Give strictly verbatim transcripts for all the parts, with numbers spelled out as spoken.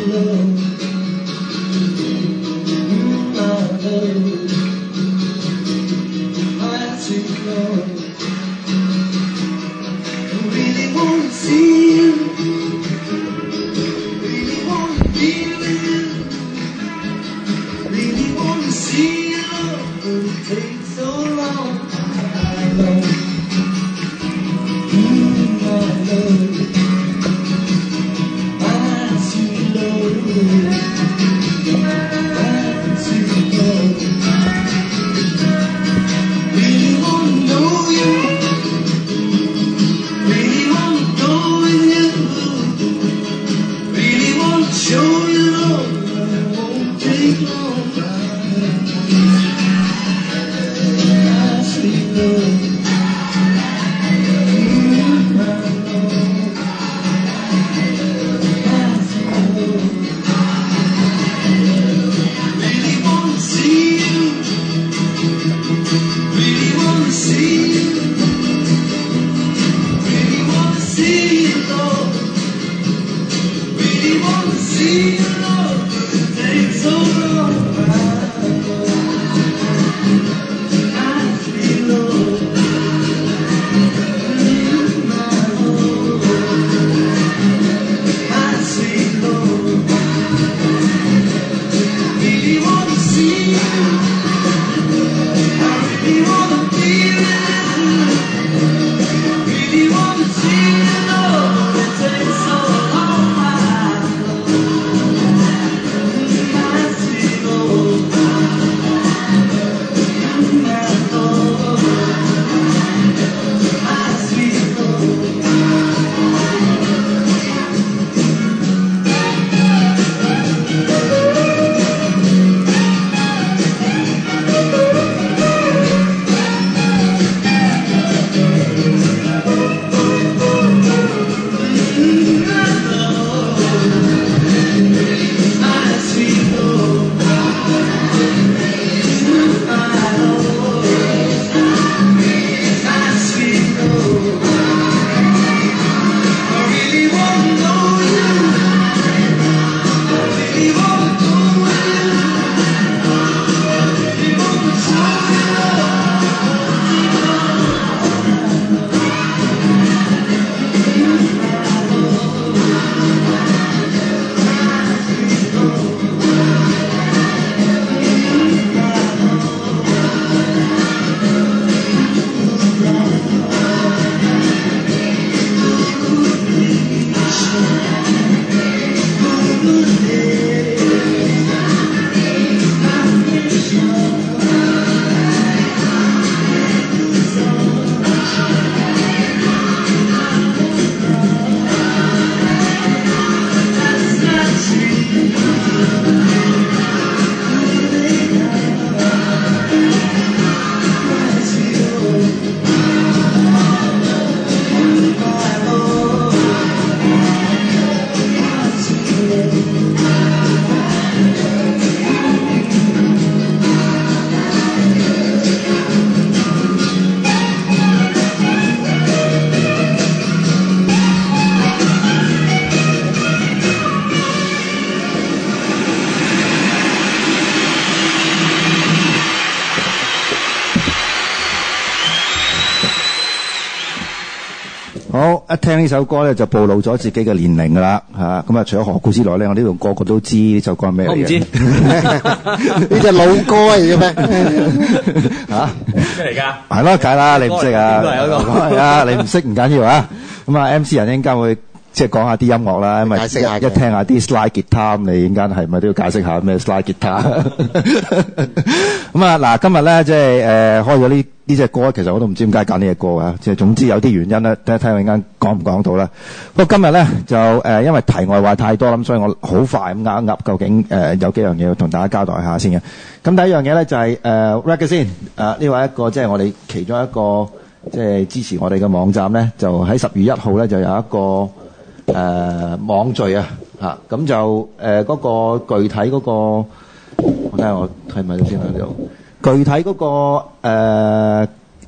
好，一聽呢首歌咧就暴露咗自己嘅年齡噶啦嚇，咁啊除咗何故之外咧，我呢度個個都知呢首歌係咩嚟嘅。我唔知，呢隻老歌嚟嘅咩？嚇咩嚟㗎？係咯，解啦，你唔識啊？邊個係嗰個？係啊，你唔識唔緊要啊。咁啊 ，M C 人陣間會即係講下啲音樂啦，因為解釋下一聽下啲 slide guitar，咁你陣間係咪都要解釋下咩 slide guitar？咁啊嗱，今日咧即係誒開咗呢呢隻歌，其實我都唔知點解揀呢隻歌啊！即係總之有啲原因咧，睇睇我陣間講唔講到啦。不過今日咧就誒、呃，因為題外話太多咁，所以我好快咁噏一噏，究竟誒、呃、有幾樣嘢要同大家交代下先嘅。咁第一樣嘢咧就係、是、誒、呃、Reggae 先，誒呢位一個即係我哋其中一個即係支持我哋嘅網站咧，就喺十月一號咧就有一個誒、呃、網聚啊嚇，咁就誒嗰、呃那個具體嗰、那個，我睇下我睇埋先喺呢度。具體嗰、那個誒、呃、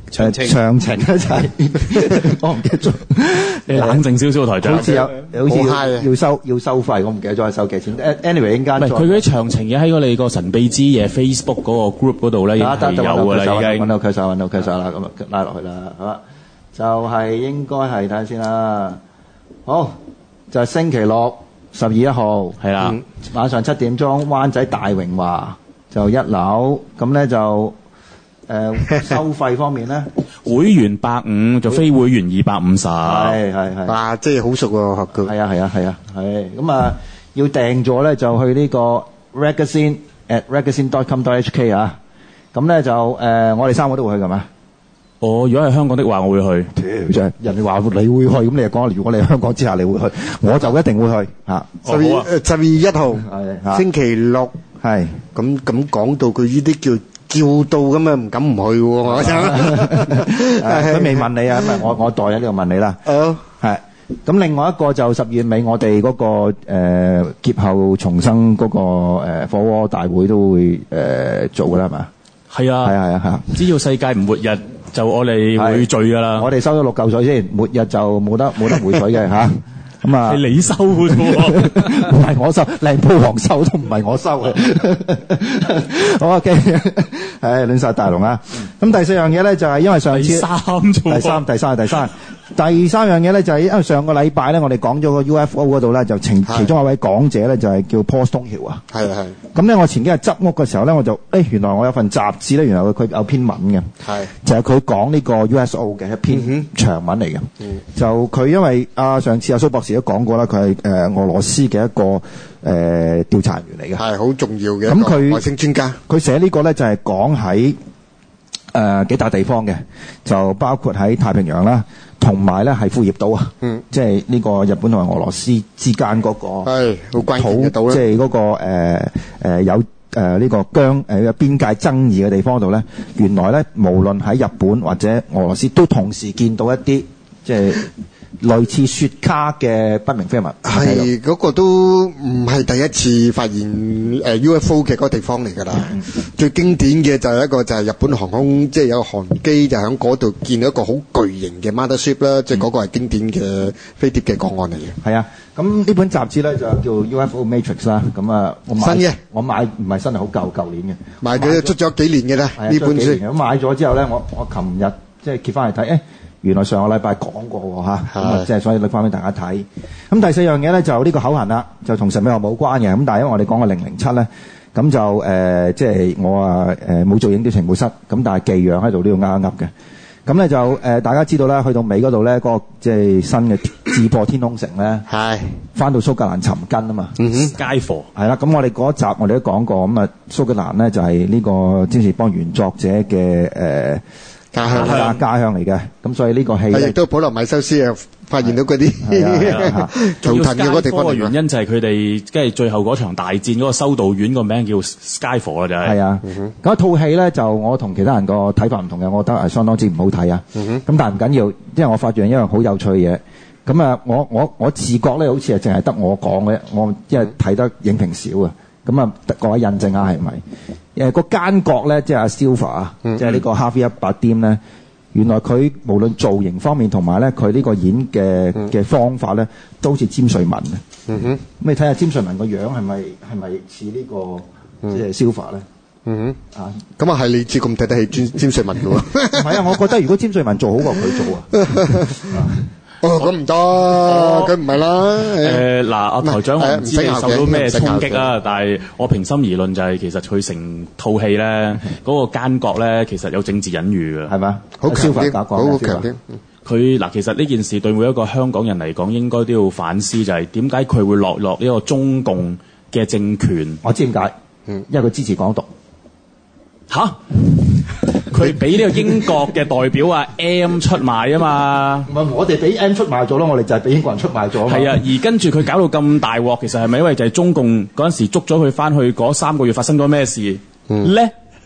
詳情詳情咧就係我唔記得咗。 你冷靜少少，台長。 好似有好似要收要收費，我唔記得咗係收幾錢。anyway 應間唔係佢嗰啲詳情嘢喺我哋個神秘之夜 Facebook 嗰個 group 嗰度咧，已經係有㗎啦，已經揾到佢手揾到佢手啦，咁啊拉落去啦，好啦，就係應該係睇下先啦。好，就係星期六十二一號係啦， 晚上七點鐘，灣仔大榮華就一樓，咁咧就。誒、呃、收費方面咧， 會員百五就非會員二百五十， 係係係， 哇！即係好熟喎，學佢。 係啊係啊係啊係，咁啊要訂咗咧就去呢個 Ragazine at ragazine dot com dot h k 啊，咁咧就誒、呃、我哋三個都會去㗎嘛。 我如果係香港的話，我會去。 屌，人哋話你會去，咁你又講，如果你係香港之下，你會去，我就一定會去嚇。 十二誒十二月一號，星期六， 係咁咁講到佢呢啲叫。叫到咁啊，唔敢唔去喎！我想， 佢未問你啊，咁啊，我我代喺呢度問你啦。 好， 係咁，另外一個就十月尾，我哋嗰個誒劫後重生嗰個誒火鍋大會都會誒做㗎啦，係嘛？ 係啊， 係啊，係啊，係啊！ 只要世界唔末日，就我哋會聚㗎啦。 我哋收咗六嚿水先，末日就冇得冇得回水嘅嚇。咁啊， 係你收嘅啫喎， 唔係我收，靚鋪王收都唔係我收嘅。好啊，OK，係亂晒大龍啊！咁第四樣嘢咧就係因為上次第三啫， 第三第三第三第三樣嘢咧就係因為上個禮拜咧我哋講咗個 U F O 嗰度咧就其其中一位講者咧就係叫 Paul Stonehill 啊， 係係。 咁咧我前幾日執屋嘅時候咧我就誒原來我有份雜誌咧原來佢有篇文嘅，係就係佢講呢個 U S O 嘅一篇長文嚟嘅，就佢因為啊上次阿蘇博士都講過啦，佢係誒俄羅斯嘅一個誒調查員嚟嘅， 係好重要嘅。 咁佢外星專家，佢寫呢個咧就係講喺誒幾笪地方嘅，就包括喺太平洋啦。同埋咧係庫頁島啊，嗯，即係呢個日本同埋俄羅斯之間嗰個係好關鍵嘅島，即係嗰個誒誒、呃、有誒呢、呃這個疆誒、呃、邊界爭議嘅地方度咧，原來咧無論喺日本或者俄羅斯都同時見到一啲即係類似雪茄嘅不明飛物， 係嗰個都唔係第一次發現誒 U F O 嘅嗰個地方嚟㗎啦。最經典嘅就係一個就係日本航空，即係有個航機就喺嗰度見到一個好巨型嘅 mothership 啦，即係嗰個係經典嘅飛碟嘅個案嚟嘅。 係啊，咁呢本雜誌咧就叫 U F O Matrix 啦。咁啊，我買新嘅， 我買唔係新係好舊，舊年嘅買咗出咗幾年嘅啦。呢本書咁買咗之後咧，我我琴日即係揭翻嚟睇，誒。原來上個禮拜講過喎嚇，咁啊即係所以拎翻俾大家睇。咁第四樣嘢咧就呢個口痕啦，就同神秘學冇關嘅。咁但係因為我哋講嘅零零七咧，咁就誒即係我啊誒冇做影碟情報室，咁但係寄養喺度都要噏一噏嘅。咁咧就誒、呃、大家知道啦，去到尾嗰度咧，嗰、那個即係新嘅自破天空城咧，係翻到蘇格蘭尋根啊嘛， 嗯哼，街貨係啦。咁我哋嗰一集我哋都講過，咁啊蘇格蘭咧就係、是、呢個占士邦原作者嘅誒。呃家鄉家家鄉嚟嘅，咁所以呢個戲亦都普羅米修斯啊，發現到嗰啲圖騰嘅嗰個地方。 個原因就係佢哋即係最後嗰場大戰嗰個修道院個名叫 Skyfall 啦，就係。係啊，咁一套戲咧就我同其他人個睇法唔同嘅，我覺得係相當之唔好睇啊。咁、嗯、但係唔緊要，因為我發現一樣好有趣嘅嘢。咁啊，我我我自覺咧，好似係淨係得我講嘅，我因為睇得影評少啊。咁啊，各位印證下係咪？誒個奸角咧，即係阿 Silva 啊，即係呢個哈菲一百點咧，原來佢無論造型方面同埋咧佢呢個演嘅嘅、嗯、方法咧，都好似詹瑞文嘅。嗯哼，咁你睇下詹瑞文個樣係咪係咪似呢個即係 Silva 咧？ 嗯哼，啊，咁啊係你至咁睇得起詹詹瑞文嘅喎？ 唔係啊，我覺得如果詹瑞文做好過佢做啊。 哦，咁唔得，佢唔係啦。 誒嗱，阿台長，我唔知你受到咩衝擊啊，但係我平心而論就係其實佢成套戲咧，嗰個奸角咧其實有政治隱喻嘅， 係咪？ 好強啲，好強啲。 佢嗱，其實呢件事對每一個香港人嚟講，應該都要反思，就係點解佢會落落呢個中共嘅政權？ 我知點解，嗯，因為佢支持港獨。 吓？佢俾呢個英國嘅代表啊 M 出賣啊嘛， 唔係我哋俾 M 出賣咗咯，我哋就係俾英國人出賣咗。 係啊，而跟住佢搞到咁大鑊，其實係咪因為就係中共嗰陣時捉咗佢翻去嗰三個月發生咗咩事咧？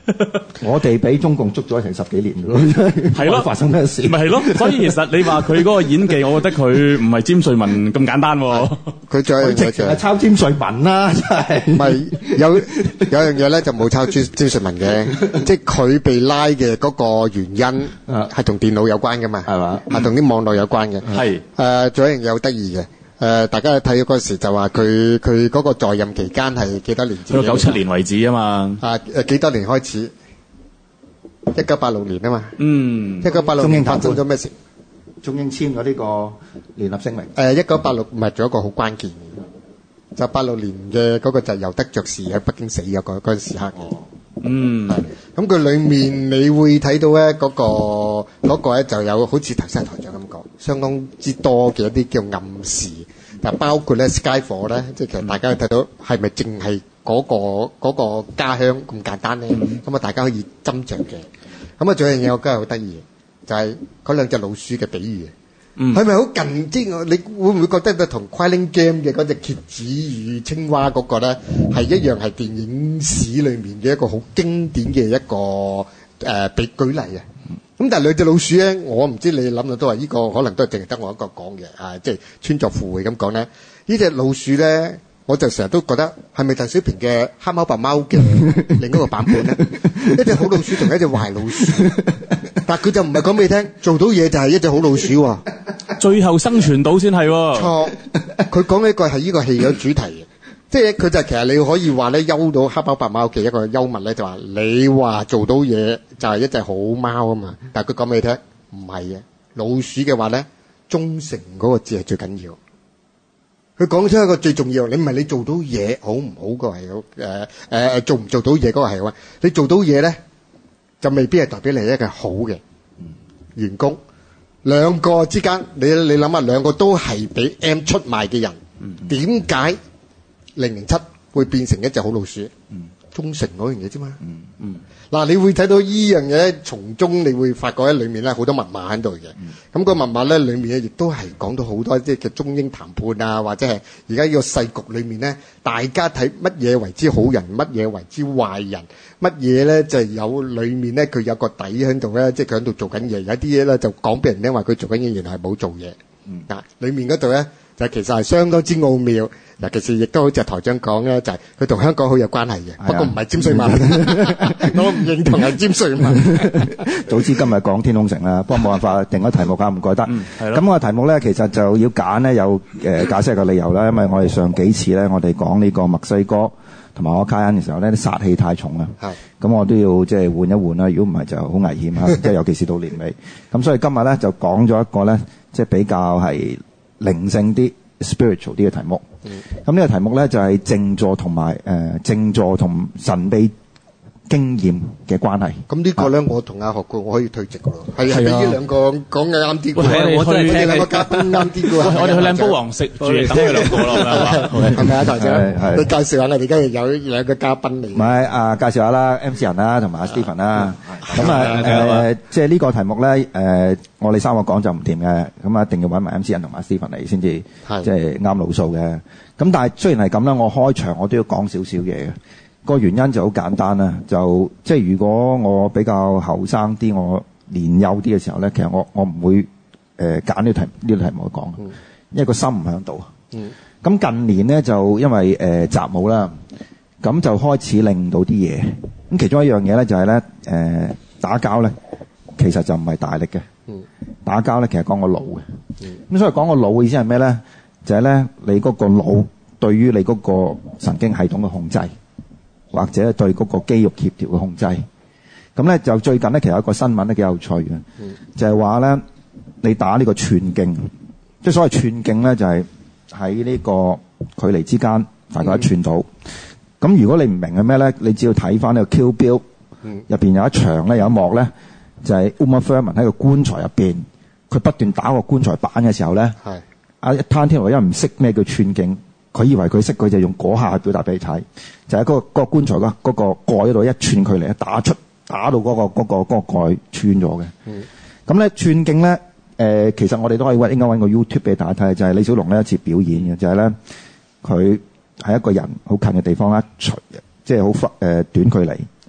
我哋俾中共捉咗成十幾年㗎咯， 係咯， 發生咩事？ 咪係咯，所以其實你話佢嗰個演技，我覺得佢唔係詹瑞文咁簡單喎。 佢仲有一樣嘢就係抄詹瑞文啦，真係。 唔係有有樣嘢咧就冇抄詹詹瑞文嘅，即係佢被拉嘅嗰個原因係同電腦有關㗎嘛， 係嘛？ 係同啲網絡有關嘅。 係誒，仲有一樣嘢好得意嘅。誒，大家睇嗰時就話佢佢嗰個在任期間係幾多年？ 到九七年為止啊嘛。 啊誒，幾多年開始？一九八六年啊嘛。 嗯。 一九八六年發生咗咩事？ 中英簽咗呢個聯合聲明。 誒，一九八六唔係仲有一個好關鍵嘅，就八六年嘅嗰個就尤德爵士喺北京死咗嗰嗰陣時刻嘅。 嗯。 咁佢裏面你會睇到咧嗰個嗰個咧就有好似頭先台長咁講，相當之多嘅一啲叫暗示。嗱，包括咧 Skyfall 咧，即係其實大家睇到係咪淨係嗰個嗰個家鄉咁簡單咧？咁啊，大家可以斟酌嘅。咁啊，仲有一樣嘢我覺得好得意，就係嗰兩隻老鼠嘅比喻。嗯，係咪好近？即係你會唔會覺得咧同 Quilling Game 嘅嗰隻蠍子與青蛙嗰個咧係一樣係電影史裏面嘅一個好經典嘅一個誒比舉例啊？咁但係兩隻老鼠咧，我唔知你諗到都話呢個可能都係淨係得我一個講嘅啊，即係穿鑿附會咁講咧。呢隻老鼠咧，我就成日都覺得係咪鄧小平嘅黑貓白貓嘅另一個版本咧？一隻好老鼠同一隻壞老鼠，但係佢就唔係講俾你聽，做到嘢就係一隻好老鼠喎。 最後生存到先係喎。 錯，佢講呢個係呢個戲嘅主題嘅，即係佢就其實你可以話咧，幽到黑貓白貓嘅一個幽默咧，就話你話做到嘢就係一隻好貓啊嘛，但係佢講俾你聽唔係嘅，老鼠嘅話咧，忠誠嗰個字係最緊要。佢講出一個最重要，你唔係你做到嘢好唔好個係好誒誒做唔做到嘢嗰個係話，你做到嘢咧就未必係代表你係一個好嘅員工。兩個之間，你你諗下，兩個都係俾 M 出賣嘅人，點解零零七會變成一隻好老鼠？嗯、忠誠嗰樣嘢啫嘛。嗱、嗯嗯，你會睇到依樣嘢，從中你會發覺喺裏面咧好多密碼喺度嘅。咁、嗯、個密碼咧裏面咧亦都係講到好多即係嘅中英談判啊，或者係而家呢個世局裏面咧，大家睇乜嘢為之好人，乜嘢為之壞人，乜嘢咧就係、有裏面咧佢有個底喺度咧，即係佢喺度做緊嘢。有啲嘢咧就講俾人聽話佢做緊嘢，原來係冇做嘢。嗱、嗯，裏面嗰度咧就其實係相當之奧妙。尤其是亦都好似台長講咧，就係佢同香港好有關係嘅，不過唔係詹瑞文，我唔認同係詹瑞文。 早知今日講天空城啦，不過冇辦法定咗題目㗎，唔該得。咁個題目咧，其實就要揀咧，有誒解釋個理由啦，因為我哋上幾次咧，我哋講呢個墨西哥同埋我卡恩嘅時候咧，啲殺氣太重啦。係。咁我都要即係換一換啦，如果唔係就好危險啊！即係尤其是到年尾。咁所以今日咧就講咗一個咧，即係比較係靈性啲、spiritual 啲嘅題目。咁呢個題目咧就係靜坐同埋誒靜坐同神秘經驗嘅關係。 咁呢個咧，我同阿學哥我可以退席噶咯。係啊，比呢兩個講嘅啱啲。 我哋我哋兩個嘉賓啱啲噶。 我哋去靚煲王食住，等佢兩個咯， 係咪啊，台長？你介紹下啦，而家有兩個嘉賓嚟。 唔係啊，介紹下啦 ，M C 人啦，同埋阿 Stephen 啦。咁啊誒，即係呢個題目咧誒，我哋三個講就唔掂嘅，咁啊一定要揾埋 M C 人同埋 Stephen 嚟先至，即係啱路數嘅。咁但係雖然係咁啦，我開場我都要講少少嘢嘅。個原因就好簡單啦，就即係如果我比較後生啲，我年幼啲嘅時候咧，其實我我唔會誒揀呢個題呢個題目去講，嗯、因為個心唔喺度。咁、嗯、近年咧就因為誒習武啦，咁就開始令到啲嘢。咁其中一樣嘢咧就係咧誒打交咧，其實就唔係大力嘅。嗯、打交咧其實講個腦嘅。咁、嗯、所以講個腦嘅意思係咩咧？就係、是、咧你嗰個腦對於你嗰個神經系統嘅控制。或者對嗰個肌肉協調嘅控制，咁咧就最近咧其實有一個新聞咧幾有趣嘅，嗯、就係話咧你打呢個寸勁，即係所謂寸勁咧就係喺呢個距離之間大概一寸到。咁、嗯、如果你唔明係咩咧，你只要睇翻呢個 Kill Bill 入邊有一場咧有一幕咧，就係 Uma Thurman 喺個棺材入邊，佢不斷打個棺材板嘅時候咧，阿攤天羅因為唔識咩叫寸勁。佢以為佢識，佢就用嗰下去表達俾你睇，就喺、是、嗰、那個嗰、那個棺材嗰嗰個蓋嗰度一寸距離打出，打到嗰、那個嗰、那個嗰、那個蓋穿咗嘅。咁咧、嗯、寸勁咧，誒、呃、其實我哋都可以揾應該揾個 YouTube 俾大家睇，就係、是、李小龍呢一次表演嘅，就係咧佢喺一個人好近嘅地方啦，除即係好誒短距離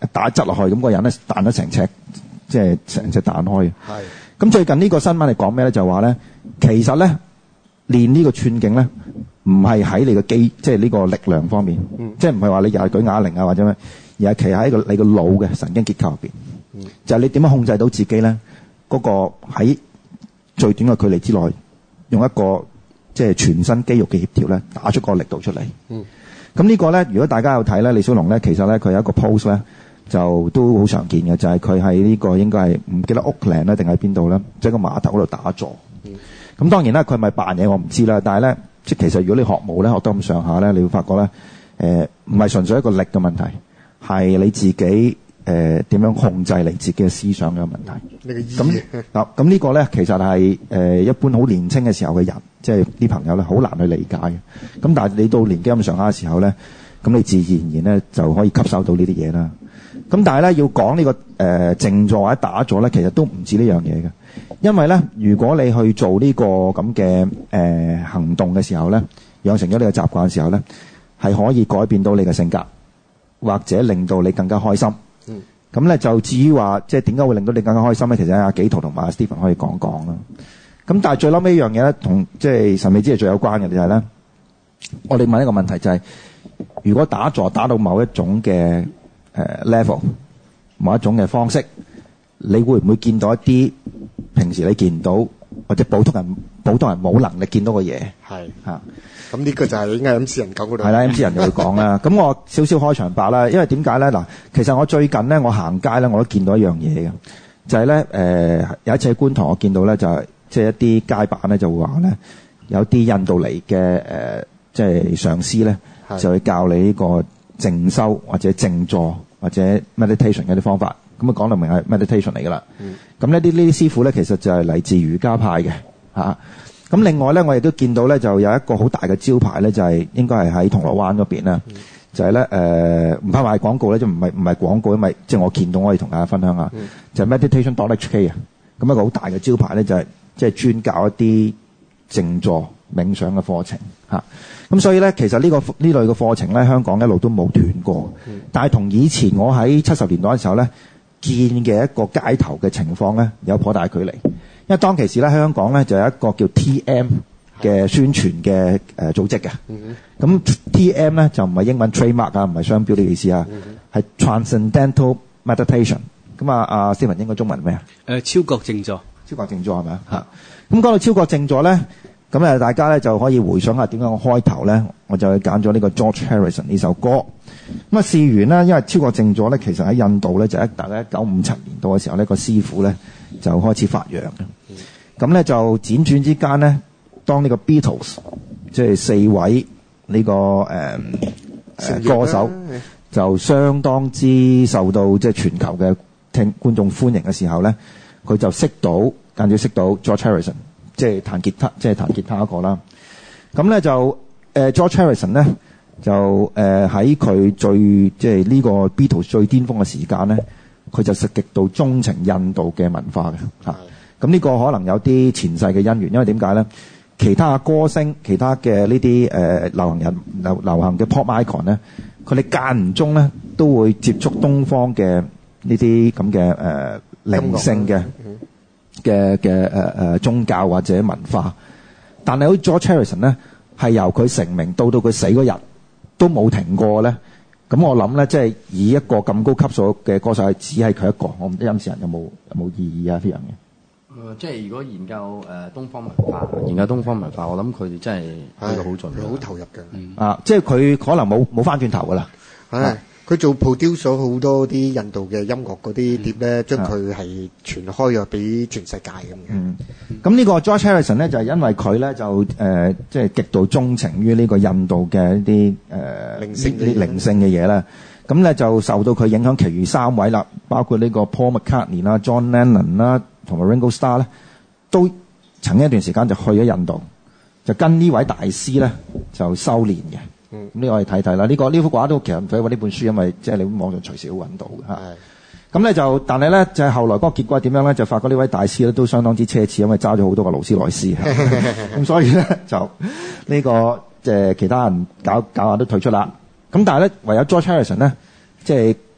打側落去，咁個人咧彈咗成尺，即係成隻彈開嘅。 係。 咁最近呢個新聞係講咩咧？就話咧，其實咧練呢個寸勁咧，唔係喺你個肌，即係呢個力量方面，嗯、即係唔係話你又係舉啞鈴啊或者咩，而係企喺個你個腦嘅神經結構入邊，嗯、就係你點樣控制到自己咧？嗰、那個喺最短嘅距離之內，用一個即係全身肌肉嘅協調咧，打出個力度出嚟。嗯。咁呢個咧，如果大家有睇咧，李小龍咧，其實咧佢有一個 pose 咧。就都好常見嘅，就係佢喺呢個應該係唔記得屋崙咧定喺邊度咧，即係個碼頭嗰度打坐。咁、嗯、當然啦，佢係咪扮嘢我唔知啦。但係咧，即係其實如果你學武咧學得咁上下咧，你會發覺咧，誒唔係純粹一個力嘅問題，係你自己誒點、呃、樣控制你自己嘅思想嘅問題。咁嗱，咁呢個咧其實係誒、呃、一般好年輕嘅時候嘅人，即係啲朋友咧好難去理解嘅。咁但係你到年紀咁上下嘅時候咧，咁你自然而然咧就可以吸收到呢啲嘢啦。咁但係咧要講呢、這個誒靜坐或者打坐咧，其實都唔止呢樣嘢嘅，因為咧如果你去做呢個咁嘅誒行動嘅時候咧，養成咗你嘅習慣嘅時候咧，係可以改變到你嘅性格，或者令到你更加開心。嗯。咁咧就至於話即係點解會令到你更加開心咧？其實阿紀陶同埋阿 Stephen 可以講講啦。咁但係最嬲尾一樣嘢咧，同即係神秘之夜最有關嘅就係咧，我哋問一個問題就係、是，如果打坐打到某一種嘅誒 level， 某一種嘅方式，你會唔會見到一啲平時你見唔到或者普通人普通人冇能力見到嘅嘢？係嚇，咁呢個就係應該 M C 人講嗰度。係啦，M C 人就會講啦。咁我少少開場白啦，因為點解咧？嗱，其實我最近咧，我行街咧，我都見到一樣嘢嘅，就係咧誒有一次喺觀塘，我見到咧就係即係一啲街板咧就會話咧，有啲印度嚟嘅誒即係上司咧，就會教你呢個靜修或者靜坐或者 meditation 嘅啲方法，咁啊講到明係 meditation 嚟噶啦。咁呢啲呢啲師傅咧，其實就係嚟自瑜伽派嘅嚇。咁、啊、另外咧，我亦都見到咧，就有一個好大嘅招牌咧，就係、是、應該係喺銅鑼灣嗰邊啦。嗯、就係咧誒，唔怕賣廣告咧，就唔係唔係廣告，因為即係我見到，我可以同大家分享下，嗯、就係 meditation dot H K 啊。咁一個好大嘅招牌咧，就係即係專教一啲靜坐冥想嘅課程嚇。咁所以咧，其實呢、這個呢類嘅課程咧，香港一路都冇斷過。嗯、但係同以前我喺七十年代嘅時候咧，見嘅一個街頭嘅情況咧，有頗大距離。因為當其時咧，香港咧就有一個叫 T M 嘅宣傳嘅誒組織嘅。咁、嗯、T M 咧就唔係英文 trademark 啊，唔係商標呢個意思啊，係、嗯、Transcendental Meditation。咁啊，阿 Stephen 應該中文咩啊？ 誒，超覺靜坐。超覺靜坐係咪啊？嚇！咁講到超覺靜坐咧。咁誒，大家咧就可以回想下點解我開頭咧，我就去揀咗呢個 George Harrison 呢首歌。咁啊，試完啦，因為超覺靜坐咧，其實喺印度咧就喺大概一九五七年度嘅時候呢，個師傅咧就開始發揚嘅。咁咧就輾轉之間咧，當呢個 Beatles 即係四位呢、這個誒、呃、歌手就相當之受到即係全球嘅聽觀眾歡迎嘅時候咧，佢就識到間接識到 George Harrison。即係彈吉他，即係彈吉他一個啦。咁咧就誒、呃、George Harrison 咧就誒喺佢最即係呢個 Beatles 最巔峰嘅時間咧，佢就係極度鍾情印度嘅文化嘅嚇。咁呢個可能有啲前世嘅因緣，因為點解咧？其他歌星、其他嘅呢啲誒流行人流流行嘅 pop icon 咧，佢哋間唔中咧都會接觸東方嘅呢啲咁嘅誒靈性嘅。嘅嘅誒誒宗教或者文化，但係好似 George Harrison 咧，係由佢成名到到佢死嗰日都冇停過咧。咁我諗咧，即係以一個咁高級數嘅歌手，係只係佢一個。我唔知音視人有冇有冇異議啊？呢樣嘢。 誒，即係如果研究誒、呃、東方文化，研究東方文化，我諗佢哋真係呢個好盡， 好投入嘅。 嗯、 啊，即係佢可能冇冇翻轉頭噶啦。 係。佢做 produce 咗好多啲印度嘅音樂嗰啲碟咧，將佢係傳開咗俾全世界咁嘅。 嗯，咁呢個 George Harrison 咧就係、是、因為佢咧就誒即係極度鍾情於呢個印度嘅一啲誒靈性啲靈性嘅嘢啦。咁咧就受到佢影響，其餘三位啦，包括呢個 Paul McCartney 啦、John Lennon 啦同埋 Ringo Starr 咧，都曾經一段時間就去咗印度，就跟呢位大師咧就修練嘅。嗯，咁呢個我哋睇睇啦。呢個呢幅畫都其實唔使揾呢本書，因為即係你網上隨時都揾到嘅嚇。咁咧就，但係咧就係後來嗰個結果係點樣咧？就發覺呢位大師咧都相當之奢侈，因為揸咗好多個勞斯萊斯。咁所以咧就呢個即係其他人搞搞下都退出啦。咁但係咧唯有 George Harrison 咧，即係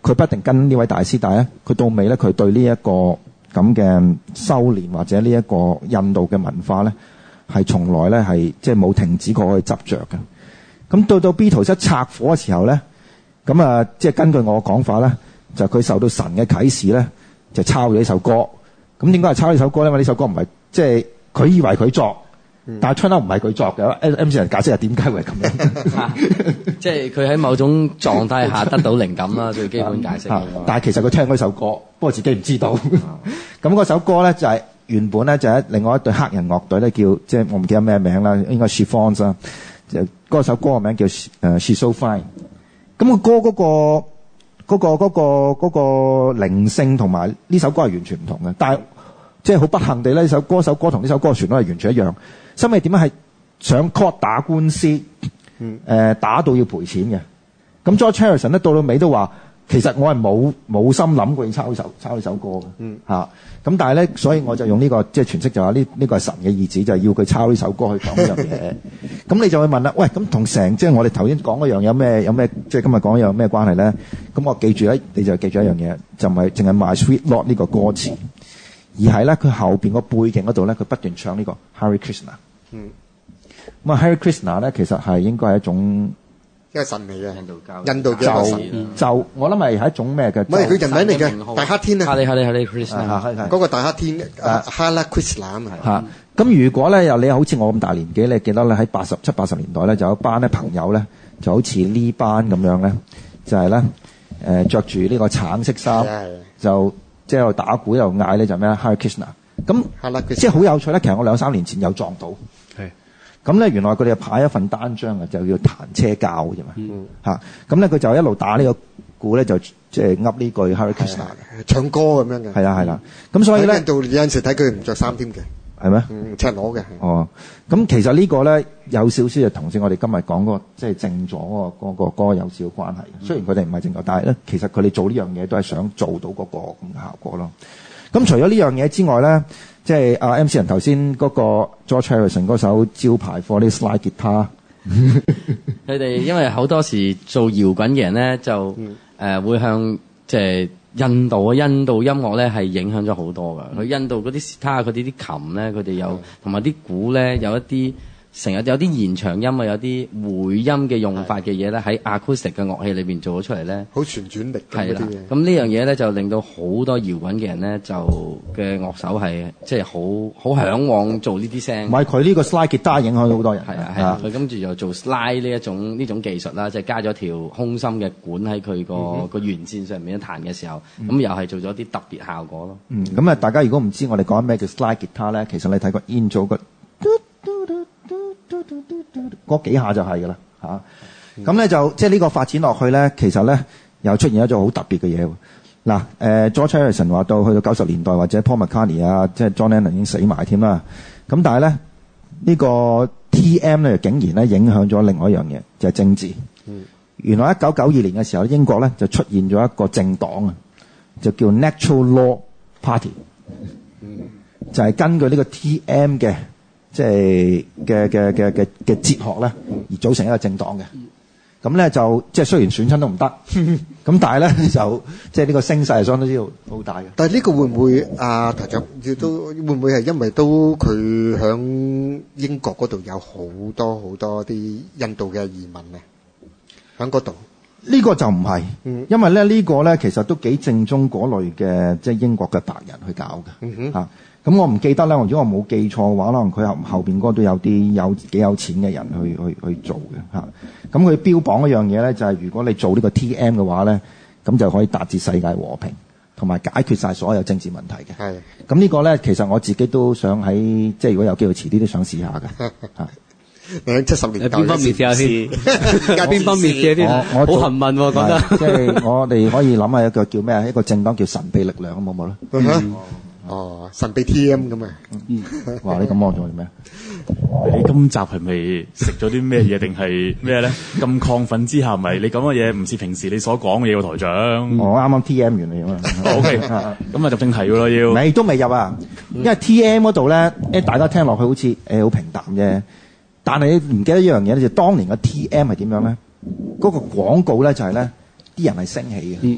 佢不一定跟呢位大師，但係咧佢到尾咧佢對呢一個咁嘅修練或者呢一個印度嘅文化咧係從來咧係即係冇停止過去執着嘅。咁到到 Beatles 一拆火嘅時候咧，咁啊即係根據我嘅講法咧，就佢受到神嘅啟示咧，就抄咗呢首歌。咁點解係抄呢首歌咧？因為呢首歌唔係即係佢以為佢作。但係唱得唔係佢作嘅 ，M C 人解釋係點解會係咁樣？ 即係佢喺某種狀態下得到靈感啦，最基本解釋。 但係其實佢聽嗰首歌，不過自己唔知道。咁嗰首歌咧就係、是、原本咧就係、是、另外一隊黑人樂隊咧叫，即係我唔記得咩名啦，應該 Chiffons 啦。就嗰首歌嘅名叫誒 She's So Fine。咁個歌嗰、那個嗰、那個嗰、那個嗰、那個靈性同埋呢首歌係完全唔同嘅，但係即係好不幸地呢首歌首歌同呢首歌嘅旋律係完全一樣。收尾點樣係上 court 打官司，誒、嗯呃、打到要賠錢嘅。咁 George Harrison 咧到到尾都話，其實我係冇冇心諗過要抄首抄呢首歌嘅，嚇、嗯。咁、啊、但係咧，所以我就用呢、這個即係詮釋就話呢呢個係神嘅意旨，就係、是、要佢抄呢首歌去講呢樣嘢。咁你就會問啦，喂，咁同成即係我哋頭先講嗰樣有咩有咩即係今日講有咩關係咧？咁我記住咧，你就記住一樣嘢，就唔係淨係 My Sweet Lord 呢個歌詞。而係咧，佢後邊個背景嗰度咧，佢不斷唱呢個 Hare Krishna。嗯。咁啊，Hare Krishna 咧，其實係應該係一種一個神嚟嘅印度教。 印度嘅一個神。 就我諗係係一種咩嘅？ 唔係佢人名嚟嘅，大黑天啊。 Hare Hare Hare Krishna。 嗰個大黑天啊 ，Hare Krishna 啊嘛。 嚇！咁如果咧，又你好似我咁大年紀，你記得咧喺八十七八十年代咧，就有一班咧朋友咧，就好似呢班咁樣咧，就係咧誒著住呢個橙色衫，就。即係喺度打鼓又嗌咧就咩 Hare Krishna 咁即係好有趣咧。其實我兩三年前有撞到，係咁咧。原來佢哋派一份單張嘅，就叫彈車教啫嘛。嚇咁咧，佢就一路打呢個鼓咧，就即係噏呢句 Hare Krishna 唱歌咁樣嘅。係啦係啦。咁所以咧， 到有陣時睇佢唔着衫添嘅， 係咩？ 嗯，赤裸嘅。 哦，咁其實呢個咧有少少就同先我哋今日講嗰個即係正咗嗰個嗰個歌有少少關係。嗯、雖然佢哋唔係正咗，但係咧其實佢哋做呢樣嘢都係想做到嗰個咁嘅效果咯。咁除咗呢樣嘢之外咧，即係阿 M C 人頭先嗰個 George Harrison 嗰首招牌貨啲 slide guitar， 佢哋因為好多時做搖滾嘅人咧，就誒、嗯呃、會向即係。印度嘅印度音樂咧係影響咗好多㗎，佢印度嗰啲吉他佢哋啲琴咧，佢哋有同埋啲鼓咧有一啲成日有啲延長音啊，有啲回音嘅用法嘅嘢咧喺 acoustic 嘅樂器裏邊做咗出嚟咧， 好旋轉力嘅嗰啲嘢。 咁呢樣嘢咧就令到好多搖滾嘅人咧就嘅樂手係即係好好嚮往做呢啲聲。 唔係佢呢個 slide guitar 影響到好多人。 係啊係啊，佢跟住又做 slide 呢一種呢種技術啦，即係加咗條空心嘅管喺佢個個弦線上面一彈嘅時候，咁、嗯、又係做咗啲特別效果咯。 嗯，咁啊，大家如果唔知我哋講咩叫 slide guitar 咧，其實你睇個 intro 個嗰幾下就係㗎啦嚇。咁、嗯、咧就即係呢個發展落去咧，其實咧又出現一種好特別嘅嘢。嗱，誒 George Harrison 話到去到九十年代或者 Paul McCartney 啊，即係 John Lennon 已經死埋添啦。咁但係咧呢、呢個 T M 咧竟然咧影響咗另外一樣嘢，就係、是、政治。嗯、原來一九九二年嘅時候，英國咧就出現咗一個政黨啊，就叫 Natural Law Party，、嗯、就係根據呢個 T M 嘅。即係嘅嘅嘅嘅嘅哲學咧，而組成一個政黨嘅。咁咧就即係雖然選親都唔得，咁但係咧就即係呢個聲勢係相當之好大嘅。 但係呢個會唔會啊台長亦都會唔會係因為都佢響英國嗰度有好多好多啲印度嘅移民咧，響嗰度？ 呢個就唔係，嗯、因為咧呢個咧其實都幾正宗嗰類嘅，即係英國嘅白人去搞嘅。嗯哼嚇。咁我唔記得啦，如果我冇記錯嘅話，可能佢後後邊嗰度有啲有幾有錢嘅人去去去做嘅嚇。咁佢標榜一樣嘢咧，就係如果你做呢個 T M 嘅話咧，咁就可以達至世界和平，同埋解決晒所有政治問題嘅。係。咁呢個咧，其實我自己都想喺即係如果有機會遲啲都想試下嘅嚇。 你七十年代邊方面試下先？邊方面試啲？ 我我好幸運喎，覺得。 即係我哋可以諗下一個叫咩？一個政黨叫神秘力量，好唔好咧？ 嗯哦，神秘 T M 咁啊！ 嗯，哇！你咁望咗做咩？ 你今集係咪食咗啲咩嘢定係咩咧？咁亢奮之下，咪你講嘅嘢唔似平時你所講嘅嘢喎，台長。 我啱啱 T M 完嚟啊嘛。 O K，咁啊入正題㗎咯，要。 未都未入啊，因為 T M 嗰度咧，誒大家聽落去好似誒好平淡啫，但係你唔記得一樣嘢咧，就當年嘅 T M 係點樣咧？嗰個廣告咧就係咧，啲人係升起嘅。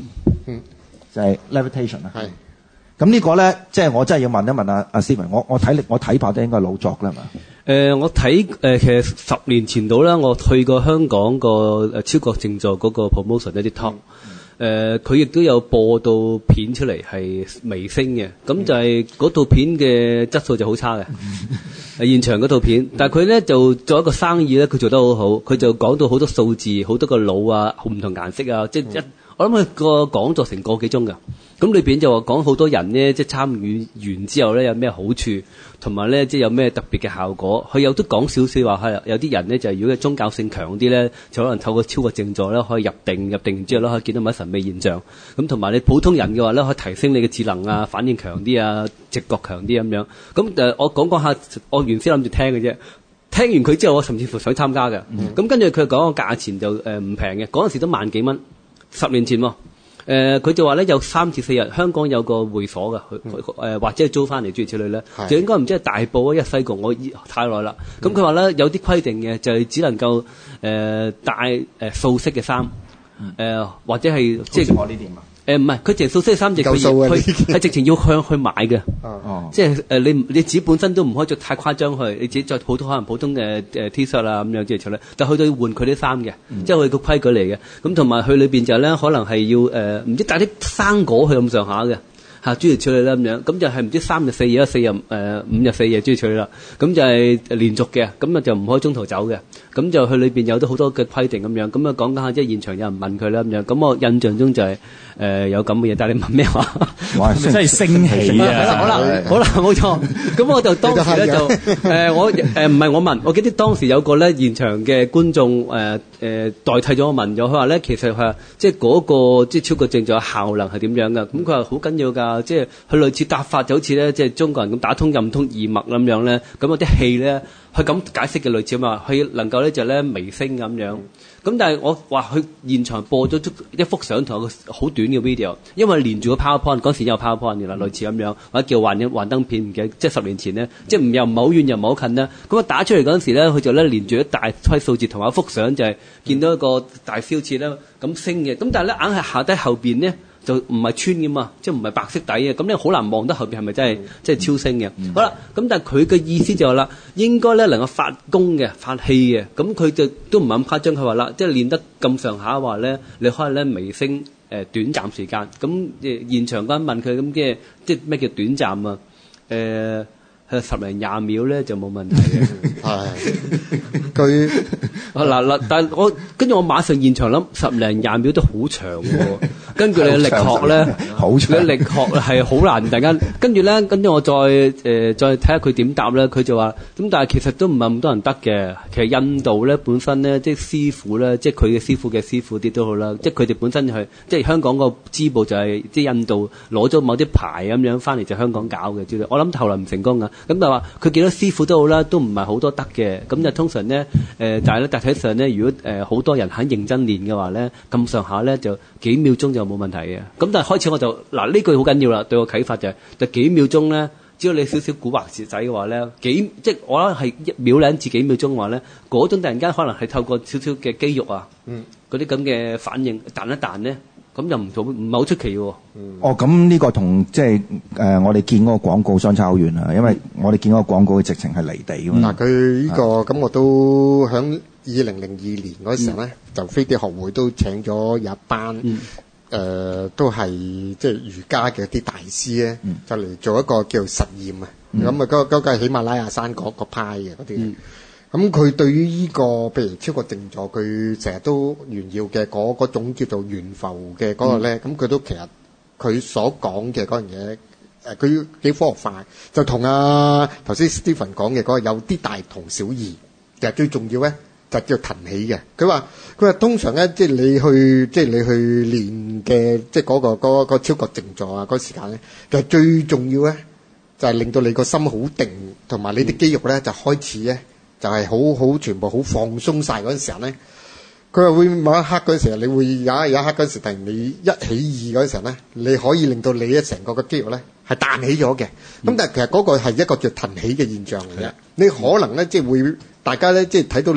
嗯， 就係 levitation 啊。 係。 咁呢個咧，即係我真係要問一問阿阿 Stephen，我我睇我睇怕都應該老作啦，係嘛？ 誒、呃，我睇誒、呃，其實十年前到啦，我去過香港個誒超國靜坐嗰個 promotion 一啲 talk，誒，佢亦都有播到片出嚟係微升嘅，咁就係嗰套片嘅質素就好差嘅，係現場嗰套片，但係佢咧就做一個生意咧，佢做得好好，佢就講到好多數字，好多個腦啊，好唔同顏色啊，即係一我諗佢個講座成個幾鐘㗎。咁裏邊就話講好多人呢，即係參與完之後咧有咩好處，同埋咧即係有咩特別嘅效果。佢有都講少少話係有啲人呢，就係如果宗教性強啲咧，就可能透過超過靜坐咧可以入定，入定之後咧可以見到某啲神秘現象。咁同埋你普通人嘅話咧，可以提升你嘅智能啊、反應強啲啊、直覺強啲咁樣。咁誒，我講講下，我原先諗住聽嘅啫。聽完佢之後，我甚至乎想參加嘅。咁、嗯、跟住佢講個價錢就誒唔平嘅，嗰陣時都萬幾蚊，十年前喎。誒、呃、佢就話咧有三至四日，香港有個會所嘅，誒、嗯呃、或者係租翻嚟諸如此類咧，就應該唔知係大埔啊，一西貢，我太耐啦。咁佢話咧有啲規定嘅，就係只能夠誒、呃、帶誒素色嘅衫，誒、呃、或者係即係我呢啲嘛。誒唔係，佢淨係素色嘅衫，就佢佢係直情要向去買嘅。哦，即係誒你你自己本身都唔可以着太誇張去，你自己着普通可能普通嘅誒 T 恤啊咁樣之類咧，但去到要換佢啲衫嘅，即係佢個規矩嚟嘅。咁同埋佢裏邊就咧可能係要誒唔、呃、知帶啲生果去咁上下嘅。嚇，諸如此類啦咁樣，咁就係唔知三日四夜、四日誒、呃、五日四夜諸如此類啦，咁就係連續嘅，咁啊就唔可以中途走嘅，咁就佢裏邊有咗好多嘅規定咁樣，咁啊講緊下即係現場有人問佢啦咁樣，咁我印象中就係、是、誒、呃、有咁嘅嘢，但係你問咩話？哇，真係升起啊！好啦，好啦，冇錯，咁我就當時咧就誒、呃、我誒唔係我問，我記得當時有個咧現場嘅觀眾誒誒、呃呃、代替咗我問咗，佢話咧其實係即係嗰個即係超過靜坐效能係點樣㗎？咁佢話好緊要㗎。即係佢類似答法，就好似咧，即係中國人咁打通任通二脈咁樣咧。咁有啲氣咧，佢咁解釋嘅類似啊嘛，佢能夠咧就咧微升咁樣。咁但係我話佢現場播咗一幅相同一個好短嘅 video，因為連住個 PowerPoint 嗰時有 PowerPoint 嘅啦，類似咁樣，或者叫幻影幻燈片嘅，即係十年前咧，即係唔又唔係好遠又唔係好近啦。咁啊打出嚟嗰陣時咧，佢就咧連住一大堆數字同埋一幅相，就係見到一個大標誌咧咁升嘅。咁但係咧硬係下低後邊咧。就唔係穿嘅嘛，即係唔係白色底嘅，咁你好難望得後邊係咪真係、嗯、即係超升嘅、嗯？好啦，咁但係佢嘅意思就係、是、啦，應該咧能夠發功嘅、發氣嘅，咁佢就都唔係咁誇張。佢話啦，即係練得咁上下話咧，你可以咧微升誒、呃、短暫時間。咁誒現場嗰陣問佢咁嘅，即係咩叫短暫啊？誒、呃。係十零廿秒咧就冇問題嘅。係佢嗱嗱，但係我跟住我馬上現場諗，十零廿秒都好長喎。根據你嘅力學咧，好長。你嘅力學係好難。突然間跟住咧，跟住我再誒、呃、再睇下佢點答咧。佢就話咁，但係其實都唔係咁多人得嘅。其實印度咧本身咧，即係師傅咧，即係佢嘅師傅嘅師傅啲都好啦。即係佢哋本身係即係香港個支部就係、是、即係印度攞咗某啲牌咁樣翻嚟就香港搞嘅。知道我諗後來唔成功㗎。咁就話佢見到師傅都好啦，都唔係好多得嘅。咁就通常咧，誒、呃，但係咧，大體上咧，如果誒好、呃、多人肯認真練嘅話咧，咁上下咧就幾秒鐘就冇問題嘅。咁但係開始我就嗱呢句好緊要啦，對我啟發就係、是，就幾秒鐘咧，只要你少少古惑字仔嘅話咧，幾即係我覺得係一秒兩至幾秒鐘嘅話咧，嗰種突然間可能係透過少少嘅肌肉啊，嗰啲咁嘅反應彈一彈咧。咁又唔做，唔係好出奇喎。 哦，咁呢個同即係誒我哋見嗰個廣告相差好遠啊，因為我哋見嗰個廣告嘅直情係離地㗎嘛。 嗱，佢呢個咁我都響二零零二年嗰時候咧，就飛碟學會都請咗有一班誒，都係即係瑜伽嘅啲大師咧，就嚟做一個叫做實驗啊。咁啊，嗰嗰個係喜馬拉雅山嗰個派嘅嗰啲。咁佢對於呢個譬如超過靜坐，佢成日都炫耀嘅嗰嗰種叫做懸浮嘅嗰個咧，咁佢都其實佢所講嘅嗰樣嘢，誒佢幾科學化，就同啊頭先 Stephen 講嘅嗰個有啲大同小異。其實最重要咧就叫騰起嘅。佢話佢話通常咧，即係你去即係你去練嘅，即係嗰個嗰個超過靜坐啊嗰個時間咧，其實最重要咧就係令到你個心好定，同埋你啲肌肉咧就開始咧。就係好好全部好放鬆晒嗰陣時候咧，佢話會某一刻嗰陣時候，你會有一有一刻嗰陣時，突然你一起意嗰陣時候咧，你可以令到你咧成個嘅肌肉咧係彈起咗嘅。咁、嗯、但係其實嗰個係一個叫騰起嘅現象嚟嘅。你可能咧即係會大家咧即係睇到你係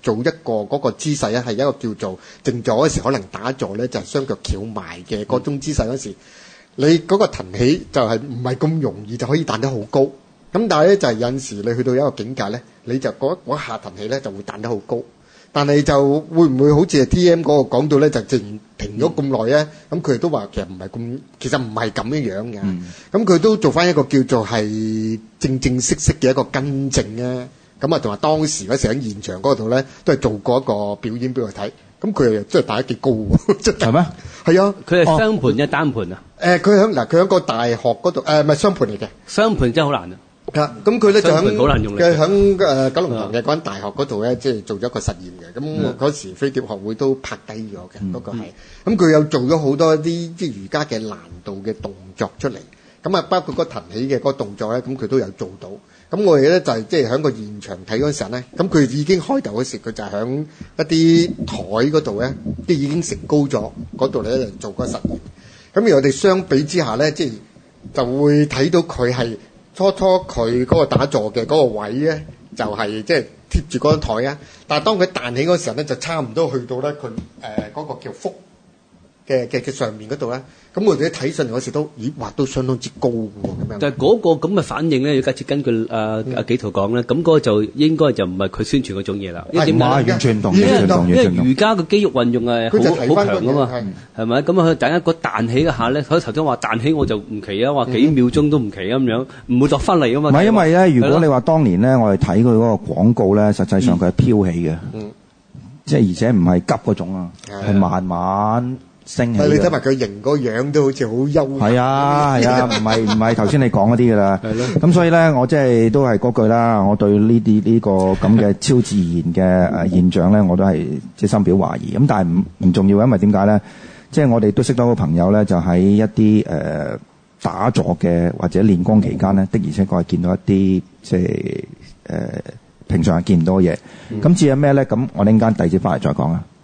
做一個嗰個姿勢咧，係一個叫做靜坐嗰時可能打坐咧，就係雙腳翹埋嘅嗰種姿勢嗰時，你嗰個騰起就係唔係咁容易就可以彈得好高。咁但係咧就係有陣時你去到一個境界咧，你就嗰嗰下騰起咧就會彈得好高。但係就會唔會好似係 T M 嗰個講到咧，就靜停咗咁耐咧？咁佢哋都話其實唔係咁，其實唔係咁樣樣嘅。咁佢都做翻一個叫做係正正式式嘅一個更正咧。咁啊，同埋當時嗰時喺現場嗰度咧，都係做過一個表演俾佢睇。咁佢又真係打得幾高喎！真係咩？係啊， 佢係雙盤定單盤啊？ 誒，佢響嗱，佢響個大學嗰度誒，唔係雙盤嚟嘅。 雙盤真係好難啊！ 啊，咁佢咧就響好難用力嘅響誒九龍塘嘅嗰間大學嗰度咧，即係做咗一個實驗嘅。咁嗰時飛碟學會都拍低咗嘅，嗰個係。咁佢又做咗好多啲即係瑜伽嘅難度嘅動作出嚟。咁啊，包括嗰騰起嘅嗰個動作咧，咁佢都有做到。咁我哋咧就係即係喺個現場睇嗰陣時咧，咁佢已經開頭嗰時，佢就係喺一啲台嗰度咧，即係已經成高咗嗰度咧，就做個實驗。咁而我哋相比之下咧，即係就會睇到佢係初初佢嗰個打坐嘅嗰個位咧，就係即係貼住嗰張台啊。但係當佢彈起嗰時候咧，就差唔多去到咧佢誒嗰個叫腹嘅嘅嘅上面嗰度咧。咁我哋睇上嚟嗰時都，咦，畫到相當之高喎咁樣。 但係嗰個咁嘅反應咧，要假設根據阿阿紀陶講咧，咁嗰個就應該就唔係佢宣傳嗰種嘢啦。因為點解？ 完全唔同，完全唔同， 因為瑜伽嘅肌肉運用係好好強噶嘛，係咪？咁啊，佢突然間個彈起一下咧，佢頭先話彈起我就唔奇啊，話幾秒鐘都唔奇咁樣，唔會落翻嚟噶嘛。 唔係因為咧，如果你話當年咧，我哋睇佢嗰個廣告咧，實際上佢係飄起嘅，即係而且唔係急嗰種啊，係慢慢升起。 你睇埋佢型個樣都好似好優。 係啊係啊，唔係唔係頭先你講嗰啲㗎啦。係咯。咁所以咧，我即係都係嗰句啦。我對呢啲呢個咁嘅超自然嘅誒現象咧，我都係即係深表懷疑。咁但係唔唔重要，因為點解咧？即係我哋都識到個朋友咧，就喺一啲誒、呃、打坐嘅或者練功期間咧，的而且確係見到一啲即係誒、呃、平常係見唔到嘅嘢。咁至於咩咧？咁我哋陣間第二節翻嚟再講啦。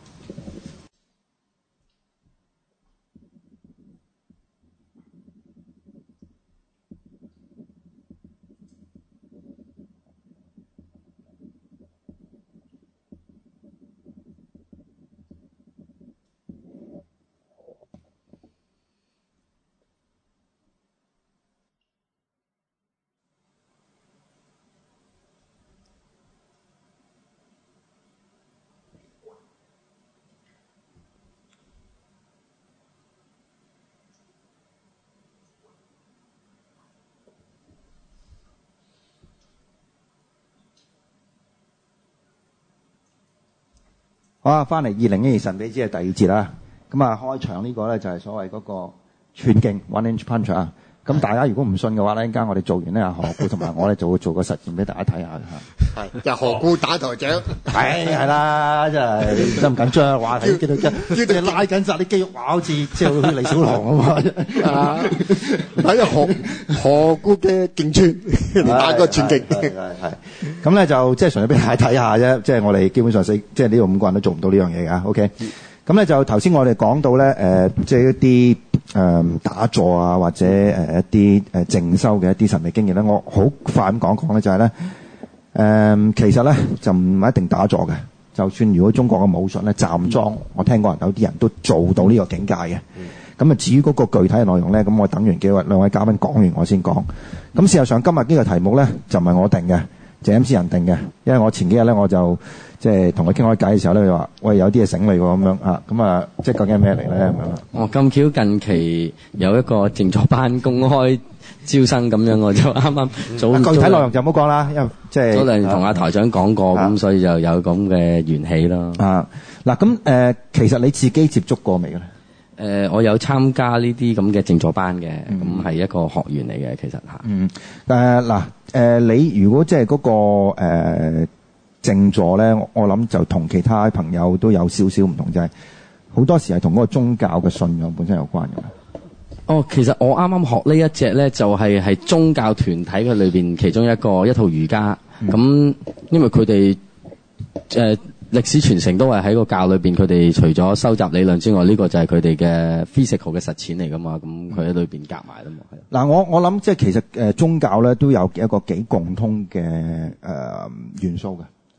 好啊，翻嚟二零一二神秘之夜第二節啦。咁啊，開場呢個咧就係所謂嗰個寸勁 one inch punch 啊。咁大家如果唔信嘅話咧，陣間我哋做完咧，何故同埋我咧就會做個實驗俾大家睇下嘅係，就何故打台長？ 係係啦，真係真唔緊張，話睇見到真，即係拉緊晒啲肌肉，哇，好似即係好似李小龍咁嘛。 睇下何何故嘅勁寸，打個寸勁。 係係。咁咧就即係純粹俾大家睇下啫，即係我哋基本上四即係呢度五個人都做唔到呢樣嘢㗎。OK。咁咧就頭先我哋講到咧，誒、呃，即係一啲誒、呃、打坐啊，或者誒、呃、一啲誒靜修嘅一啲神秘經驗咧，我好快咁講講咧，就係、是、咧，誒、呃，其實咧就唔一定打坐嘅，就算如果中國嘅武術咧站樁，嗯、我聽過人有啲人都做到呢個境界嘅。咁、嗯、啊，至於嗰個具體嘅內容咧，咁我等完幾位兩位嘉賓講完我先講。咁事實上今日呢個題目咧就唔係我定嘅，就係 M C 人定嘅，因為我前幾日咧我就。即係同佢傾開偈嘅時候咧，佢話：喂，有啲嘢醒你喎咁樣啊，咁啊，即係究竟係咩嚟咧咁樣？ 哦，咁巧近期有一個靜坐班公開招生咁樣，我就啱啱早、 嗯、具體內容就唔好講啦，因為即係早兩年同阿台長講過，咁、啊、所以就有咁嘅緣起咯。 啊，嗱咁誒，其實你自己接觸過未嘅咧？ 誒、呃，我有參加呢啲咁嘅靜坐班嘅，咁係、嗯、一個學員嚟嘅，其實嚇。嗯，誒嗱誒，你如果即係嗰個誒。呃靜坐咧，我諗就同其他朋友都有少少唔同，就係、是、好多時係同嗰個宗教嘅信仰本身有關嘅。 哦，其實我啱啱學呢一隻咧，就係、是、係宗教團體嘅裏邊其中一個一套瑜伽。咁、嗯、因為佢哋誒歷史傳承都係喺個教裏邊，佢哋除咗收集理論之外，呢、這個就係佢哋嘅 physical 嘅實踐嚟噶嘛。咁佢喺裏邊夾埋啦嘛。 嗱、嗯，我我諗即係其實誒、呃、宗教咧都有一個幾共通嘅誒、呃、元素嘅。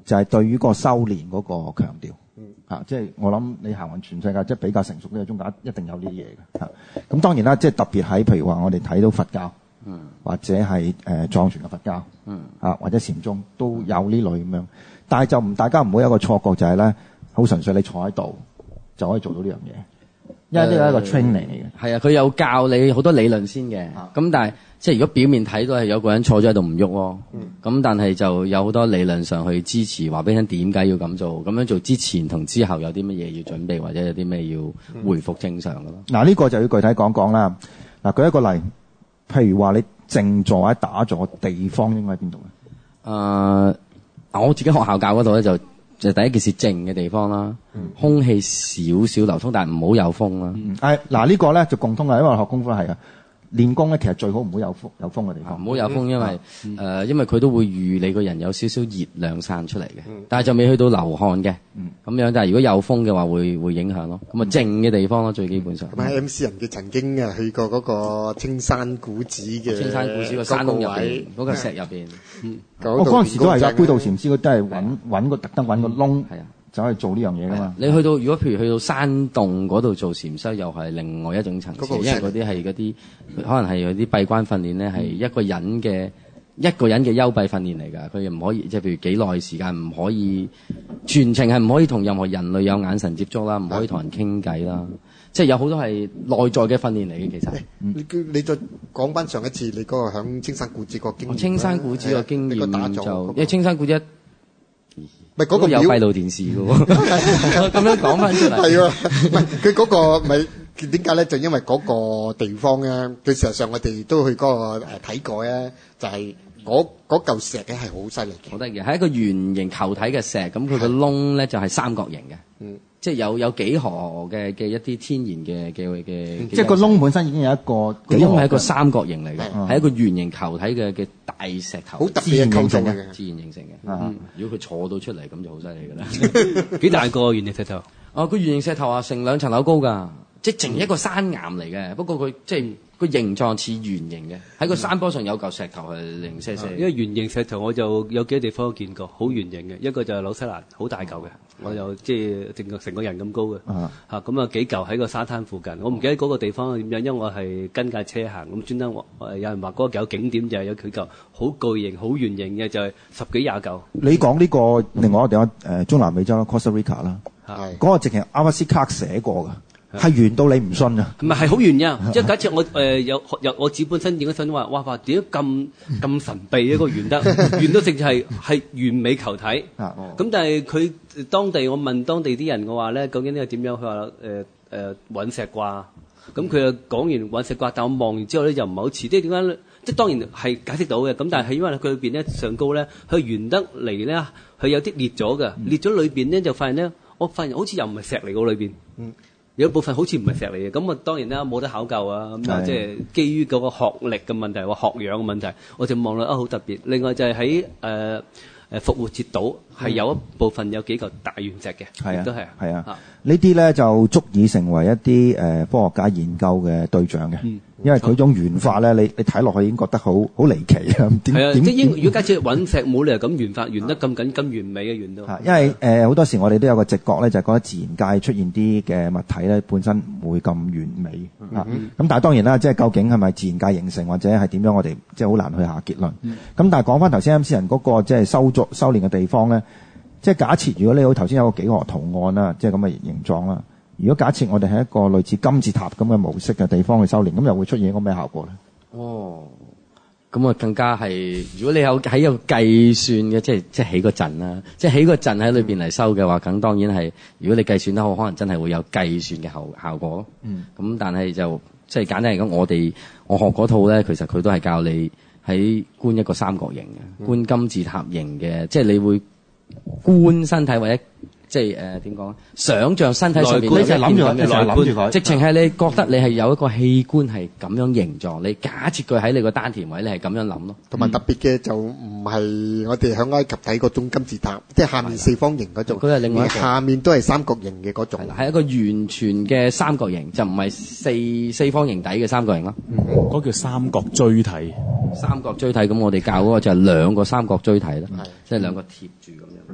就係對於嗰個修練嗰個強調。啊，即係我諗你行勻全世界，即係比較成熟嘅宗教，一定有呢啲嘢嘅。嚇，咁當然啦，即係特別喺譬如話我哋睇到佛教，嗯，或者係誒、呃、藏傳嘅佛教，嗯，啊或者禪宗都有呢類咁樣，但係就唔大家唔好有一個錯覺就係咧，好純粹你坐喺度就可以做到呢樣嘢，因為呢個係一個 training 嚟嘅。 係啊，佢有教你好多理論先嘅，咁、啊、但係即係如果表面睇到係有個人坐咗喺度唔喐喎，咁、嗯、但係就有好多理論上去支持，話俾你聽點解要咁做，咁樣做之前同之後有啲乜嘢要準備，或者有啲咩要回復正常嘅咯。嗱、嗯，呢個就要具體講講啦。嗱，舉一個例，譬如話你靜坐或者打坐嘅地方應該喺邊度咧？誒、呃，我自己學校教嗰度咧就就第一件事靜嘅地方啦，嗯、空氣少少流通，但係唔好有風啦。誒、嗯，嗱、哎、呢個咧就共通嘅，因為我學功夫係嘅。練功咧，其實最好唔好有風有風嘅地方，唔好有風，因為誒、嗯呃，因為佢都會預你個人有少少熱量散出嚟嘅、嗯，但係就未去到流汗嘅，咁、嗯、樣。但係如果有風嘅話，會會影響咯。咁啊，靜嘅地方咯，最基本上。咁、嗯、喺 M C 人嘅曾經啊去過嗰個青山古寺嘅， 青山古寺個山窿入邊，嗰個石入邊。 我嗰陣時都係噶，杯渡禪師佢都係揾揾個特登揾個窿。係啊。就可以做呢樣嘢噶嘛？你去到如果譬如去到山洞嗰度做禪修，又係另外一種層次，那個、因為嗰啲係嗰啲可能係嗰啲閉關訓練咧，係一個人嘅、嗯、一個人嘅幽閉訓練嚟㗎。佢又唔可以即係譬如幾耐時間唔可以全程係唔可以同任何人類有眼神接觸啦，唔可以同人傾偈啦。即係有好多係內在嘅訓練嚟嘅，其實。 嗯、你你再講翻上一次你嗰個響青山古寺個經驗。 青山古寺個經驗就、那個、因為青山古寺一。 咪嗰個有閉路電視嘅喎，咁樣講翻出嚟。 係啊，唔係佢嗰個咪點解咧？就因為嗰個地方咧，佢事實上我哋都去嗰個誒睇過咧，就係嗰嗰嚿石咧係好犀利嘅， 好得意嘅，係一個圓形球體嘅石，咁佢個窿咧就係三角形嘅，嗯，即係有有幾何嘅嘅一啲天然嘅嘅嘅， 即係個窿本身已經有一個幾何，係一個三角形嚟嘅，係一個圓形球體嘅嘅大石頭， 好特別嘅構造嘅， 自然形成嘅。嗯，如果佢坐到出嚟咁就好犀利㗎啦。 幾大個圓形石頭？ 哦，個圓形石頭啊，成兩層樓高㗎，即係淨一個山岩嚟嘅。不過佢即係個形狀似圓形嘅，喺個山坡上有嚿石頭係零零舍舍。 因為圓形石頭我就有幾個地方都見過，好圓形嘅。一個就係紐西蘭，好大嚿嘅，我有即係成個成個人咁高嘅。嚇咁啊幾嚿喺個沙灘附近，我唔記得嗰個地方點樣，因為我係跟架車行咁專登。有人話嗰個有景點就係有佢嚿好巨型、好圓形嘅，就係十幾廿嚿。 你講呢個另外一個地方誒中南美洲啦 Costa Rica 啦，嗰個直情阿巴斯卡寫過㗎。係圓到你唔信啊！ 唔係係好圓嘅，即係假設我誒、呃、有有我自己本身影咗相都話，哇！話點解咁咁神秘一個圓得圓到直就係係完美球體。咁、哦、但係佢當地我問當地啲人嘅話咧，究竟呢個點樣？佢話誒誒隕石啩。咁佢又講完隕石啩，但我望完之後咧又唔係好似，即係點解？即係當然係解釋到嘅。咁但係因為佢裏邊咧上高咧，佢圓得嚟咧，佢有啲裂咗嘅，裂咗裏邊咧就發現咧，我發現好似又唔係石嚟嘅裏邊。嗯。有部分好似唔係石嚟嘅，咁啊當然啦，冇得考究啊，咁啊即係基於嗰個學歷嘅問題或學養嘅問題，我就望到啊好特別。另外就係喺誒誒復活節島係有一部分有幾嚿大原石嘅，係啊，都係係啊，呢啲咧就足以成為一啲誒科學家研究嘅對象嘅。嗯因為佢種圓化咧，你你睇落去已經覺得好好離奇啊！點係啊，即係應如果假設隕石冇理由咁圓化，圓得咁緊咁完美嘅圓到。 因為誒好、呃、多時我哋都有個直覺咧，就係、是、覺得自然界出現啲嘅物體咧，本身唔會咁完美咁、嗯啊、但係當然啦，即係究竟係咪自然界形成，或者係點樣，我哋即係好難去下結論。咁、嗯、但係講翻頭先 M C 人嗰個即係修作修練嘅地方咧，即係假設如果你好頭先有個幾何圖案啦，即係咁嘅形狀啦。如果假設我哋係一個類似金字塔咁嘅模式嘅地方去修練，咁又會出現一個咩效果咧？ 哦，咁啊更加係，如果你有喺有計算嘅，即係即係起個陣啦，即係起個陣喺裏邊嚟修嘅話，咁當然係，如果你計算得好，可能真係會有計算嘅效效果咯。嗯。咁但係就即係簡單嚟講，我哋我學嗰套咧，其實佢都係教你喺觀一個三角形嘅，觀金字塔形嘅，即係你會觀身體或者。即係誒點講？想像身體上面，你就諗住佢，諗住佢。直情係你覺得你係有一個器官係咁樣形狀，你假設佢喺你個丹田位，你係咁樣諗咯。 同埋特別嘅就唔係我哋響埃及睇嗰種金字塔，即係下面四方形嗰種。佢係另外一個。下面都係三角形嘅嗰種。 係一個完全嘅三角形，就唔係四四方形底嘅三角形咯。 嗯，嗰叫三角錐體。 三角錐體，咁我哋教嗰個就係兩個三角錐體啦，即係兩個貼住咁樣。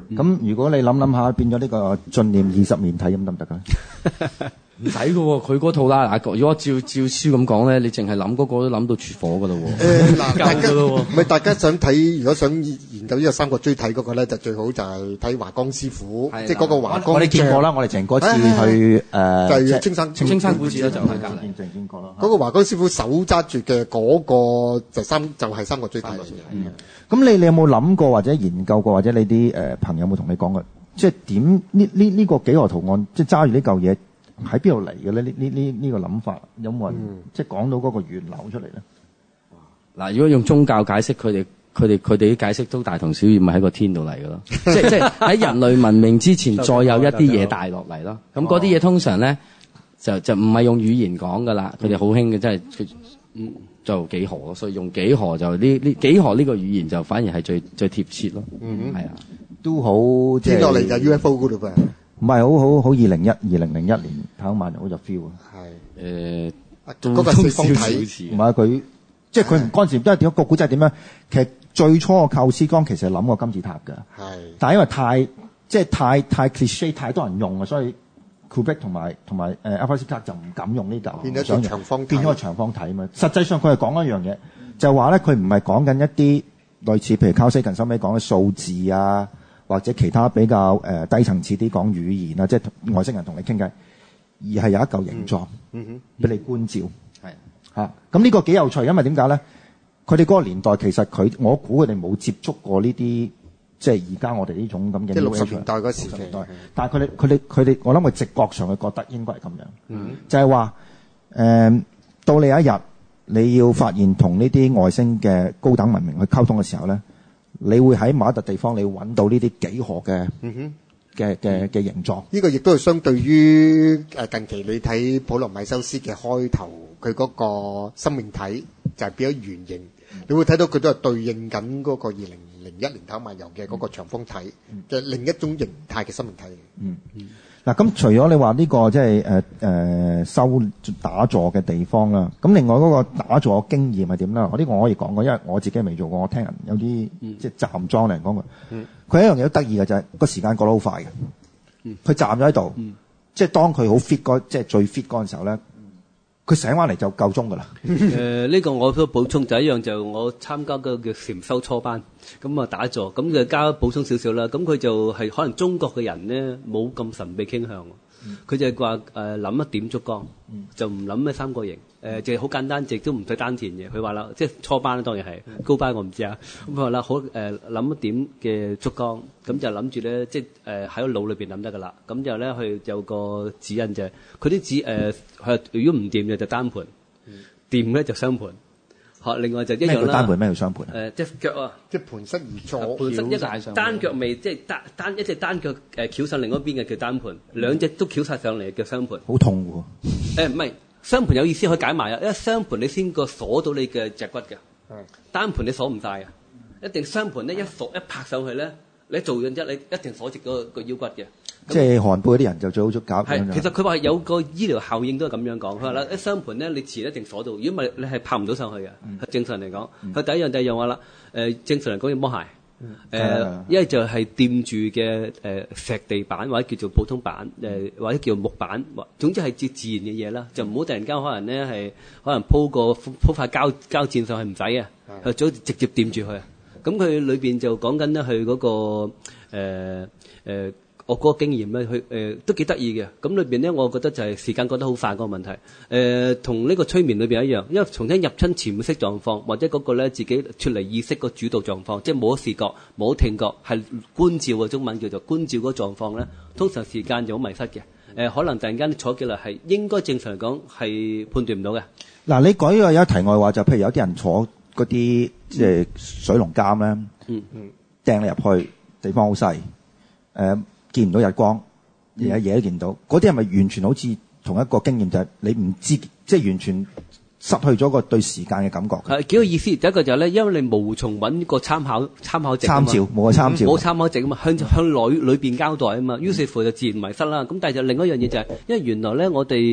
咁如果你諗諗下，變咗呢個進念二十年睇咁得唔得㗎？ 唔使㗎喎，佢嗰套啦，嗱，如果照照書咁講咧，你淨係諗嗰個都諗到絕火㗎咯喎。 誒嗱，大家咯唔係大家想睇，如果想研究呢個三國追睇嗰個咧，就最好就係睇華光師傅，即係嗰個華光。 我哋見過啦，我哋成嗰次去誒， 就係青山青山古寺啦，就係隔離見見過啦。 嗰個華光師傅手揸住嘅嗰個就三就係三國追睇。 嗯，咁你你有冇諗過或者研究過，或者你啲誒朋友有冇同你講過，即係點呢呢呢個幾何圖案，即係揸住呢嚿嘢？喺邊度嚟嘅咧？呢呢呢呢個諗法有冇人、嗯、即係講到嗰個源流出嚟咧？ 嗱，如果用宗教解釋，佢哋佢哋佢哋啲解釋都大同小異，咪喺個天度嚟嘅咯。即係即係喺人類文明之前，再有一啲嘢帶落嚟咯。咁嗰啲嘢通常咧就就唔係用語言講噶啦，佢哋好興嘅，即係嗯就幾何咯。所以用幾何就呢呢幾何呢個語言就反而係最最貼切咯。嗯，係啊， 都好即係天落嚟就 U F O 嗰度噃。 唔係好好好，二零一二零零一年太空漫遊好就 feel 啊！ 係誒， 嗰個四方體唔係佢，即係佢唔干涉，都係點個古仔係點樣？其實最初個構思剛其實係諗過金字塔㗎，係，但係因為太即係太太 cliche，太多人用啊，所以 Kubrick 同埋同埋誒阿法斯卡就唔敢用呢嚿， 變咗長方體， 變咗個長方體啊嘛。實際上佢係講一樣嘢，就係話咧，佢唔係講緊一啲類似譬如 Carl Sagan收尾講嘅數字啊。或者其他比較誒、呃、低層次啲講語言啊，即係外星人同你傾偈，而係有一嚿形狀，嗯哼，俾你觀照，係嚇。咁呢個幾有趣，因為點解咧？佢哋嗰個年代其實佢，我估佢哋冇接觸過呢啲，即係而家我哋呢種咁嘅。即係六十年代嗰時期，但係佢哋佢哋佢哋，我諗佢直覺上佢覺得應該係咁樣，嗯，就係話誒，到你有一日你要發現同呢啲外星嘅高等文明去溝通嘅時候咧。你會喺某一笪地方，你會揾到呢啲幾何嘅嘅嘅嘅形狀。 呢個亦都係相對於誒近期你睇普羅米修斯嘅開頭，佢嗰個生命體就係變咗圓形。你會睇到佢都係對應緊嗰個二零零一年太空漫遊嘅嗰個長方體嘅另一種形態嘅生命體。 嗯嗯。嗱，咁除咗你話呢個即係誒誒修打坐嘅地方啦，咁另外嗰個打坐嘅經驗係點啦？我呢個我可以講過，因為我自己未做過，我聽人有啲、嗯、即係站樁嚟講過。佢、嗯、一樣嘢都得意嘅就係、是、個時間過得好快嘅。佢、嗯、站咗喺度，即係當佢好 fit 嗰即係最 fit 嗰陣時候咧，佢醒翻嚟就夠鐘㗎啦。 誒呢個我都補充就一樣，就我參加個叫禪修初班，咁啊打坐，咁就加補充少少啦。咁佢就係可能中國嘅人咧冇咁神秘傾向，佢、嗯、就係話誒諗一點燭光，嗯、就唔諗咩三角形，誒、呃、就係好簡單，亦都唔使丹田嘅。佢話啦，即係初班啦，當然係、嗯、高班我唔知啊。咁佢話啦，好誒諗一點嘅燭光，咁就諗住咧，即係誒喺個腦裏邊諗得㗎啦。咁就咧佢有個指引就係，佢啲指誒佢如果唔掂嘅就單盤，掂咧就雙盤。學另外就一樣啦。咩叫單盤？ 咩叫雙盤？ 誒，即係腳啊， 即係盤膝而坐， 盤膝一個單腳未，即係單單一隻單腳誒翹上另一邊嘅叫單盤，兩隻都翹晒上嚟嘅叫雙盤。 好痛喎！ 誒唔係雙盤有意思可以解埋啊，因為雙盤你先個鎖到你嘅脊骨嘅，單盤你鎖唔晒嘅，一定雙盤咧一鎖一拍上去咧，你做完之後你一定鎖直嗰個腰骨嘅。 即係寒背嗰啲人就最好捉搞。 係，其實佢話有個醫療效應都係咁樣講。佢話啦，一雙盤咧，你遲一定鎖到，如果唔係你係拍唔到上去嘅。嗯、正常嚟講，佢、嗯、第一樣第二樣話啦，誒、呃、正常嚟講要摸鞋，誒、呃、一係就係掂住嘅誒石地板或者叫做普通板，誒、呃、或者叫木板，總之係接自然嘅嘢啦，就唔好突然間可能咧係可能鋪個鋪塊膠膠墊上去唔使嘅，佢早直接掂住佢。咁佢裏邊就講緊咧佢嗰個誒誒。呃呃我嗰個經驗咧，佢誒、呃、都幾得意嘅。咁裏邊咧，我覺得就係時間過得好快嗰個問題。誒、呃，同呢個催眠裏邊一樣，因為重新入侵潛意識狀況，或者嗰個咧自己脫離意識個主導狀況，即係冇咗視覺、冇咗聽覺，係觀照嘅中文叫做觀照嗰個狀況咧，通常時間就好迷失嘅。誒、呃，可能突然間坐幾耐係應該正常嚟講係判斷唔到嘅。 嗱，你講呢個有一題外話，就譬如有啲人坐嗰啲即係水龍監咧，嗯嗯，掟你入去地方好細，誒、呃。見唔到日光，日日嘢都見到，嗰啲係咪完全好似同一個經驗，就係你唔知，即係完全失去咗個對時間嘅感覺？ 係幾個意思？第一個就係咧，因為你無從揾個參考參考值， 參照冇個參照， 冇參考值啊嘛，向向內裏邊交代啊嘛，於是乎就自然迷失啦。咁但係就另一樣嘢就係、是，因為原來咧我哋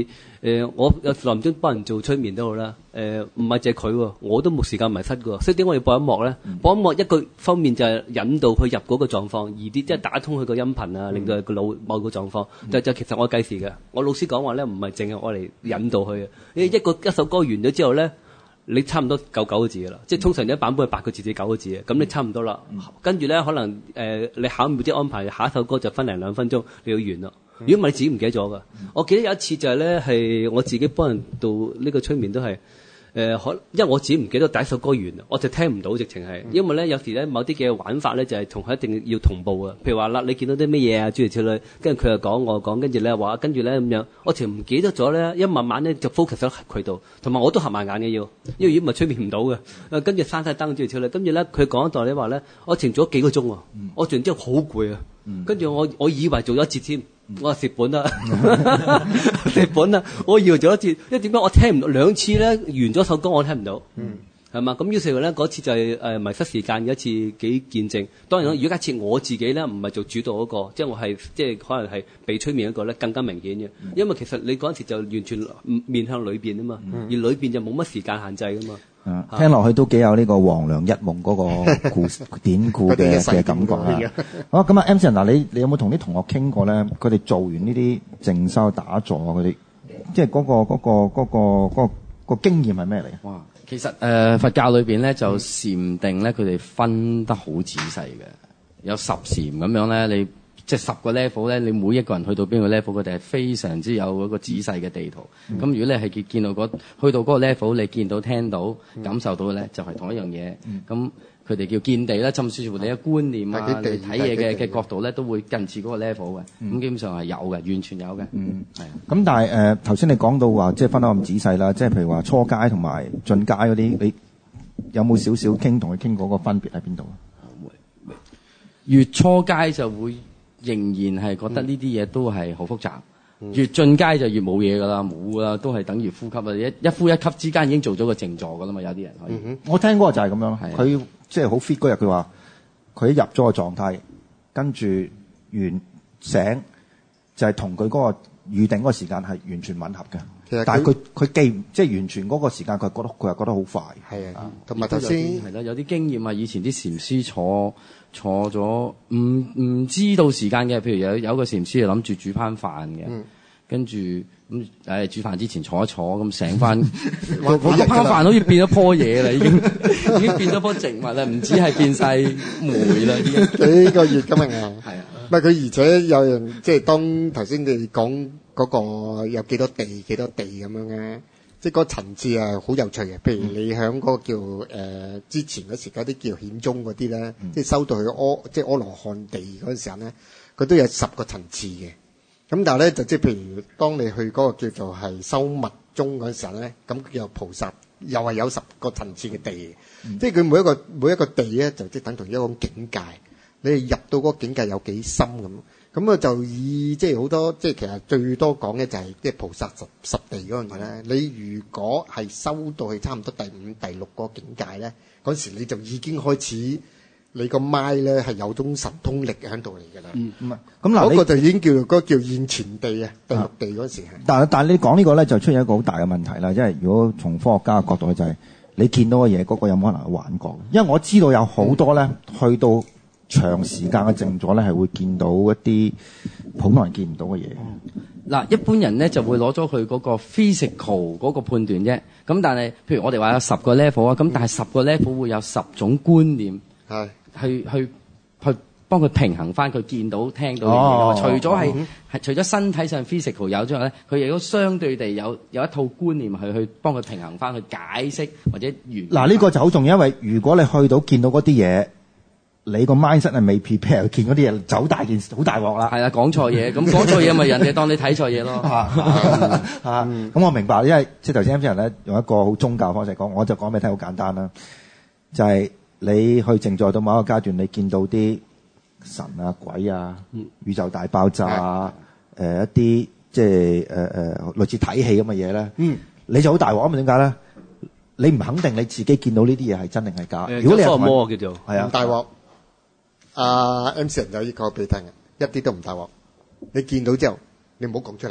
誒、呃，我有臨中幫人做催眠都好啦。誒、呃，唔係淨係佢喎，我都冇時間迷失嘅喎。所以點解我要播音樂咧？嗯、播音樂一個方面就係引導佢入嗰個狀況，易啲即係打通佢個音頻啊，令到佢個腦某個狀況。嗯、就就其實我計時嘅。我老師講話咧，唔係淨係我嚟引導佢嘅。你一個一首歌完咗之後咧，你差唔多夠九個字嘅啦。嗯、即係通常一版本係八個字至九個字嘅，咁你差唔多啦。嗯、跟住咧，可能誒、呃、你巧妙啲安排，下一首歌就分零兩分鐘，你要完咯。如果唔係，你自己唔記得咗噶。嗯、我記得有一次就係咧，係我自己幫人做呢個催眠都係誒，可、呃、因為我自己唔記得第一首歌完，我就聽唔到，直情係。因為咧有時咧某啲嘅玩法咧就係同佢一定要同步啊。譬如話啦，你見到啲咩嘢啊，諸如此類，跟住佢又講我講，跟住咧話，跟住咧咁樣，我直唔記得咗咧，一慢慢咧就 focus 喺佢度，同埋我都合埋眼嘅要，因為如果唔係催眠唔到嘅。跟住閂晒燈諸如此類，跟住咧佢講一段你話咧，我停咗幾個鐘喎，嗯、我做完之後好攰啊，跟住、嗯、我我以為做咗一節添。我話蝕本啦，蝕本啦！我以為做一次，因為點解我聽唔到兩次咧？完咗首歌我聽唔到，係嘛、嗯？咁於是乎咧，嗰次就係誒迷失時間嘅一次幾見證。當然啦，如果假設我自己咧唔係做主導嗰、那個，即係我係即係可能係被催眠一個咧，更加明顯嘅。嗯、因為其實你嗰陣時就完全面向裏邊啊嘛，嗯、而裏邊就冇乜時間限制噶嘛。 啊，聽落去都幾有呢個黃粱一夢嗰個故事典故嘅嘅感覺啊！好，咁啊 ，M 先生嗱，你你有冇同啲同學傾過咧？佢哋做完呢啲靜修打坐嗰啲，即係嗰個嗰個嗰個嗰個個經驗係咩嚟？ 哇！其實誒、呃、佛教裏邊咧就禪定咧，佢哋分得好仔細嘅，有十禪咁樣咧，你。即係十個 level 咧，你每一個人去到邊個 level，佢哋係非常之有嗰個仔細嘅地圖。咁、嗯、如果你係見見到嗰去到嗰個 level，你見到、聽到、嗯、感受到嘅咧，就係、是、同一樣嘢。咁佢哋叫見地啦，甚至乎你嘅觀念啊，你睇嘢嘅嘅角度咧，都會近似嗰個 level 嘅。咁、嗯、基本上係有嘅，完全有嘅。嗯，係啊。咁但係誒頭先你講到話，即係分得咁仔細啦，即係譬如話初階同埋進階嗰啲，你有冇少少傾同佢傾嗰個分別喺邊度啊？ 越初階就會。仍然係覺得呢啲嘢都係好複雜，嗯、越進階就越冇嘢㗎啦，冇㗎啦，都係等於呼吸啊！一一呼一吸之間已經做咗個靜坐㗎啦嘛，有啲人可以。嗯、 我聽嗰個就係咁樣，佢即係好 fit 嗰日，佢話佢入咗個狀態，跟住完醒就係同佢嗰個預定嗰個時間係完全吻合嘅。但係佢佢記即係完全嗰個時間，佢係覺得佢係覺得好快。係啊，同埋頭先係啦，有啲經驗啊，以前啲禪師坐坐咗唔唔知道時間嘅，譬如有有一個禪師係諗住煮翻飯嘅，嗯、跟住咁誒煮飯之前坐一坐，咁醒翻，嗰嗰烹飯好似變咗棵嘢啦，已經已經變咗棵植物啦，唔止係變晒梅啦，已經幾個月咁啊！係啊，唔係佢而且有人即係當頭先你講。嗰個有幾多地幾多地咁樣嘅，即係嗰個層次啊，好有趣嘅。譬如你喺嗰個叫誒、呃、之前嗰時嗰啲叫顯宗嗰啲咧，嗯、即係收到去阿即係阿羅漢地嗰陣時候咧，佢都有十個層次嘅。咁但係咧就即係譬如當你去嗰個叫做係修密宗嗰陣時候咧，咁叫菩薩又係有十個層次嘅地，嗯、即係佢每一個每一個地咧就即係等同一種境界。你入到嗰個境界有幾深咁？咁啊就以即係好多即係其實最多講嘅就係即係菩薩十十地嗰樣嘢咧。你如果係收到去差唔多第五、第六個境界咧，嗰時你就已經開始你個麥咧係有種神通力喺度嚟㗎啦。嗯，唔係咁嗱，嗰個就已經叫做嗰個叫現前地啊，第六地嗰時係。 但係但係你講呢個咧就出現一個好大嘅問題啦，因為如果從科學家嘅角度咧就係你見到嘅嘢嗰個有冇可能係幻覺？因為我知道有好多咧去到長時間嘅靜坐咧，係會見到一啲普通人見唔到嘅嘢。 嗱、嗯，一般人咧就會攞咗佢嗰個 physical 嗰個判斷啫。咁但係，譬如我哋話有十個 level 啊，咁但係十個 level 會有十種觀念，係去去去幫佢平衡翻佢見到聽到嘅嘢。哦、除咗係係除咗身體上 physical 有之外咧，佢亦都相對地有有一套觀念去去幫佢平衡翻，去解釋或者原。嗱， 呢個就好重要，因為如果你去到見到嗰啲嘢。你個 mindset 係未 prepare 見嗰啲嘢走大件事，好大鑊啦。 係啦，講錯嘢，咁講錯嘢咪人哋當你睇錯嘢咯。 嚇，咁我明白，因為即係頭先啲人咧用一個好宗教方式講，我就講俾你聽好簡單啦，就係、是、你去靜坐到某一個階段，你見到啲神啊、鬼啊、嗯、宇宙大爆炸啊、誒、呃、一啲即係誒誒類似睇戲咁嘅嘢咧，嗯、你就好大鑊，咁點解咧？你唔肯定你自己見到呢啲嘢係真定係假？ 嗯、 如果你係魔叫做係啊， 大鑊。阿 M 先生就依個俾你聽嘅，一啲都唔大鑊。你見到之後，你唔好講出嚟。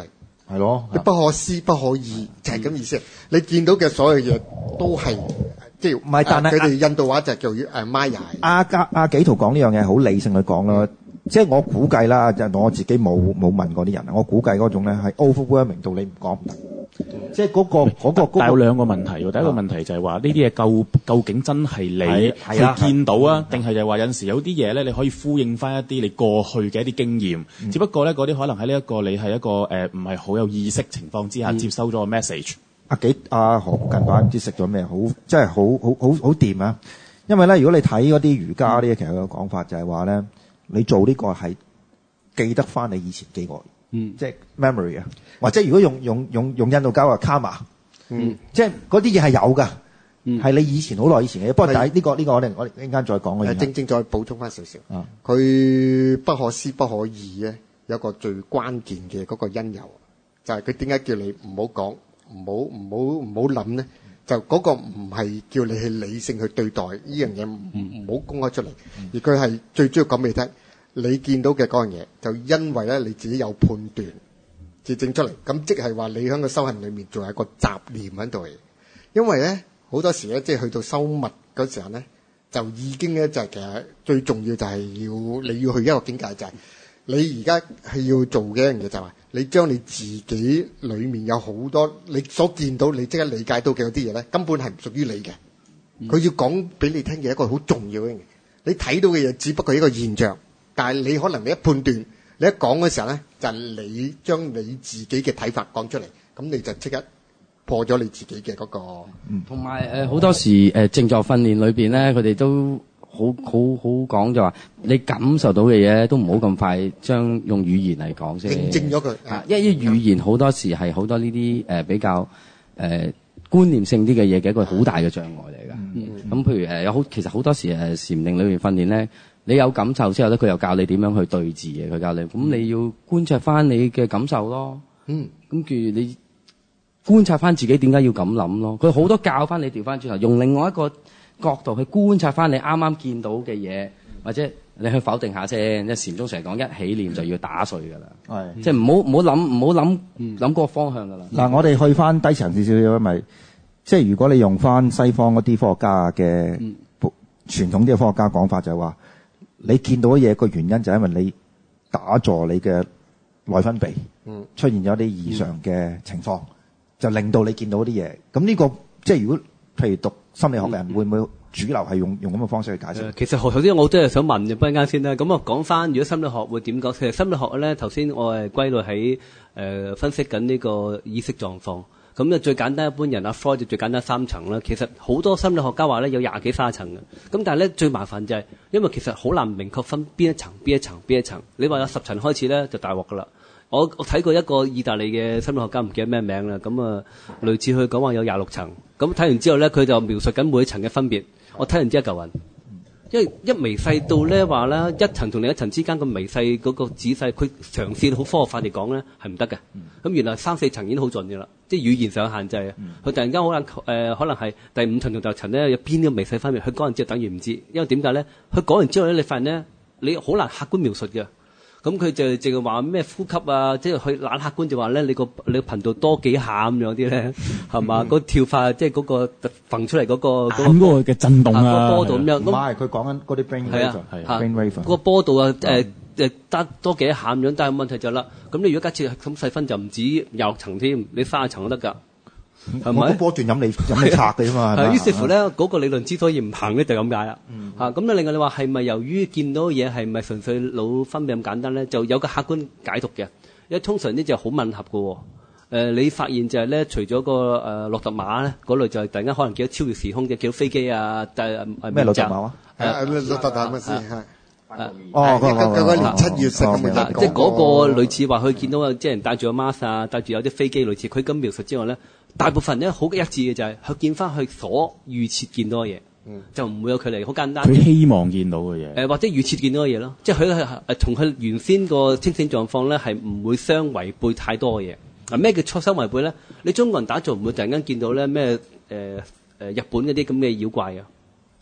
係咯， 你不可思不可議，就係咁意思。你見到嘅所有嘢都係即係唔係，但係佢哋印度話就叫誒 Maya。 阿加阿紀陶講呢樣嘢好理性去講啦，即係我估計啦，就我自己冇冇問過啲人，我估計嗰種咧係 overwhelming 到你唔講唔得。即係嗰個嗰個嗰個， 但有兩個問題喎。第一個問題就係話呢啲嘢究究竟真係你去見到啊，定係就係話有陣時有啲嘢咧，你可以呼應翻一啲你過去嘅一啲經驗。只不過咧嗰啲可能喺呢一個你係一個誒唔係好有意識情況之下接收咗個 message。 阿紀阿何近排唔知食咗咩，好即係好好好好掂啊！因為咧，如果你睇嗰啲瑜伽啲，其實佢嘅講法就係話咧，你做呢個係記得翻你以前幾個。嗯，即係 memory 啊，或者如果用用用用印度教話 karma，嗯，即係嗰啲嘢係有㗎，嗯，係你以前好耐以前嘅嘢。不過但係呢個呢個我哋我哋一陣間再講嘅。 正正再補充翻少少，佢不可思不可議咧，有一個最關鍵嘅嗰個因由，就係佢點解叫你唔好講，唔好唔好唔好諗咧？就嗰個唔係叫你去理性去對待呢樣嘢，唔唔好公開出嚟，而佢係最主要講俾你聽。你見到嘅嗰樣嘢，就因為咧你自己有判斷，至整出嚟。咁即係話你喺個修行裏面仲有一個雜念喺度嘅。因為咧好多時咧，即係去到修密嗰時候咧，就已經咧就係其實最重要就係要你要去一個境界，就係你而家係要做嘅一樣嘢，就係話你將你自己裏面有好多你所見到你即刻理解到嘅嗰啲嘢咧，根本係唔屬於你嘅。佢要講俾你聽嘅一個好重要嘅嘢，你睇到嘅嘢只不過係一個現象。但係你可能你一判斷，你一講嘅時候咧，就係你將你自己嘅睇法講出嚟，咁你就即刻破咗你自己嘅嗰個。 同埋誒好多時誒靜坐訓練裏邊咧，佢哋都好好好講就話，你感受到嘅嘢都唔好咁快將用語言嚟講先。 認證咗佢。 啊，因為語言好多時係好多呢啲誒比較誒、呃、觀念性啲嘅嘢嘅一個好大嘅障礙嚟㗎。咁、嗯嗯、譬如誒有好其實好多時誒禪定裏邊訓練咧。你有感受之後咧，佢又教你點樣去對治嘅。佢教你，咁你要觀察翻你嘅感受咯。嗯，咁譬如你觀察翻自己點解要咁諗咯。佢好多教翻你調翻轉頭，用另外一個角度去觀察翻你啱啱見到嘅嘢，或者你去否定下先。即係禪宗成日講一起念就要打碎㗎啦。係、嗯，即係唔好唔好諗唔好諗諗嗰個方向㗎啦。 嗱、嗯，我哋去翻低層少少，因為即係如果你用翻西方嗰啲科學家嘅、嗯、傳統啲嘅科學家講法就係話。你見到嘅嘢個原因就係因為你打坐你嘅內分泌、嗯、出現咗啲異常嘅情況、嗯，就令到你見到啲嘢。咁呢、呢個即係如果譬如讀心理學嘅人、嗯、會唔會主流係用用咁嘅方式去解釋、呃？ 其實頭先我真係想問嘅，不陣間先啦。咁啊講翻，如果心理學會點講？其實心理學咧，頭先我係歸類喺誒分析緊呢個意識狀況。咁咧最簡單一般人阿 Freud 最簡單三層啦，其實好多心理學家話咧有廿幾卅層嘅，咁但係咧最麻煩就係、是，因為其實好難明確分邊一層邊一層邊一層。你話有十層開始咧就大鑊噶啦。我我睇過一個意大利嘅心理學家唔記得咩名啦，咁啊類似佢講話有廿六層，咁睇完之後咧佢就描述緊每一層嘅分別。我睇完之後嚿雲。因為一微細到咧話咧，一層同另一層之間個微細嗰個仔細，佢嘗試好科學化地講咧係唔得嘅。咁、嗯、原來三四層已經好盡嘅啦，即係語言上有限制啊。佢、嗯、突然間好難誒，可能係第五層同第六層咧有邊啲微細分別，佢講完之後等於唔知，因為點解咧？佢講完之後咧，你發現咧，你好難客觀描述嘅。咁佢就淨係話咩呼吸啊，即係佢懶客觀就話咧，你個你個頻道多幾下咁樣啲咧，係嘛？嗰跳法即係嗰個揈出嚟嗰個嗰個嘅震動啊， 嗰個波度咁樣。 唔係佢講緊嗰啲 brain wave，係 brain wave。 嗰個波度啊誒誒得多幾下咁樣，但係問題就係啦，咁你如果假設咁細分就唔止廿六層添，你三十層都得㗎。係咪？ 個波段飲你飲你拆嘅啫嘛。 係於是乎咧，嗰個理論之所以唔行咧，就咁解啦。嚇咁咧，另外你話係咪由於見到嘢係咪純粹腦分泌咁簡單咧？就有個客觀解讀嘅。因為通常呢就好吻合嘅喎。誒，你發現就係咧，除咗個誒洛特馬咧嗰類，就係突然間可能見到超越時空嘅，見到飛機啊，誒咩洛特馬啊？ 誒洛特馬乜事係？ 哦， 嗰個年七月食咁嘅， 即係嗰個類似話佢見到啊，即係人帶住個 mask 啊，帶住有啲飛機類似，佢咁描述之外咧，大部分咧好一致嘅就係佢見翻佢所預設見到嘅嘢，嗯、就唔會有距離，好簡單。 佢希望見到嘅嘢， 誒或者預設見到嘅嘢咯，即係佢係誒同佢原先個清醒狀況咧係唔會相違背太多嘅嘢。嗱咩叫錯相違背咧？你中國人打坐唔會突然間見到咧咩誒誒日本嗰啲咁嘅妖怪啊？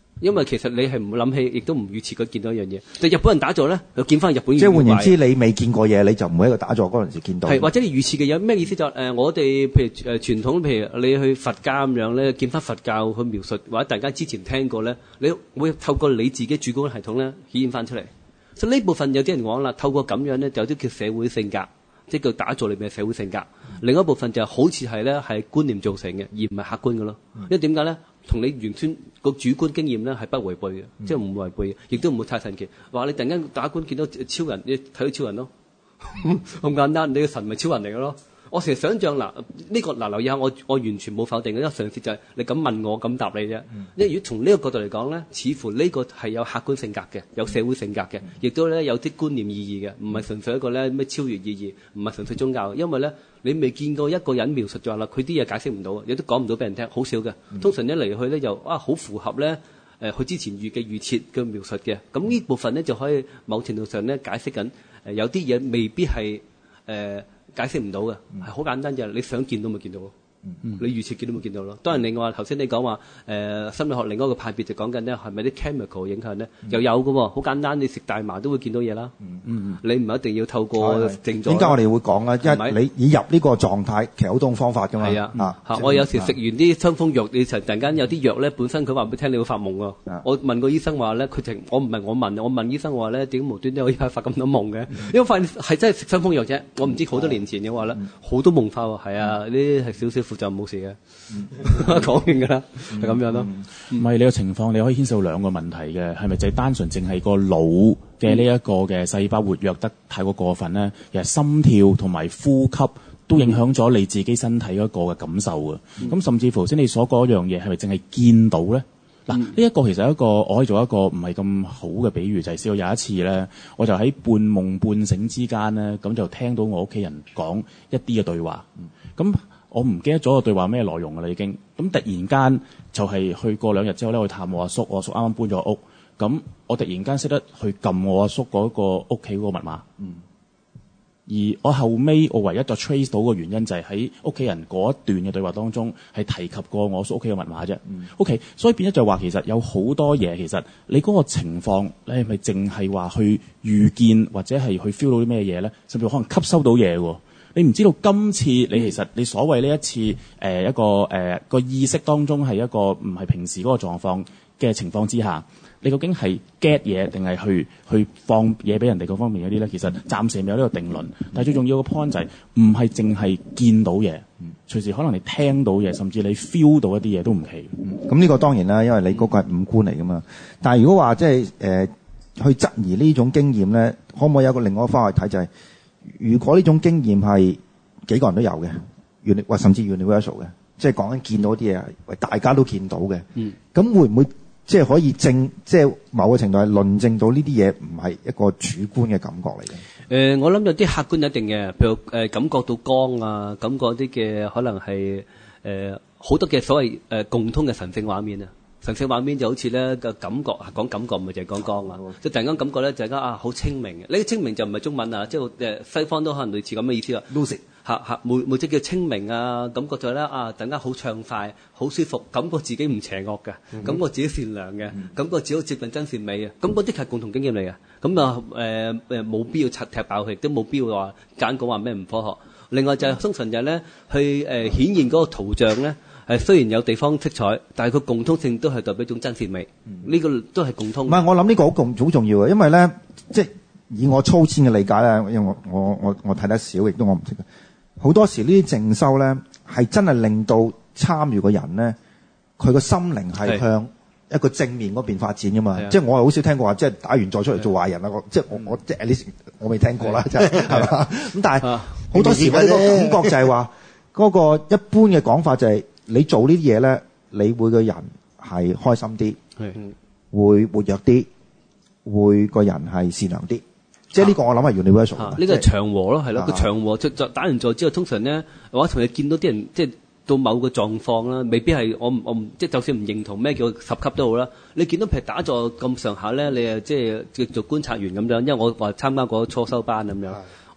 因為其實你係唔會諗起，亦都唔預設佢見到一樣嘢。但日本人打坐咧，又見翻日本。 即係換言之，你未見過嘢，你就唔會喺度打坐嗰陣時見到。 係或者你預設嘅嘢咩意思就係、呃、我哋譬如誒傳統，譬如你去佛家咁樣咧，見翻佛教去描述，或者大家之前聽過咧，你會透過你自己主觀系統咧顯現翻出嚟。所以呢部分有啲人講啦，透過咁樣咧，就有啲叫社會性格，即係叫打坐裏面嘅社會性格。嗯、另一部分就好似係咧係觀念造成嘅，而唔係客觀嘅咯。嗯、因為點解咧？同你原先個主觀經驗咧係不違背嘅，嗯、即係唔違背嘅，亦都唔會太神奇。話你突然間打觀見到超人，你睇到超人咯，咁簡單，你嘅神咪超人嚟嘅咯。我成日想像嗱，呢、呢個嗱留意下，我我完全冇否定嘅，因為上次就係你咁問我咁答你啫。嗯、因為如果從呢個角度嚟講咧，似乎呢個係有客觀性格嘅，有社會性格嘅，亦都咧有啲觀念意義嘅，唔係純粹一個咧咩超越意義，唔係純粹宗教。因為咧你未見過一個人描述咗啦，佢啲嘢解釋唔到，亦都講唔到俾人聽，好少嘅。通常一嚟去咧就啊好符合咧誒佢之前預嘅預設嘅描述嘅。咁呢部分咧就可以某程度上咧解釋緊誒、呃、有啲嘢未必係誒。呃解釋唔到嘅，係好、嗯、簡單，就係你想見到咪見到咯。嗯、你預設見到咪見到咯。當然另外頭先你講話誒心理學另外一個派別就講緊咧係咪啲 chemical 影響咧？嗯、又有嘅喎，好簡單，你食大麻都會見到嘢啦。嗯嗯、你唔係一定要透過症狀。點解我哋會講咧？因為你已入呢個狀態，其實好多種方法㗎嘛。係啊，啊嚇！我有時食完啲傷風藥，你突然間有啲藥咧，本身佢話俾你聽你會發夢喎。啊、我問個醫生話咧，佢淨我唔係我問，我問醫生話咧點解無端端可以發咁多夢嘅？嗯、因為發現係真係食傷風藥啫。我唔知好多年前嘅話咧，好、嗯、多夢化喎。係啊，呢啲係少少。就冇事嘅，講完㗎啦，係咁樣咯。唔係你個情況，你可以牽涉到兩個問題嘅，係咪就係單純淨係個腦嘅呢一個嘅細胞活躍得太過過分咧？其實心跳同埋呼吸都影響咗你自己身體嗰個嘅感受嘅。咁、嗯、甚至乎先你所講嗰樣嘢，係咪淨係見到咧？嗱、嗯，呢一個其實係一個我可以做一個唔係咁好嘅比喻，就係、是、試過有一次咧，我就喺半夢半醒之間咧，咁就聽到我屋企人講一啲嘅對話，咁、嗯。我唔記得咗個對話咩內容㗎啦，已經咁突然間就係去過兩日之後咧，去探我阿叔，我阿叔啱啱搬咗屋，咁我突然間識得去撳我阿叔嗰個屋企嗰個密碼，嗯，而我後尾我唯一就 trace 到個原因就係喺屋企人嗰一段嘅對話當中係提及過我阿叔屋企嘅密碼啫，嗯，OK，所以變咗就話其實有好多嘢，其實你嗰個情況你係咪淨係話去預見或者係去 feel 到啲咩嘢咧？甚至可能吸收到嘢喎。你唔知道今次你其實你所謂呢一次誒、呃、一個誒、呃、個意識當中係一個唔係平時嗰個狀況嘅情況之下，你究竟係 get 嘢定係去去放嘢俾人哋嗰方面嗰啲咧？其實暫時未有呢個定論。但係最重要嘅 point 就係唔係淨係見到嘢，隨時可能你聽到嘢，甚至你 feel 到一啲嘢都唔奇。咁呢、嗯、個當然啦，因為你嗰個係五官嚟噶嘛。但係如果話即係誒去質疑呢種經驗咧，可唔可以有個另外一個方法去睇就係、是？如果呢種經驗係幾個人都有嘅，或甚至 universal 嘅，即係講緊見到啲嘢係大家都見到嘅，咁、嗯、會唔會即係可以證，即係某個程度係論證到呢啲嘢唔係一個主觀嘅感覺嚟嘅？誒、呃，我諗有啲客觀一定嘅，譬如誒、呃、感覺到光啊，感覺啲嘅可能係誒好多嘅所謂誒、呃、共通嘅神聖畫面啊。神聖畫面就好似咧個感覺，講感覺唔係淨係講光啊，即係突然間感覺咧就係啊好清明嘅。呢個清明就唔係中文啊，即係誒西方都可能類似咁嘅意思啊。lucid 嚇嚇，每每隻叫清明啊，感覺就係咧啊，突然間好暢快、好舒服，感覺自己唔邪惡嘅，嗯、感覺自己善良嘅，嗯、感覺自己好接近真善美嘅。咁嗰啲係共同經驗嚟嘅。咁啊誒誒冇必要拆踢爆佢，亦都冇必要話揀講話咩唔科學。另外就係通常就係咧去誒、呃、顯現嗰個圖像咧。係雖然有地方色彩，但係佢共通性都係代表一種真善美。呢、嗯、個都係共通。唔係，我諗呢個好共好重要嘅，因為咧，即係以我粗淺嘅理解咧，因為我我我我睇得少，亦都我唔識嘅。好多時呢啲靜修咧，係真係令到參與嘅人咧，佢個心靈係向一個正面嗰邊發展㗎嘛。即係我係好少聽過話，即係打完再出嚟做壞人啦。即係我我即係 at least 我未聽過啦，真係係嘛。咁但係好多時我呢個感覺就係話，嗰個一般嘅講法就係、是。你做呢啲嘢咧，你會個人係開心啲，係會活躍啲，會個人係善良啲。即係呢個我諗係 universal。呢個係祥和咯，係咯。個祥和就就打完坐之後，通常咧，我同你見到啲人，即係到某個狀況啦，未必係我唔我唔即係就算唔認同咩叫十級都好啦。你見到譬如打坐咁上下咧，你誒即係叫做觀察員咁樣，因為我話參加過初修班咁樣。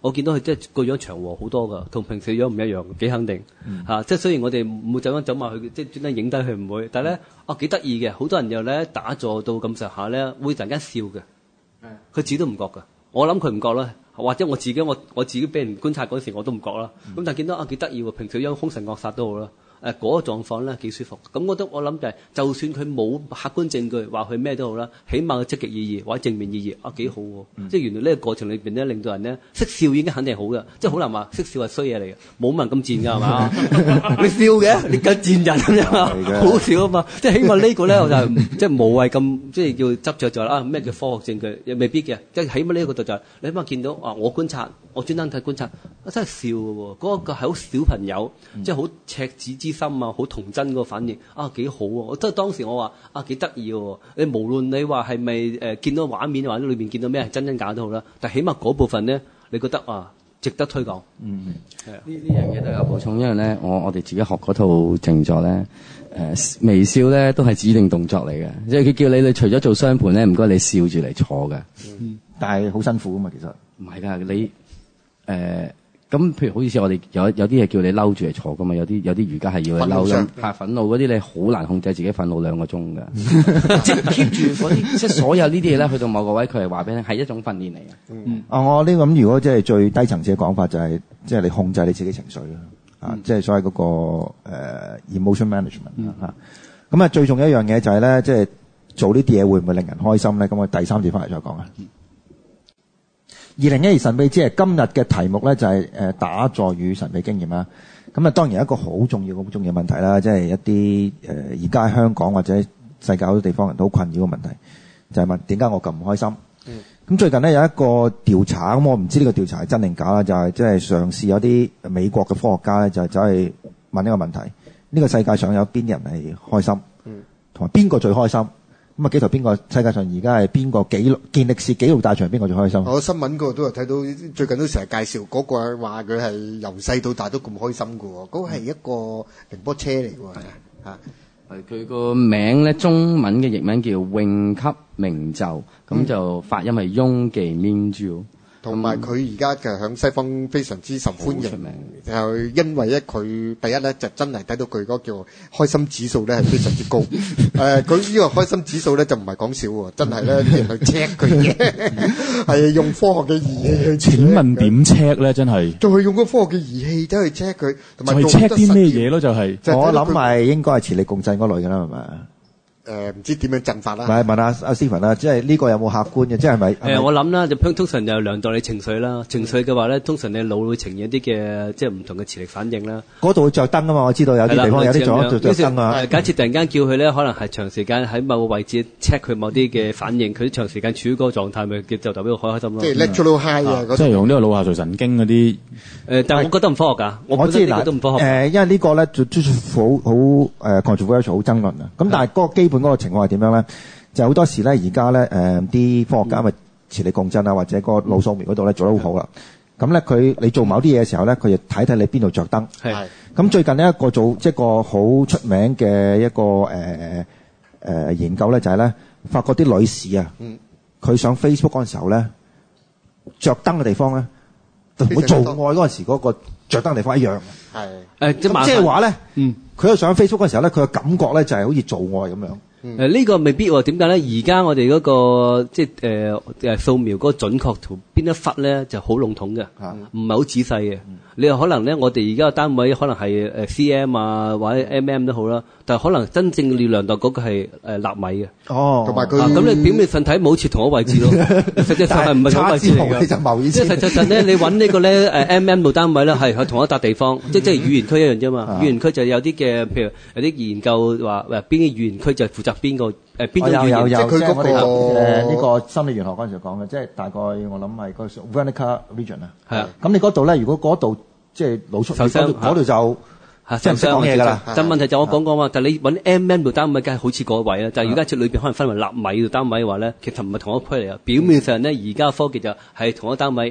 我見到佢即係個樣祥和好多㗎，同平時樣唔一樣，幾肯定嚇、嗯啊。即係雖然我哋唔會走翻走埋去，即係專登影低佢唔會，但係咧啊幾得意嘅，好多人又咧打坐到咁上下咧，會突然間笑嘅，佢自己都唔覺㗎。我諗佢唔覺啦，或者我自己我我自己俾人觀察嗰時我都唔覺啦。咁、嗯、但係見到啊幾得意喎，平時樣兇神惡煞都好啦。誒、呃、嗰、那個狀況咧幾舒服，咁我覺得我諗就係、是，就算佢冇客觀證據話佢咩都好啦，起碼個積極意義或者正面意義啊幾好喎，嗯、即係原來呢個過程裏邊咧令到人咧識笑已經肯定好嘅，即係好難話識笑係衰嘢嚟嘅，冇人咁賤㗎係嘛？你笑嘅，你梗賤人咁樣，好笑啊嘛！即係起碼呢個咧我就係即係無謂咁即係要執着就係、是、啊咩叫科學證據，又未必嘅，即係起碼呢個度就係、是、你起碼見到啊我觀察，我專登睇觀察，啊真係笑嘅喎，嗰、那個係好小朋友，嗯、即係好赤子之心啊，好童真嗰個反應啊，幾好喎！我真係當時我話啊，幾得意喎！你無論你話係咪誒見到畫面或者裏邊見到咩係真真假都好啦，但係起碼嗰部分咧，你覺得啊，值得推廣。嗯，係啊，呢呢樣嘢都有補充，因為咧，我我哋自己學嗰套靜坐咧，誒、呃、微笑咧都係指定動作嚟嘅，即係佢叫你你除咗做雙盤咧，唔該你笑住嚟坐嘅。 嗯，但係好辛苦㗎嘛，其實唔係㗎，你誒。呃咁譬如好似我哋有有啲嘢叫你嬲住嚟坐噶嘛，有啲有啲瑜伽係要你嬲咁，嚇憤怒嗰啲你好難控制自己憤怒兩個鐘㗎，即係 keep 住嗰啲，即係所有呢啲嘢咧，去到某個位佢係話俾你係一種訓練嚟嘅。 嗯，啊我呢咁如果即係最低層次嘅講法就係、是，即係你控制你自己情緒啦，啊、嗯，即係所謂嗰、那個、呃、emotion management 啊、嗯，咁啊最重要一樣嘢就係、是、咧，即係做呢啲嘢會唔會令人開心咧？咁我第三節翻嚟再講啊。二零一二神秘之夜今日嘅題目咧就係誒打坐與神秘經驗啦。咁啊當然一個好重要好重要嘅問題啦，即係一啲誒而家喺香港或者世界好多地方人都好困擾嘅問題，就係問點解我咁唔開心？嗯。咁最近咧有一個調查，咁我唔知呢個調查係真定假啦，就係即係嘗試有啲美國嘅科學家咧就係走去問呢個問題：呢個世界上有邊人係開心？嗯。同埋邊個最開心？咁啊，幾頭邊個世界上而家係邊個紀錄健力士紀錄大場邊個最開心？ 我新聞嗰個都有睇到，最近都成日介紹嗰個話佢係由細到大都咁開心㗎喎，嗰個係一個寧波車嚟㗎喎，嚇。 係佢個名咧，中文嘅譯名叫詠級明就，咁、嗯、就發音係雍記明就。 同埋佢而家嘅響西方非常之受歡迎，就因為咧佢第一咧就真係睇到佢嗰個叫開心指數咧係非常之高。誒、呃，佢呢個開心指數咧就唔係講笑喎，真係咧啲人去 check 佢嘅，係用科學嘅儀器去 check。 請問點 check 咧？真係就係用個科學嘅儀器走去 check 佢，同埋做 check 啲咩嘢咯？就係、 是、我諗係應該係磁力共振嗰類㗎啦，係咪？ 誒、呃、唔知點樣陣法啦？ 咪問下阿 Stephen 啦，即係呢個有冇客觀嘅？即係咪？誒、 呃、我諗啦，就通常就量度你情緒啦。情緒嘅話咧，通常你腦會呈現一啲嘅即係唔同嘅磁力反應啦。 嗰度會着燈啊嘛，我知道有啲地方有啲咗着着燈啊。 假設突然間叫佢咧，可能係長時間喺某個位置 check 佢某啲嘅反應，佢長時間處於嗰個狀態，咪就代表開開心咯。 即係 electrical high 啊！ 即係用呢個腦下垂神經嗰啲。 誒，但係我覺得唔科學㗎。 我知嗱， 都唔科學。 誒，因為呢個咧就都好好誒 controversial 好爭論啊。咁但係嗰個基本嗰個情況係點樣？就好多時咧，而家咧誒啲科學家咪磁力共振啊，或者個腦掃描嗰度咧做得好好啦。咁咧佢你做某啲嘢嘅時候咧，佢就睇睇你邊度着燈。係。咁最近呢一個做即係個好出名嘅一個誒誒、呃、研究咧，就係、是、咧發覺啲女士啊，佢、嗯、上 Facebook 嗰陣時候咧，着燈嘅地方咧，同佢做愛嗰陣時嗰個着燈嘅地方一樣。係。誒即係話咧，嗯，佢喺上 Facebook 嗰陣時候咧，佢嘅感覺咧就係好似做愛咁樣。誒呢、 嗯呃這個未必喎，點解咧？而家我哋嗰、那個即係誒誒掃描嗰個準確圖邊一忽咧就好籠統嘅，唔係好仔細嘅。嗯、你又可能咧，我哋而家個單位可能係誒 C M 啊或者 M M 都好啦，但係可能真正要量度嗰個係誒納米嘅。哦，同埋佢咁你表面上睇冇好似同一位置咯，實際上係唔係同一位置嚟嘅。即係實際上咧，你揾呢個咧誒 M M 度單位咧係喺同一笪地方，即係即係語言區一樣啫嘛。語言區就有啲嘅，譬如有啲研究話誒邊啲語言區就負責邊個誒邊種語言，即係佢嗰個誒呢個心理玄學嗰陣時講嘅，即係大概我諗係個 Wernicke region 啊。係啊，咁你嗰度咧，如果嗰度即係腦出，嗰度就即係唔識講嘢㗎啦。 但問題就我講過嘛，但係你揾 M M 度單位，梗係好似嗰位啦。但係而家即係裏邊可能分為納米度單位嘅話咧，其實唔係同一區嚟啊。表面上咧，而家科技就係同一單位。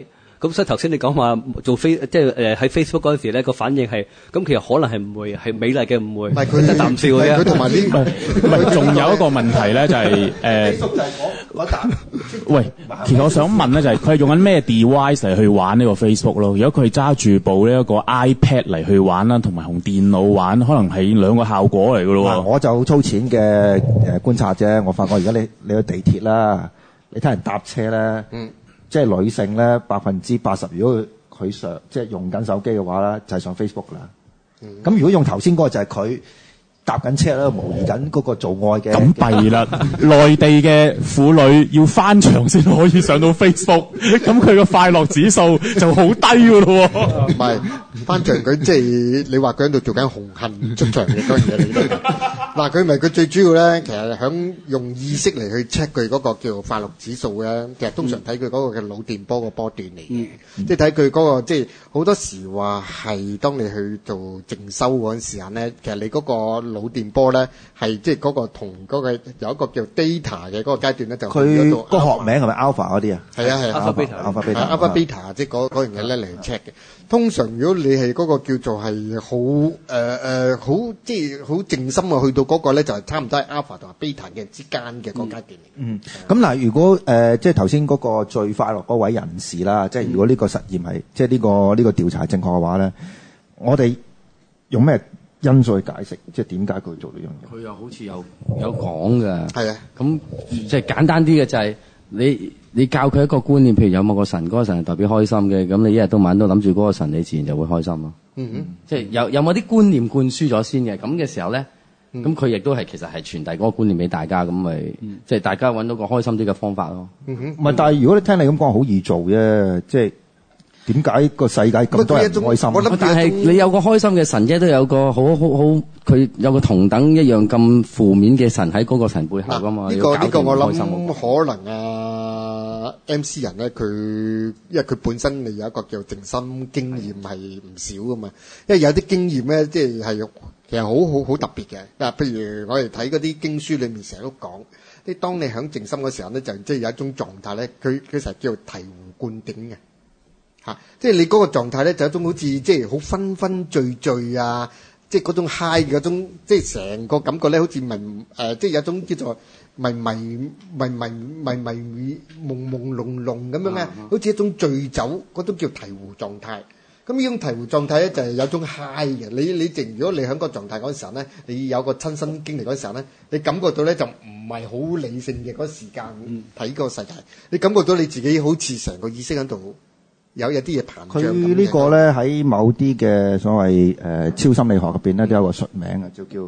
咁所以頭先你講話做 face 即係誒喺 Facebook 嗰陣時咧個反應係，咁其實可能係誤會，係美麗嘅誤會， 唔係佢得啖笑嘅啫。 佢同埋呢， 唔係仲有一個問題咧，就係誒， 嗰啖。 喂，其實我想問咧，就係佢係用緊咩 device 嚟去玩呢個 Facebook 咯？如果佢係揸住部呢一個 iPad 嚟去玩啦，同埋用電腦玩，可能係兩個效果嚟㗎咯。 我就好粗淺嘅誒觀察啫。我發覺而家你你去地鐵啦，你睇人搭車咧，嗯，即係女性咧百分之八十，如果佢上即係用緊手機嘅話咧，就係上 Facebook 啦。咁、嗯、如果用頭先嗰個就係佢搭緊車咧，模擬緊嗰個做愛嘅。 咁弊啦！內地嘅婦女要翻牆先可以上到 Facebook， 咁佢個快樂指數就好低㗎咯喎。 唔係翻牆佢即係你話佢喺度做緊紅杏出牆嘅嗰樣嘢嚟嘅。嗱佢咪佢最主要咧，其實響用意識嚟去 check 佢嗰個叫快樂指數咧，其實通常睇佢嗰個嘅腦電波個波段嚟嘅，嗯、即係睇佢嗰個即係好多時話係當你去做靜修嗰陣時間咧，其實你嗰個腦電波咧係即係嗰個同嗰個有一個叫 data 嘅嗰個階段咧，就佢個學名係咪 alpha 嗰啲啊？ 係啊係啊 alpha beta alpha beta alpha beta 即係嗰嗰樣嘢咧嚟 check 嘅。通常如果你係嗰個叫做係好誒誒好即係好靜心啊，去到嗰個咧就係差唔多係 alpha 同埋 beta 嘅之間嘅嗰個階段嚟。 嗯，咁嗱、嗯，如果誒、呃、即係頭先嗰個最快樂嗰位人士啦，即係如果呢個實驗係即係呢個呢個調查係正確嘅話咧，我哋用咩因素去解釋，即係點解佢做呢樣嘢？ 佢又好似有有講嘅， 係啊， 咁即係簡單啲嘅就係你你教佢一個觀念，譬如有某個神，嗰、嗰個神係代表開心嘅，咁你一日到晚都諗住嗰個神，你自然就會開心咯。嗯哼，即係有有冇啲觀念灌輸咗先嘅，咁嘅時候咧，咁佢亦都係其實係傳遞嗰個觀念俾大家，咁咪即係大家揾到個開心啲嘅方法咯。嗯哼， 唔係，但係如果你聽你咁講，好易做啫，即係。點解個世界咁多人唔開心？ 但係你有個開心嘅神啫，都有個好好好，佢有個同等一樣咁負面嘅神喺嗰個神背後噶嘛。 呢、啊這個呢個我諗可能啊 M C 人咧，佢因為佢本身你有一個叫靜心經驗係唔少噶嘛。因為有啲經驗咧，即係係其實好好好特別嘅。嗱，譬如我哋睇嗰啲經書裏面成日都講，即係當你響靜心嗰時候咧，就即係有一種狀態咧，佢佢成日叫做醍醐灌頂嘅。嚇！即係你嗰個狀態咧，就一種好似即係好昏昏醉醉啊！即係嗰種 high 嗰種，即係成個感覺咧，好似迷誒，即係有一種叫做迷迷迷迷迷迷朦朦朧朧咁樣咧，好似一種醉酒嗰種叫醍醐狀態。咁呢種醍醐狀態咧，就係有種 high 嘅。你你淨如果你喺個狀態嗰陣時候咧，你有個親身經歷嗰陣時候咧，你感覺到咧就唔係好理性嘅嗰時間睇個世界，你感覺到你自己好似成個意識喺度。有有啲嘢膨脹。 佢呢個咧喺某啲嘅所謂誒、呃、超心理學入邊咧都有個術名嘅，就叫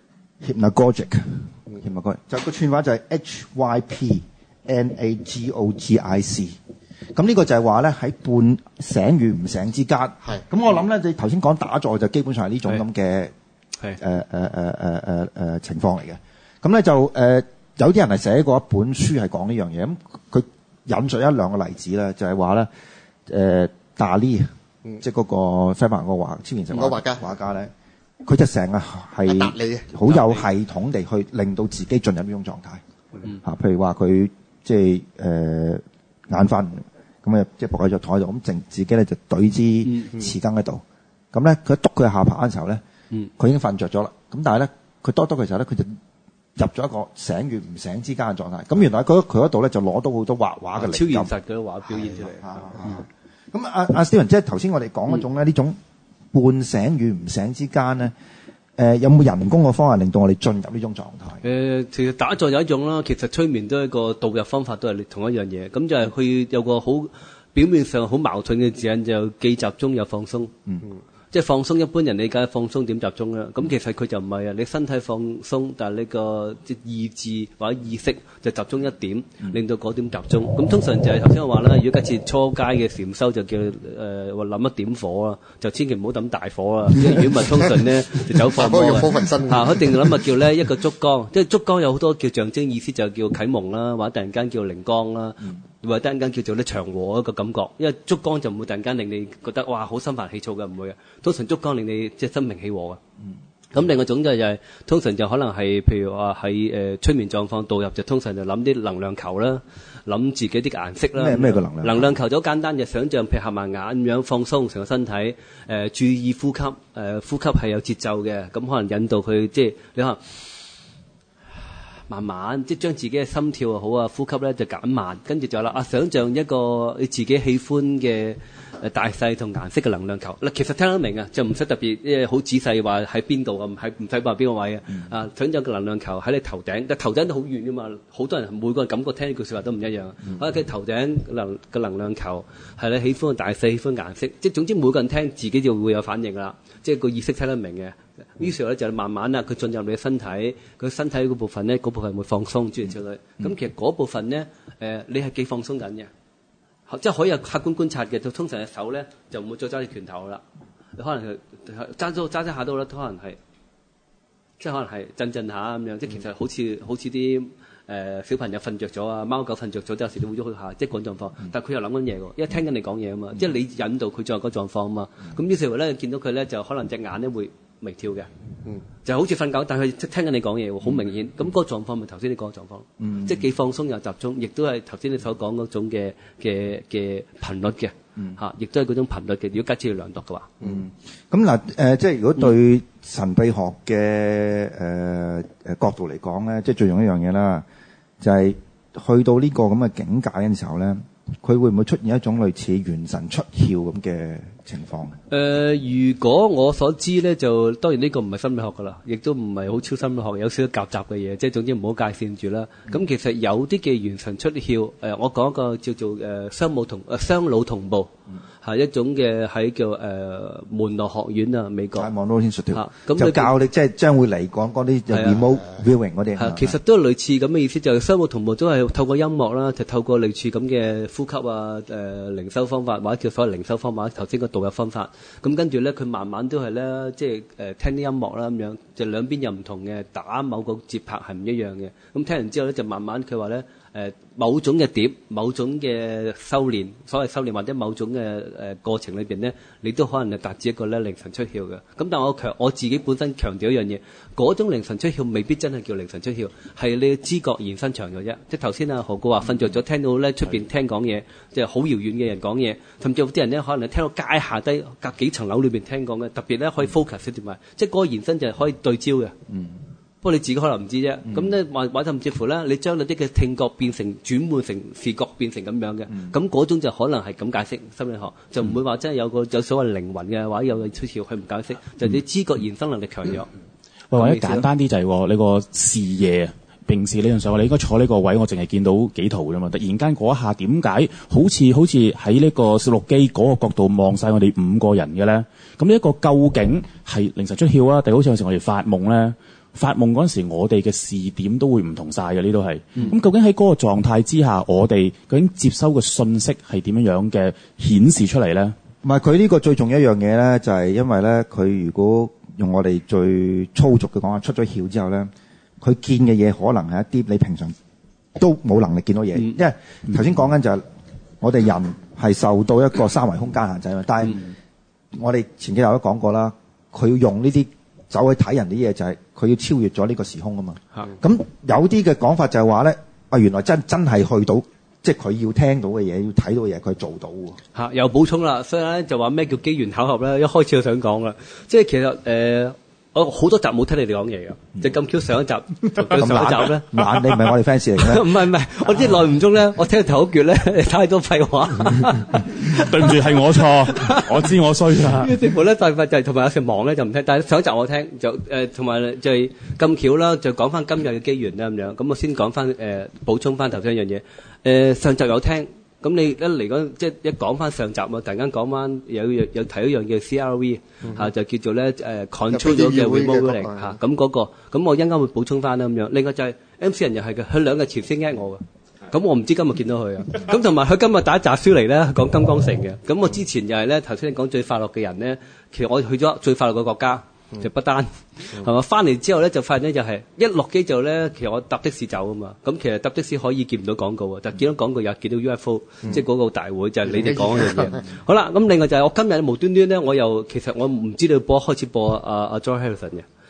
hypnagogic。hypnagogic 就個串法就係 H Y P N A G O G I C。咁呢個就係話咧喺半醒與唔醒之間。係。咁我諗咧，你頭先講打坐就基本上係呢種咁嘅誒誒誒誒誒誒情況嚟嘅。咁咧就誒、呃、有啲人係寫過一本書係講呢樣嘢。咁佢引述一兩個例子咧，就係話咧。誒、呃、達利，嗯、即係嗰個西班牙個畫超現實畫家畫家咧，佢就成日係好有系統地去令到自己進入呢種狀態。嚇、嗯啊，譬如話佢即係誒、呃、眼瞓，咁啊即係伏喺張台度，咁靜自己咧就對支匙羹喺度。咁咧佢一篤佢下巴嘅時候咧，佢、嗯、已經瞓着咗啦。咁但係咧佢多篤嘅時候咧，佢就入咗一個醒與唔醒之間嘅狀態。咁原來佢佢嗰度咧就攞到好多畫畫嘅靈感， 超現實嘅畫表現出嚟。 咁阿阿 Stephen，即係頭先我哋講嗰種咧，呢、嗯、種半醒與唔醒之間咧，誒、呃、有冇人工嘅方法令到我哋進入呢種狀態？誒、 呃，其實打坐有一種啦，其實催眠都係一個導入方法，都係同一樣嘢。咁就係佢有個好表面上好矛盾嘅字眼，就既集中又放鬆。嗯。即係放鬆，一般人理解放鬆點集中啦。咁其實佢就唔係啊，你身體放鬆，但係你個即意志或者意識就集中一點，令到嗰點集中。咁通常就係頭先我話啦，如果假設初階嘅禪修就叫誒話諗一點火啦，就千祈唔好抌大火啦。因為如果唔係通常咧就走火魔嘅。嚇，一定諗啊叫咧一個燭光，即係燭光有好多叫象徵意思，就叫啟蒙啦，或者突然間叫靈光啦。嗯或者突然間叫做咧祥和一個感覺，因為燭光就唔會突然間令你覺得哇好心煩氣躁嘅，唔會嘅。通常燭光令你即係心平氣和嘅。 嗯， 咁另外一種就係、是、通常就可能係譬如話喺誒催眠狀況導入，就通常就諗啲能量球啦，諗自己啲顏色啦。 咩咩個能量？ 能量球就好簡單，就想像譬如合埋眼咁樣放鬆成個身體，誒、呃、注意呼吸，誒、呃、呼吸係有節奏嘅，咁可能引導佢即係你可能慢慢即係將自己嘅心跳又好啊，呼吸咧就減慢，跟住就啦啊，想像一個你自己喜歡嘅誒大細同顏色嘅能量球。嗱，其實聽得明啊，就唔使特別誒好仔細話喺邊度啊，唔係唔使話邊個位啊。啊，想像個能量球喺你頭頂，但頭頂都好遠噶嘛，好多人每個人感覺聽呢句説話都唔一樣。啊，佢頭頂能個能量球係你喜歡嘅大細、喜歡顏色，即係總之每個人聽自己就會有反應噶啦，即係個意識聽得明嘅。於是咧就慢慢啦，佢進入你嘅身體，佢身體嗰部分咧，嗰部分會放鬆諸如此類。咁、嗯、其實嗰部分咧，誒、呃、你係幾放鬆緊嘅，即係可以有客觀觀察嘅。就通常隻手咧就唔會再揸住拳頭啦，你可能係揸咗揸揸下都啦，都可能係即係可能係震震下咁樣。即係其實好似好似啲誒小朋友瞓着咗啊，貓狗瞓着咗，有時都會喐下，即係嗰種狀況。但係佢又諗緊嘢喎，因為聽緊你講嘢啊嘛，嗯、即係你引導佢進入嗰個狀況啊嘛。咁、嗯、於是乎咧見到佢咧就可能隻眼咧會微跳嘅，嗯，就好似瞓覺，但係佢聽緊你講嘢喎，好明顯。咁、嗯、嗰個狀況咪頭先你講嘅狀況，嗯，即係既放鬆又集中，亦都係頭先你所講嗰種嘅嘅嘅頻率嘅，嗯，嚇，亦都係嗰種頻率嘅。如果假設要量度嘅話， 嗯，咁嗱誒，即係如果對神秘學嘅誒誒角度嚟講咧，即係最重要一樣嘢啦，就係、是、去到呢個咁嘅境界嘅時候咧，佢會唔會出現一種類似元神出竅咁嘅情況？誒、 呃，如果我所知咧，就當然呢個唔係心理學噶啦，亦都唔係好超心理學，有少少夾雜嘅嘢，即係總之唔好界線住啦。咁、嗯、其實有啲嘅元神出竅，誒、呃，我講一個叫做誒雙腦同誒雙腦同步，係、嗯、一種嘅喺叫誒、呃、門羅學院啊，美國。望到先出竅，咁就教你即係將會嚟講嗰啲 remote viewing 嗰啲。係，其實都係類似咁嘅意思，就係雙腦同步都係透過音樂啦，就透過類似咁嘅呼吸啊，誒、呃、靈修方法或者叫所謂靈修方法，頭先個導入方法。咁跟住咧，佢慢慢都係咧，即係誒、呃、聽啲音樂啦咁樣，就兩邊有唔同嘅打某個節拍係唔一樣嘅。咁聽完之後咧，就慢慢佢話咧誒某種嘅碟、某種嘅修練，所謂修練或者某種嘅誒、呃、過程裏邊咧，你都可能係達至一個咧靈神出竅嘅。咁但係我強我自己本身強調一樣嘢，嗰種靈神出竅未必真係叫靈神出竅，係你嘅知覺延伸長咗啫。即係頭先阿何故話瞓着咗，聽到咧出邊聽講嘢，即係好遙遠嘅人講嘢，甚至有啲人咧可能聽到街下低隔幾層樓裏邊聽講嘅，特別咧可以 focus 啲埋，即係嗰個延伸就係可以對焦嘅。嗯。不過你自己可能唔知啫，咁咧或或者甚至乎咧，你將你啲嘅聽覺變成轉換成視覺變成咁樣嘅，咁嗰、嗯、種就可能係咁解釋心理學，就唔會話真係有個有所謂靈魂嘅或者有個出竅，佢唔解釋，就你知覺延伸能力強弱。 喂、嗯，或者簡單啲就係、是、你個視野，平時理論上你應該坐呢個位，我淨係見到幾圖啫嘛，突然間嗰一下點解好似好似喺呢個攝錄機嗰個角度望晒我哋五個人嘅咧？咁呢一個究竟係靈神出竅啊，定好似有時我哋發夢咧？發夢嗰陣時，我哋嘅視點都會唔同晒嘅，呢都係。咁、嗯、究竟喺嗰個狀態之下，我哋究竟接收嘅信息係點樣樣嘅顯示出嚟咧？ 唔係佢呢個最重要一樣嘢咧，就係、是、因為咧，佢如果用我哋最粗俗嘅講法，出咗竅之後咧，佢見嘅嘢可能係一啲你平常都冇能力見到嘢，嗯、因為頭先講緊就係我哋人係受到一個三維空間限制嘛。但係我哋前幾日都講過啦，佢要用呢啲走去睇人啲嘢，就係佢要超越咗呢個時空啊嘛。咁、嗯、有啲嘅講法就係話咧，啊原來真真係去到，即係佢要聽到嘅嘢，要睇到嘅嘢，佢做到喎。嚇，又補充啦，所以咧就話咩叫機緣巧合咧？一開始就想講啦，即係其實誒。呃我好多集冇聽你哋講嘢㗎，就咁 Q 上一集同上一集咧，懶你唔係我哋 fans 嚟嘅咩？唔係唔係，我啲內唔中咧，我聽頭一橛咧，太多廢話。 對唔住，係我錯，我知我衰啦。 呢啲節目咧，大概就係同埋有時忙咧就唔聽，但係上一集我聽就誒，同埋就係咁巧啦，就講翻今日嘅機緣啦咁樣。咁我先講翻誒，補充翻頭先一樣嘢。誒上集有聽。咁你一嚟講，即係一講翻上集啊，突然間講翻有有有提一樣叫 C R V 嚇，就叫做咧誒 control 咗嘅 remote 嚇，咁嗰個，咁我一陣間會補充翻啦咁樣。另外就係 M C 人又係嘅，佢兩個前先 at 我嘅，咁我唔知今日見到佢啊。咁同埋佢今日打一集書嚟咧，講金剛城嘅。咁我之前又係咧頭先你講最快樂嘅人咧，其實我去咗最快樂嘅國家。就不單係嘛，翻嚟之後咧就發現咧就係一落機就咧，其實我搭的士走啊嘛。咁其實搭的士可以見唔到廣告啊，但係見到廣告又見到 U F O，、嗯、即係嗰個大會就係、是、你哋講嗰樣嘢。好啦，咁另外就係我今日無端端咧，我又其實我唔知道播開始播阿阿 George Harrison 嘅，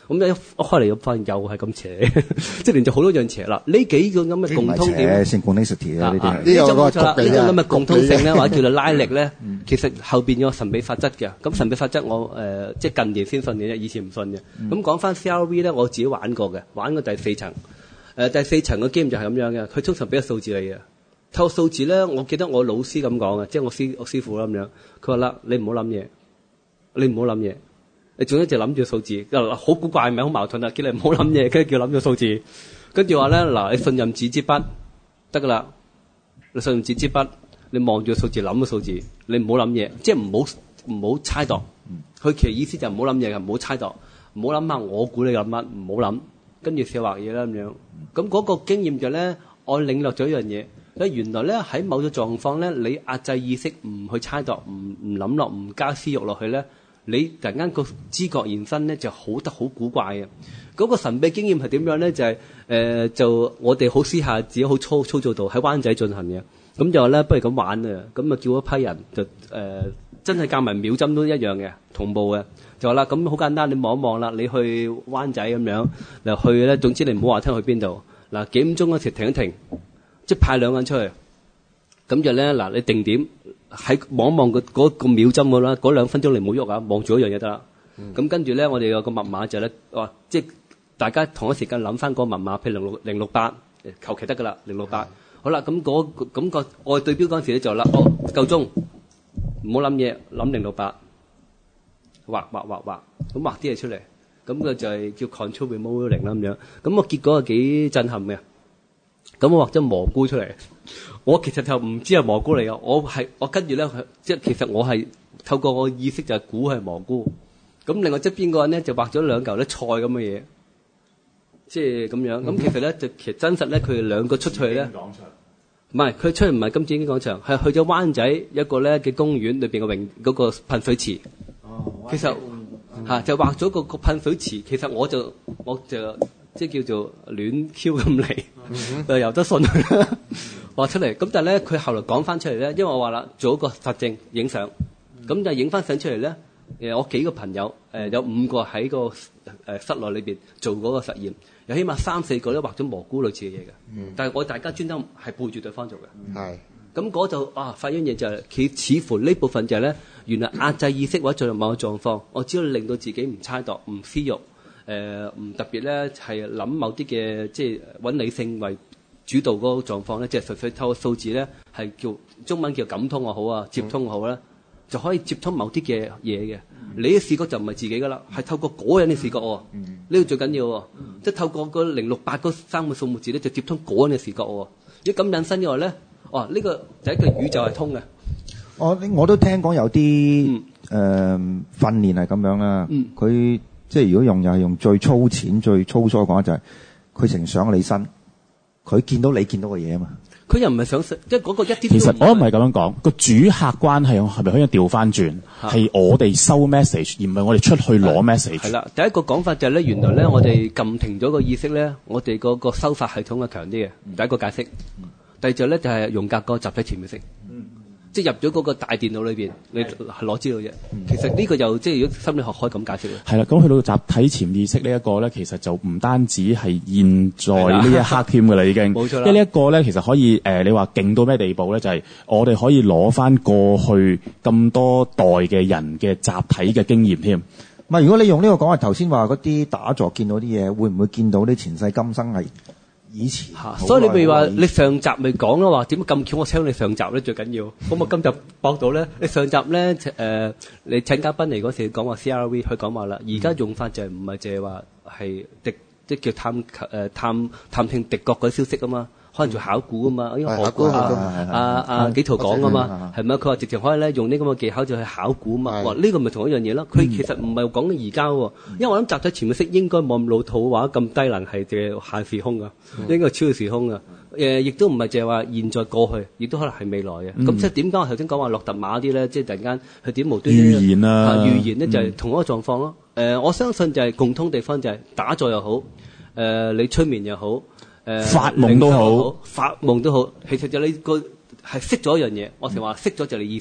咁一一開嚟又發現又係咁邪，即係連續好多樣邪啦。呢幾個咁嘅共通點 synchronicity 啊，呢啲呢種冇錯啦，呢種咁嘅共通性咧，或者叫做拉力咧，其實後邊有神秘法則嘅。咁神秘法則我誒即係近年先信嘅啫，以前唔信嘅。咁講翻 C R V 咧，我自己玩過嘅，玩過第四層。誒第四層嘅 game 就係咁樣嘅，佢通常俾個數字你嘅。透過數字咧，我記得我老師咁講嘅，即係我師我師傅啦咁樣。佢話啦，你唔好諗嘢，你唔好諗嘢。你總之就諗住數字，好古怪，咪好矛盾啊！叫你唔好諗嘢，跟住叫諗住數字，跟住話咧嗱，你信任紙支筆得噶啦，你信任紙支筆，你望住個數字諗個數字，你唔好諗嘢，即係唔好唔好猜度。佢其實意思就唔好諗嘢嘅，唔好猜度，唔好諗下我估你諗乜，唔好諗，跟住試畫嘢啦咁樣。咁嗰個經驗就咧，我領略咗一樣嘢，咧原來咧喺某種狀況咧，你壓制意識唔去猜度，唔唔諗落，唔加私欲落去咧。你突然間個知覺延伸咧就好得好古怪嘅，嗰、那個神秘經驗係點樣咧？就係、是、誒、呃、就我哋好私下自己好粗粗糙到喺灣仔進行嘅，咁就話咧不如咁玩啊，咁啊叫一批人就誒、呃、真係教埋秒針都一樣嘅同步嘅，就話啦咁好簡單，你望一望啦，你去灣仔咁樣嗱去咧，總之你唔好話聽去邊度嗱幾點鐘嗰時停一停，即係派兩個人出去，咁就咧嗱你定點。喺望一望個嗰個秒針㗎啦，嗰兩分鐘你唔好喐啊，望住一樣嘢得啦。咁、嗯、跟住咧，我哋有個密碼就係咧，哇！即係大家同一時間諗翻個密碼，譬如零六零六八，求其得㗎啦，零六八。好啦，咁嗰咁個我哋對標嗰陣時咧就啦，哦夠鐘，唔好諗嘢，諗零六八，畫畫畫畫，咁畫啲嘢出嚟，咁佢就係叫 control remote 零啦咁樣。咁個結果係幾震撼嘅。咁我畫咗蘑菇出嚟，我其實就唔知係蘑菇嚟嘅，我係我跟住咧，即係其實我係透過我意識就係估係蘑菇。咁另外側邊個人咧就畫咗兩嚿咧菜咁嘅嘢，即係咁樣。咁其實咧就其實真實咧，佢哋兩個出去咧，唔係佢出去唔係金紫荊廣場，係去咗灣仔一個咧嘅公園裏邊嘅泳嗰個噴水池。哦，其實嚇就畫咗個個噴水池，其實我就我就。即係叫做亂 Q 咁嚟，誒、嗯、由得信畫出嚟。咁但係咧，佢後來講翻出嚟咧，因為我話啦，做一個實證影相，咁、嗯、就影翻相出嚟咧。誒，我幾個朋友誒、呃、有五個喺個誒室內裏邊做嗰個實驗，有起碼三四個都畫咗蘑菇類似嘅嘢嘅。嗯、但係我大家專登係背住對方做嘅。係、嗯。咁嗰度啊，發現嘢就係、是，佢似乎呢部分就係咧，原來壓制意識或者進入某個狀況，我只要令到自己唔猜度、唔私欲。誒、呃、唔特別咧，係諗某啲嘅，即係揾理性為主導嗰個狀況咧，即係純粹透過數字咧，係叫中文叫感通又好啊，接通又好啦，就可以接通某啲嘅嘢嘅。你嘅視覺就唔係自己噶啦，係透過嗰人嘅視覺喎。呢個最緊要喎，即係透過個零六八嗰三個數目字咧，就接通嗰人嘅視覺喎。如果咁引申嘅話咧，哦呢、呢個第一個宇宙係通嘅。 我我都聽講有啲誒、嗯呃、訓練係咁樣啦，佢、嗯。即係如果用又係用最粗淺、最粗疏講就係佢成上你身，佢見到你見到嘅嘢啊嘛。佢又唔係想即係嗰個一啲。 其實我都唔係咁樣講，個主客關係係咪可以調翻轉？係我哋收 message，而唔係我哋出去攞 message。係啦，第一個講法就係咧，原來咧我哋撳停咗個意識咧，我哋嗰個收發系統係強啲嘅。第一個解釋。第二就咧就係榮格個集體潛意識。即係入咗嗰個大電腦裏邊，你係攞資料啫。其實呢個又即係如果心理學可以咁解釋嘅。 係啦，咁去到集體潛意識呢一個咧，其實就唔單止係現在呢一刻添㗎啦，已經。冇錯啦。因為呢一個咧，其實可以誒、呃，你話勁到咩地步咧？就係、是、我哋可以攞翻過去咁多代嘅人嘅集體嘅經驗添。 唔係，如果你用呢個講話，頭先話嗰啲打坐見到啲嘢，會唔會見到啲前世今生係？以前， 所以你咪話你上集咪講咯，話點解咁巧我請你上集咧最緊要，咁我今集駁到咧，你上集咧誒、呃，你請嘉賓嚟嗰時講話 C R V， 佢講話啦，而家用法就係唔係淨係話係敵，即叫探誒、呃、探探聽敵國嗰啲消息啊嘛。可能做考古啊嘛，因為何哥啊啊啊幾圖講啊嘛，係咪？佢話直情可以咧用呢咁嘅技巧就去考古啊嘛。哇！呢、這個咪同一樣嘢咯。佢其實唔係講緊而家喎，因為我諗集體潛意識應該冇咁老土話咁低能係嘅限時空噶，應該係超越時空噶。誒、呃，亦都唔係淨係話現在過去，亦都可能係未來嘅。咁、嗯、即係點解我頭先講話洛特馬啲咧，即係突然間佢點無端端預言啊？ 預言咧就係同一個狀況咯。誒、呃，我相信就係共通地方就係打坐又好，誒、呃，你催眠又好。誒發夢都好， 發夢都好，其實就你個係識咗一樣嘢。我成日話識咗就你意識，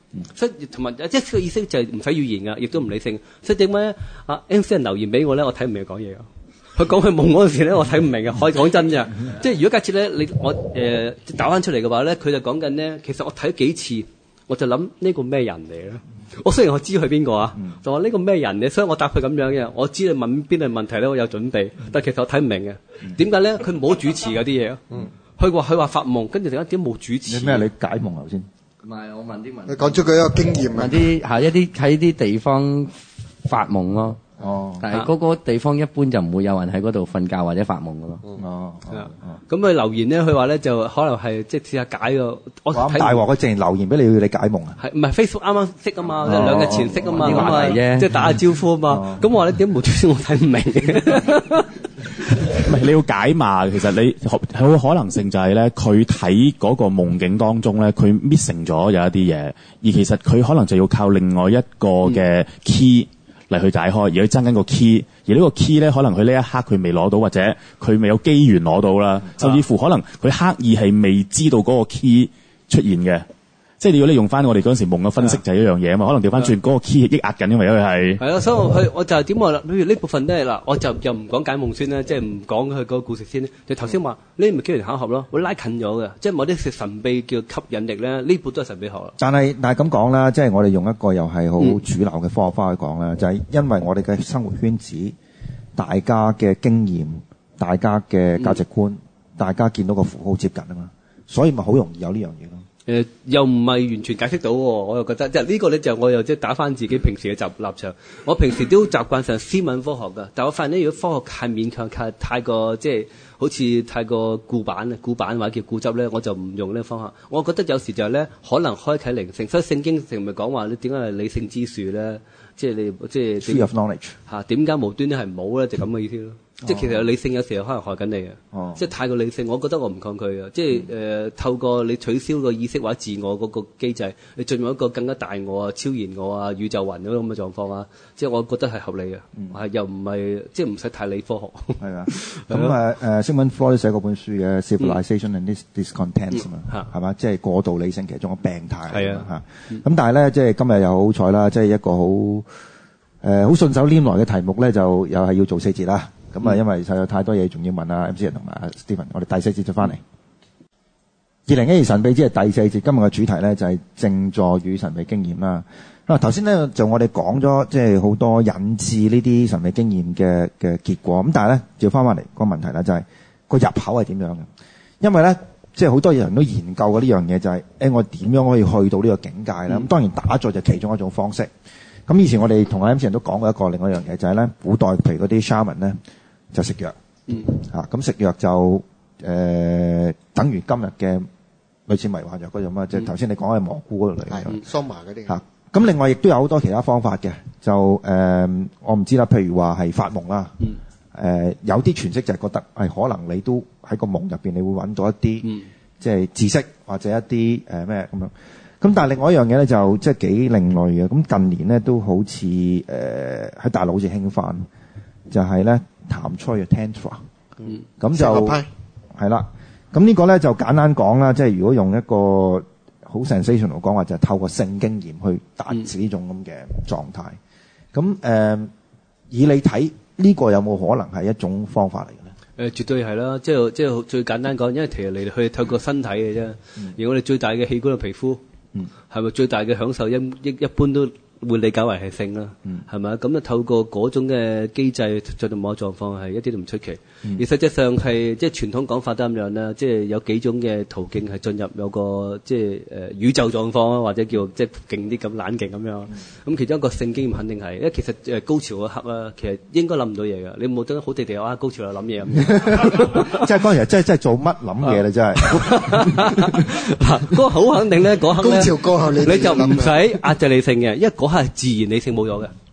所以同埋即係個意識就係唔使語言㗎，亦都唔理性。所以點解啊 M C 人留言俾我咧，我睇唔明佢講嘢㗎。佢講佢夢嗰陣時咧，我睇唔明嘅。可以講真㗎，即係如果假設咧，你我誒、呃、打翻出嚟嘅話咧，佢就講緊咧，其實我睇咗幾次，我就諗呢個咩人嚟咧？我雖然我知佢邊個啊，嗯、就話呢個咩人咧，所以我答佢咁樣嘅。我知你問邊類問題咧，我有準備，但其實我睇唔明嘅。點解咧？佢冇主持嗰啲嘢啊。佢話佢話發夢，跟住突然間點冇主持？ 咩？你解夢頭先？ 唔係，我問啲問題。 你講出佢一個經驗啊！ 問啲係一啲喺啲地方發夢咯。 哦， 但係嗰個地方一般就唔會有人喺嗰度瞓覺或者發夢嘅咯。 哦， 咁佢留言咧，佢話咧就可能係即係試下解個。我咁大鑊，佢淨係留言俾你，要你解夢啊？ 係唔係 Facebook 啱啱識啊嘛？兩日前識啊嘛，咁啊即係打下招呼啊嘛。咁我話咧點無端端我睇唔明？ 唔係你要解碼，其實你有可能性就係咧，佢睇嗰個夢境當中咧，佢 missing 咗有一啲嘢，而其實佢可能就要靠另外一個嘅 key。嚟去解開，而佢爭緊個 key，而呢個 key 咧，可能佢呢一刻佢未攞到，或者佢未有機緣攞到啦，甚至乎可能佢刻意係未知道嗰個 key 出現嘅。即係如果你用翻我哋嗰陣時夢嘅分析就係一樣嘢啊嘛，可能調翻轉嗰個 key 抑壓緊，因為因為係係啊，所以佢我就係點話啦。譬如呢部分都係嗱，我就又唔講解夢先啦，即係唔講佢嗰個故事先咧。就頭先話呢啲咪機緣巧合咯，會拉近咗嘅，即係某啲神秘叫吸引力咧，呢部都係神秘學啦。 但係但係咁講啦，即係我哋用一個又係好主流嘅科學化去講啦，嗯、就係因為我哋嘅生活圈子、大家嘅經驗、大家嘅價值觀、嗯、大家見到個符號接近啊嘛，所以咪好容易有呢樣嘢咯。 誒、呃、又唔係完全解釋到喎，我又覺得即係呢個咧就我又即係打翻自己平時嘅習立場。我平時都習慣上斯文科學㗎，但我發現咧，如果科學太勉強、太太過即係好似太過固板啊、固板或者叫固執咧，我就唔用呢個方法。我覺得有時就係咧，可能開啟靈性，所以聖經成日咪講話你點解係理性之樹咧？即係你即係 tree of knowledge 嚇點解無端端係冇咧？就咁嘅意思咯。即係其實理性有時候可能害緊你嘅， 哦、 即係太過理性，我覺得我唔抗拒嘅。即係誒、呃、透過你取消個意識或者自我嗰個機制，你進入一個更加大我啊、超然我啊、宇宙雲嗰種咁嘅狀況啊，即係我覺得係合理嘅，係、嗯、又唔係即係唔使太理科學。係啊， 咁誒誒，聖文弗洛伊寫過本書嘅《Civilization and Discontents》嘛，係嘛？即係過度理性其中一個病態係啊嚇。咁、嗯、但係咧，即係今日又好彩啦，即係一個好誒好順手拈來嘅題目咧，就又係要做四節啦。咁啊，因為實有太多嘢仲要問啊 M C 同埋阿 Stephen， 我哋第四節就翻嚟。二零一二神秘之係第四節，今日嘅主題咧就係靜坐與神秘經驗啦。啊，頭先咧就我哋講咗即係好多引致呢啲神秘經驗嘅嘅結果，咁但係咧要翻翻嚟個問題咧就係、是、個入口係點樣嘅？因為咧即係好多人都研究過呢樣嘢，就係、是、誒、欸、我點樣可以去到呢個境界咧？咁、嗯、當然打坐就其中一種方式。咁以前我哋同阿 M C 人都講過一個另外一樣嘢，就係、是、咧古代譬如嗰啲 shaman 咧。就食藥，嗯，嚇咁食藥就誒、呃、等於今日嘅類似迷幻藥嗰種啊，即係頭先你講嘅蘑菇嗰類嘅， 桑麻嗰啲嚇。咁另外亦都有好多其他方法嘅，就誒、呃、我唔知啦，譬如話係發夢啦，嗯，誒、呃、有啲詮釋就係覺得係可能你都喺個夢入邊，你會揾到一啲、嗯、即係知識或者一啲誒咩咁樣。咁但係另外一樣嘢咧就即係幾另類嘅。咁近年咧都好似誒喺大陸好似興翻，就係、是、咧。譚崔嘅 Tantra， 嗯，咁就係啦。咁呢個咧就簡單講啦，即係如果用一個好 sensational 講話，就係透過性經驗去達至呢種咁嘅狀態。咁誒、呃，以你睇呢、這個有冇可能係一種方法嚟嘅咧？誒、呃，絕對係啦。即係即係最簡單講，因為其實嚟去透過身體嘅啫。嗯、而我哋最大嘅器官係皮膚，嗯，係咪最大嘅享受一一一般都會理解為係性啦，係咪啊？咁啊透過嗰種嘅機制進入某個狀況係一啲都唔出奇，嗯、而實際上係即係傳統講法都咁樣啦，即係有幾種嘅途徑係進入有個即係誒、呃、宇宙狀況啊，或者叫即係勁啲咁冷勁咁樣。咁、嗯、其中一個性經驗肯定係，因為其實誒高潮嗰刻啦，其實應該諗唔到嘢㗎。你冇得好地地啊高潮又諗嘢咁， 即係嗰陣時真係真係做乜諗嘢啦，真係。 嗱，嗰個好肯定咧，嗰刻咧高潮過後你你就唔使壓制理性嘅，因為嗰係自然理性冇咗嘅，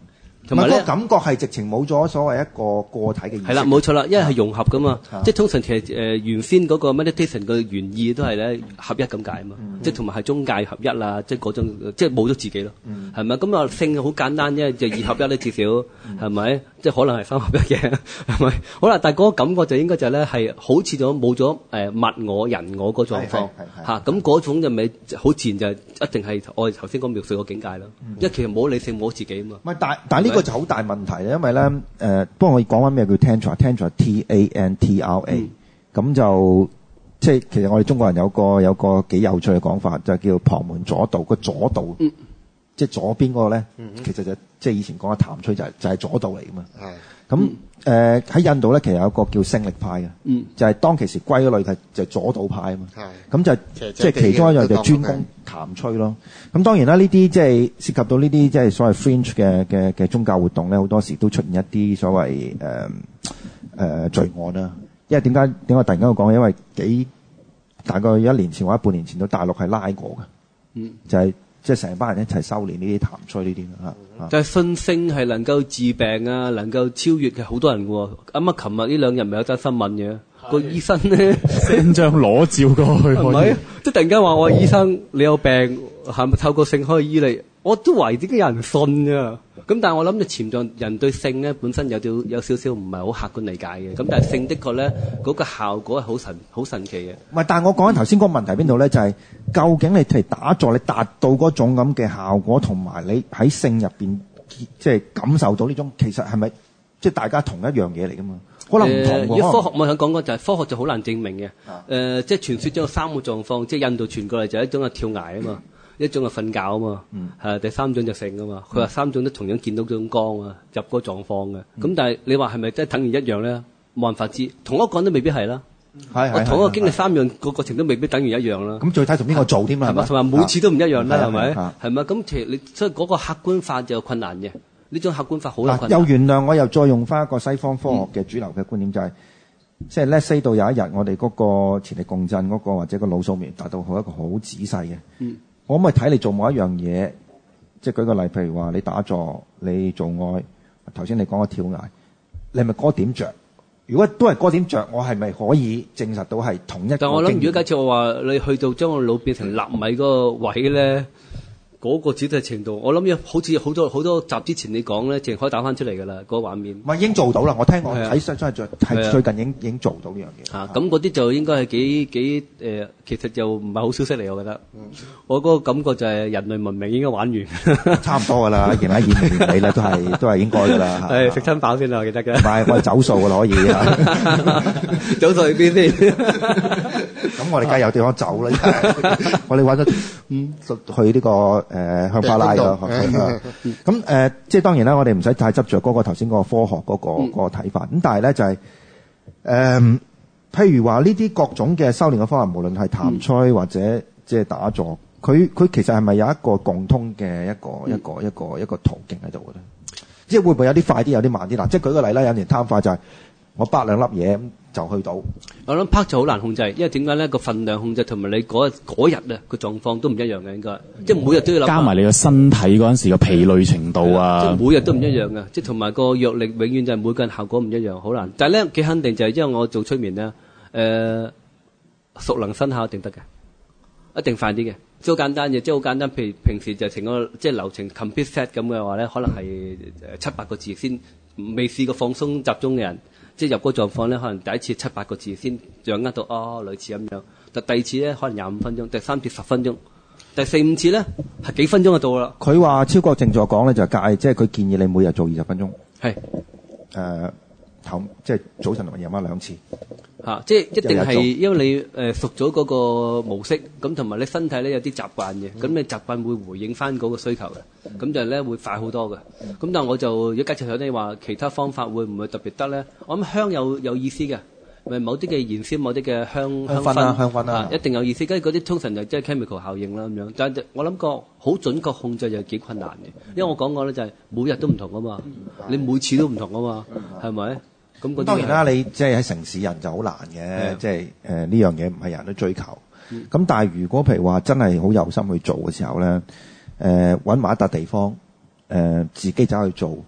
同埋咧， 個感覺係直情冇咗所謂一個個體嘅意識。 係啦，冇錯啦，因為係融合噶嘛，即係通常其實誒、呃、原先嗰個 meditation 嘅原意都係咧合一咁解啊嘛，嗯、即係同埋係中界合一啦，即係嗰種即係冇咗自己咯，係咪、嗯？咁啊性好簡單啫，就二合一咧至少係咪？即係可能係三合一嘅係咪？好啦，但係嗰個感覺就應該就咧係好似咗冇咗誒物我人我嗰狀況嚇，咁嗰種就咪好自然就一定係我哋頭先講描述個境界咯，嗯、因為其實冇理性冇自己啊嘛。唔係，但但係呢個就好大問題咧，因為咧誒、呃，不過我講翻咩叫 Tantra，Tantra T A N T R A，咁、嗯、就即係其實我哋中國人有個有個幾有趣嘅講法，就叫旁門左道。個左道，嗯、即係左邊嗰個咧，嗯、其實就即係以前講嘅譚崔就係、是、就係、是、左道嚟噶嘛。係咁誒喺印度咧，其實有一個叫勝力派嘅，嗯、就係當其時歸類係就係左道派啊嘛。係咁就即係其中一樣就專攻譚崔咯。咁當然啦，呢啲即係涉及到呢啲即係所謂 fringe 嘅嘅嘅宗教活動咧，好多時都出現一啲所謂誒誒、呃呃、罪案啦。因為點解點解突然間我講？因為幾大概一年前或者半年前到大陸係拉過嘅，嗯、就係即係成班人一齊修練呢啲譚崔呢啲啦嚇。 但係信性係能夠治病啊，能夠超越嘅好多人嘅喎。啱啱琴日呢兩日咪有單新聞嘅，個醫生咧成張裸照過去， 係咪？即係突然間話我醫生你有病，係咪透過性可以醫你？我都懷疑點解有人信㗎。咁但係我諗就潛在人對性咧本身有少有少少唔係好客觀理解嘅。咁但係性的確咧嗰個效果係好神好神奇嘅。 唔係，但係我講緊頭先嗰個問題邊度咧？就係究竟你係打坐，你達到嗰種咁嘅效果，同埋你喺性入邊即係感受到呢種，其實係咪即係大家同一樣嘢嚟㗎嘛？可能唔同喎。 如果科學我想講講就係科學就好難證明嘅。誒、呃，即係傳説中有三個狀況，即係印度傳過嚟就係一種係跳崖啊嘛。一種係瞓覺啊嘛，係、嗯、第三種就性啊嘛。佢話、嗯、三種都同樣見到嗰種光啊，入嗰個狀況嘅。咁、嗯、但係你話係咪真係等於一樣咧？冇辦法知，同一個人都未必係啦。係我同一個經歷三樣個過程都未必等於一樣啦。 咁最睇同邊個做添啦，係嘛？ 同埋每次都唔一樣啦，係咪？係咪？咁其實你所以嗰個客觀法就有困難嘅。呢種客觀法好有困難。 又原諒我又再用翻一個西方科學嘅主流嘅觀點，嗯、就係即係 let's say 到有一日我哋嗰個前力共振嗰、那個或者個腦掃描達到好一個好仔細嘅。嗯我可唔可以睇你做某一樣嘢？即係舉個例，譬如話你打坐、你做愛，頭先你講嘅跳崖，你係咪嗰點着？如果都係嗰點着，我係咪可以證實到係同一個？ 但我諗，如果假設我話你去到將個腦變成納米嗰個位咧？嗰個指定程度，我諗好似好多好多集之前你講咧，淨可以打翻出嚟㗎啦，嗰、嗰個畫面。 唔係已經做到啦，我聽講睇真真係最係最近已經已經做到呢樣嘢。 嚇，咁嗰啲就應該係幾幾誒、呃，其實就唔係好消息嚟，我覺得。嗯、我嗰個感覺就係人類文明應該玩完。 差唔多㗎啦，而家現年尾啦，都係都係應該㗎啦。 係食親飽先啦，我記得嘅。唔係，我係走數㗎啦，可以。 走數去邊先？ 咁我哋梗係有地方走啦，我哋揾咗嗯去呢、呢個。誒、呃、向巴拉咯，咁誒即係當然啦，我哋唔使太執着嗰個頭先嗰個科學嗰、嗰個嗰、嗯、個睇法。咁但係咧就係、是、誒、呃，譬如話呢啲各種嘅修煉嘅方法，無論係譚崔或者即係打坐，佢佢其實係咪有一個共通嘅一個、嗯、一個一個一個途徑喺度嘅咧？即係會唔會有啲快啲，有啲慢啲？嗱，即係舉個例啦，有啲人貪快就係我啪兩粒嘢就去到。 我諗啪就好難控制，因為點解咧？個份量控制同埋你嗰嗰日啊個狀況都唔一樣嘅，應該、嗯、即係每日都要諗。加埋你個身體嗰陣時個疲累程度啊， 即係每日都唔一樣嘅，即係同埋個藥力永遠就係每個人效果唔一樣，好難。但係咧幾肯定就係因為我做催眠咧，誒、呃、熟能生巧一定得嘅，一定快啲嘅，即係好簡單嘅，即係好簡單。譬如平時就成個即係流程 complete set 咁嘅話咧，可能係七八個字先，未試過放鬆集中嘅人。即係入嗰狀況咧，可能第一次七八個字先掌握到哦，類似咁樣。但第二次咧，可能廿五分鐘，第三次十分鐘，第四五次咧係幾分鐘就到啦。 佢話超過靜坐講咧就係戒，即係佢建議你每日做二十分鐘。係誒、呃，頭即係早晨同夜晚兩次。 嚇、啊！即係一定係因為你誒、呃、熟咗嗰個模式，咁同埋你身體咧有啲習慣嘅，咁、嗯、你習慣會回應翻嗰個需求嘅，咁、嗯、就咧會快好多嘅。咁、嗯、但係我就如果假設有啲話其他方法會唔會特別得咧？我諗香有有意思嘅，咪某啲嘅燃燒某啲嘅香香薰啊，香薰啊， 啊一定有意思。跟住嗰啲通常就即係 chemical 效應啦咁樣。但係我諗個好準確控制就幾困難嘅，因為我講過咧就係每日都唔同啊嘛，嗯、你每次都唔同啊嘛，係咪、嗯？咁、嗯、 當然啦，你即係喺城市人就好難嘅，即係誒呢樣嘢唔係人都追求。咁、嗯、但係如果譬如話真係好有心去做嘅時候咧，誒揾埋一笪地方，誒、呃、自己走去做，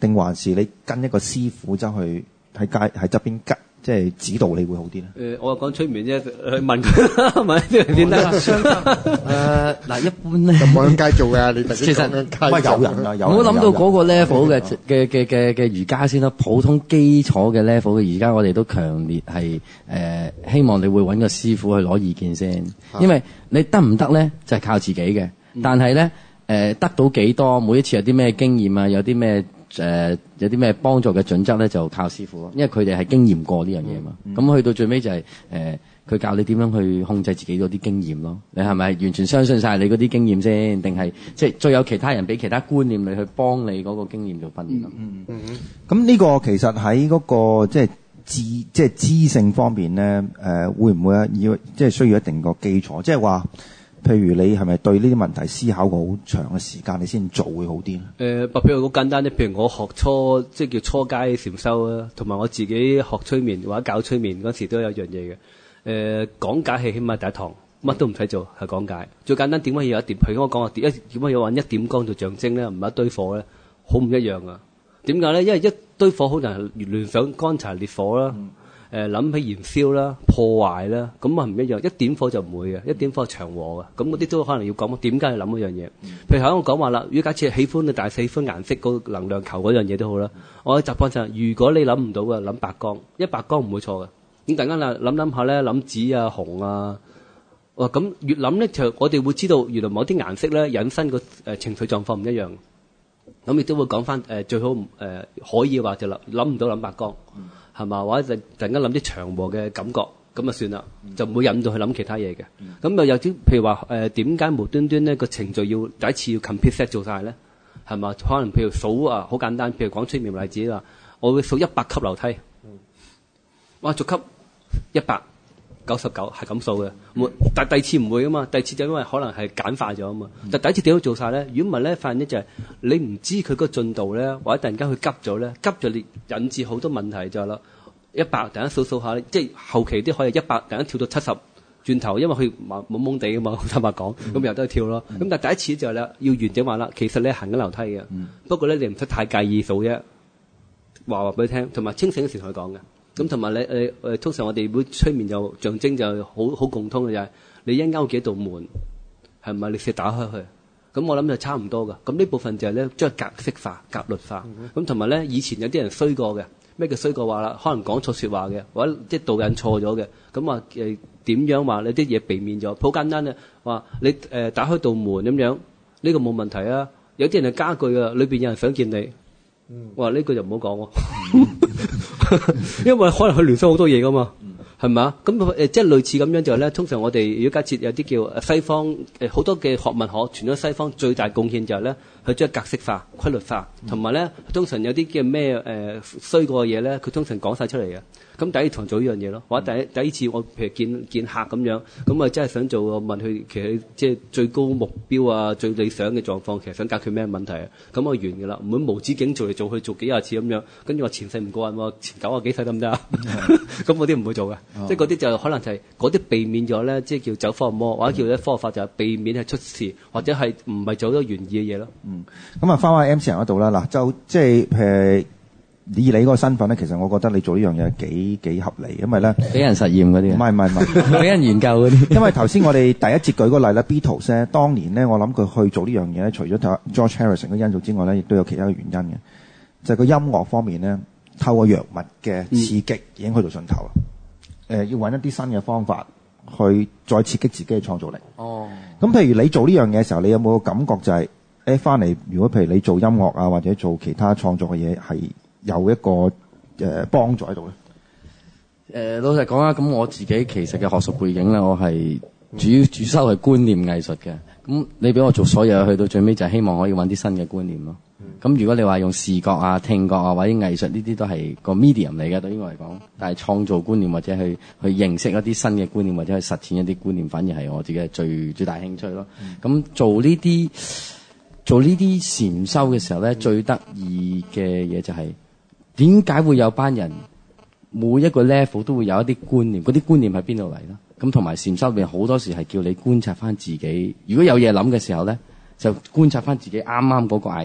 定還是你跟一個師傅走去喺街喺側邊吉，即係指導你會好啲咧？ 誒、呃，我講催眠啫，去問佢啦，問啲人點得啦。 誒嗱，一般咧咁冇喺街做嘅，你特其實唔係有人啊，有我諗到嗰個 level 嘅嘅嘅嘅嘅瑜伽先啦，普通基礎嘅 level 嘅瑜伽，我哋都強烈係誒、呃、希望你會揾個師傅去攞意見先，因為你得唔得咧就係、是、靠自己嘅，但係咧誒得到幾多，每一次有啲咩經驗啊，有啲咩誒有啲咩幫助嘅準則咧，就靠師傅咯，因為佢哋係經驗過呢樣嘢嘛。咁、嗯、去到最尾就係、是、誒。呃佢教你點樣去控制自己嗰啲經驗咯？你係咪完全相信晒你嗰啲經驗先？定係即係再有其他人俾其他觀念你去幫你嗰個經驗做訓練？ 嗯嗯嗯。咁呢個其實喺嗰、嗰個即係知即係知性方面咧，誒、呃、會唔會要即係需要一定個基礎？即係話，譬如你係咪對呢啲問題思考過好長嘅時間，你先做會好啲咧？ 誒，譬如好簡單咧，譬如我學初即係叫初階禪修啊，同埋我自己學催眠或者教催眠嗰時都有一樣嘢嘅。誒、呃、講解係起碼第一堂，乜都唔使做，係講解。最簡單點解要有一點？譬如我講話點，點解要揾一點光做象徵咧？唔係一堆火咧，好唔一樣啊！點解咧？因為一堆火好難聯想乾柴烈火啦，誒、嗯、諗、呃、起燃燒啦、破壞啦，咁啊唔一樣。一點火就唔會嘅，一點火係祥和嘅。咁嗰啲都可能要講點解要諗嗰樣嘢。譬如頭先我講話啦，如果假設喜歡你大喜歡顏色嗰個能量球嗰樣嘢都好啦，我嘅習慣就係，如果你諗唔到嘅，諗白光，一白光唔會錯嘅。咁突然間啦，諗諗下咧，諗紫啊、紅啊，哇！咁越諗咧，就我哋會知道原來某啲顏色咧引申個誒情緒狀況唔一樣。咁亦都會講翻誒最好誒、呃、可以嘅話就諗諗唔到諗白光，係、嗯、嘛？或者突然間諗啲祥和嘅感覺，咁啊算啦，就唔會引到去諗其他嘢嘅。咁、嗯、啊有啲譬如話誒點解無端端咧個程序要第一次要 complete set 做晒咧？係嘛？可能譬如數啊好簡單，譬如講催眠例子啦，我會數一百級樓梯，哇逐級。一百九十九係咁數嘅，但第二次唔會啊嘛，第二次就因為可能係簡化咗啊嘛。但第一次點樣做晒咧？如果唔係咧，發現咧就係你唔知佢個進度咧，或者突然間佢急咗咧，急咗你引致好多問題就係啦。一百突然間數數下，即係後期啲可以一百突然間跳到七十轉頭，因為佢懵懵地啊嘛，坦白講，咁又都去跳咯。咁、嗯、但係第一次就係啦，要完整話啦，其實你行緊樓梯嘅、嗯，不過咧你唔使太介意數啫，話話俾你聽，同埋清醒嘅時同佢講嘅。咁同埋你誒誒，通常我哋會催眠就象徵就好好共通嘅就係你一陣間有幾道門，係咪你試打開去？咁我諗就差唔多噶。咁呢部分就係咧將格式化、格律化。咁同埋咧，以前有啲人衰過嘅，咩叫衰過話啦？可能講錯説話嘅，或者即係導引錯咗嘅。咁啊誒點樣話你啲嘢避免咗？好簡單啊，話你誒、呃、打開道門咁樣，呢、呢個冇問題啊。有啲人係家具啊，裏邊有人想見你。我話呢句就唔好講喎，因為可能佢聯想好多嘢噶嘛，係咪啊？咁誒即係類似咁樣就係咧。通常我哋如果假設有啲叫西方誒好多嘅學問可傳咗西方最大貢獻就係咧，佢將格式化、規律化，同埋咧通常有啲叫咩誒衰過嘅嘢咧，佢通常講晒出嚟嘅。咁第一堂做呢樣嘢咯，或者第一第一次我譬如見見客咁樣，咁啊真係想做我問佢其實即係最高目標啊、最理想嘅狀況，其實想解決咩問題啊？咁我完㗎啦，唔會無止境做嚟做去做幾廿次咁樣，跟住話前世唔過癮喎，前九啊幾世得唔得啊？咁嗰啲唔會做嘅，哦、即係嗰啲就可能就係嗰啲避免咗咧，即係叫走科學魔，或者叫咧科學法就係避免係出事，或者係唔係做咗原意嘅嘢咯。 嗯，咁啊翻返 M 人嗰度啦，嗱就即係誒。以你嗰個身份咧，其實我覺得你做呢樣嘢幾幾合理，因為咧俾人實驗嗰啲， 唔係唔係唔係俾人研究嗰啲。 因為頭先我哋第一節舉個例咧，Beatles 咧，當年咧，我諗佢去做呢樣嘢咧，除咗 George Harrison 嘅因素之外咧，亦都有其他嘅原因嘅，就係個音樂方面咧，透過藥物嘅刺激已經去到盡頭啦。誒、嗯呃，要揾一啲新嘅方法去再刺激自己嘅創造力。哦。咁譬如你做呢樣嘢嘅時候，你有冇感覺就係誒翻嚟？如果譬如你做音樂啊，或者做其他創作嘅嘢係有一個誒、呃、幫助喺度咧。誒老實講啦，咁我自己其實嘅學術背景咧，我係主要主修係觀念藝術嘅。咁你俾我做所有，去到最尾就係希望可以揾啲新嘅觀念咯。咁、嗯、如果你話用視覺啊、聽覺啊或者藝術呢啲都係個 medium 嚟嘅，對於我嚟講。但係創造觀念或者去去認識一啲新嘅觀念或者去實踐一啲觀念，反而係我自己係最最大興趣咯。咁、嗯、做呢啲做呢啲禪修嘅時候咧，嗯、最得意嘅嘢就係、是。點解會有班人每一個 level 都會有一啲觀念？嗰啲觀念喺邊度嚟咧？咁同埋禪修入邊好多時係叫你觀察翻自己。如果有嘢諗嘅時候咧，就觀察翻自己啱啱嗰個 idea。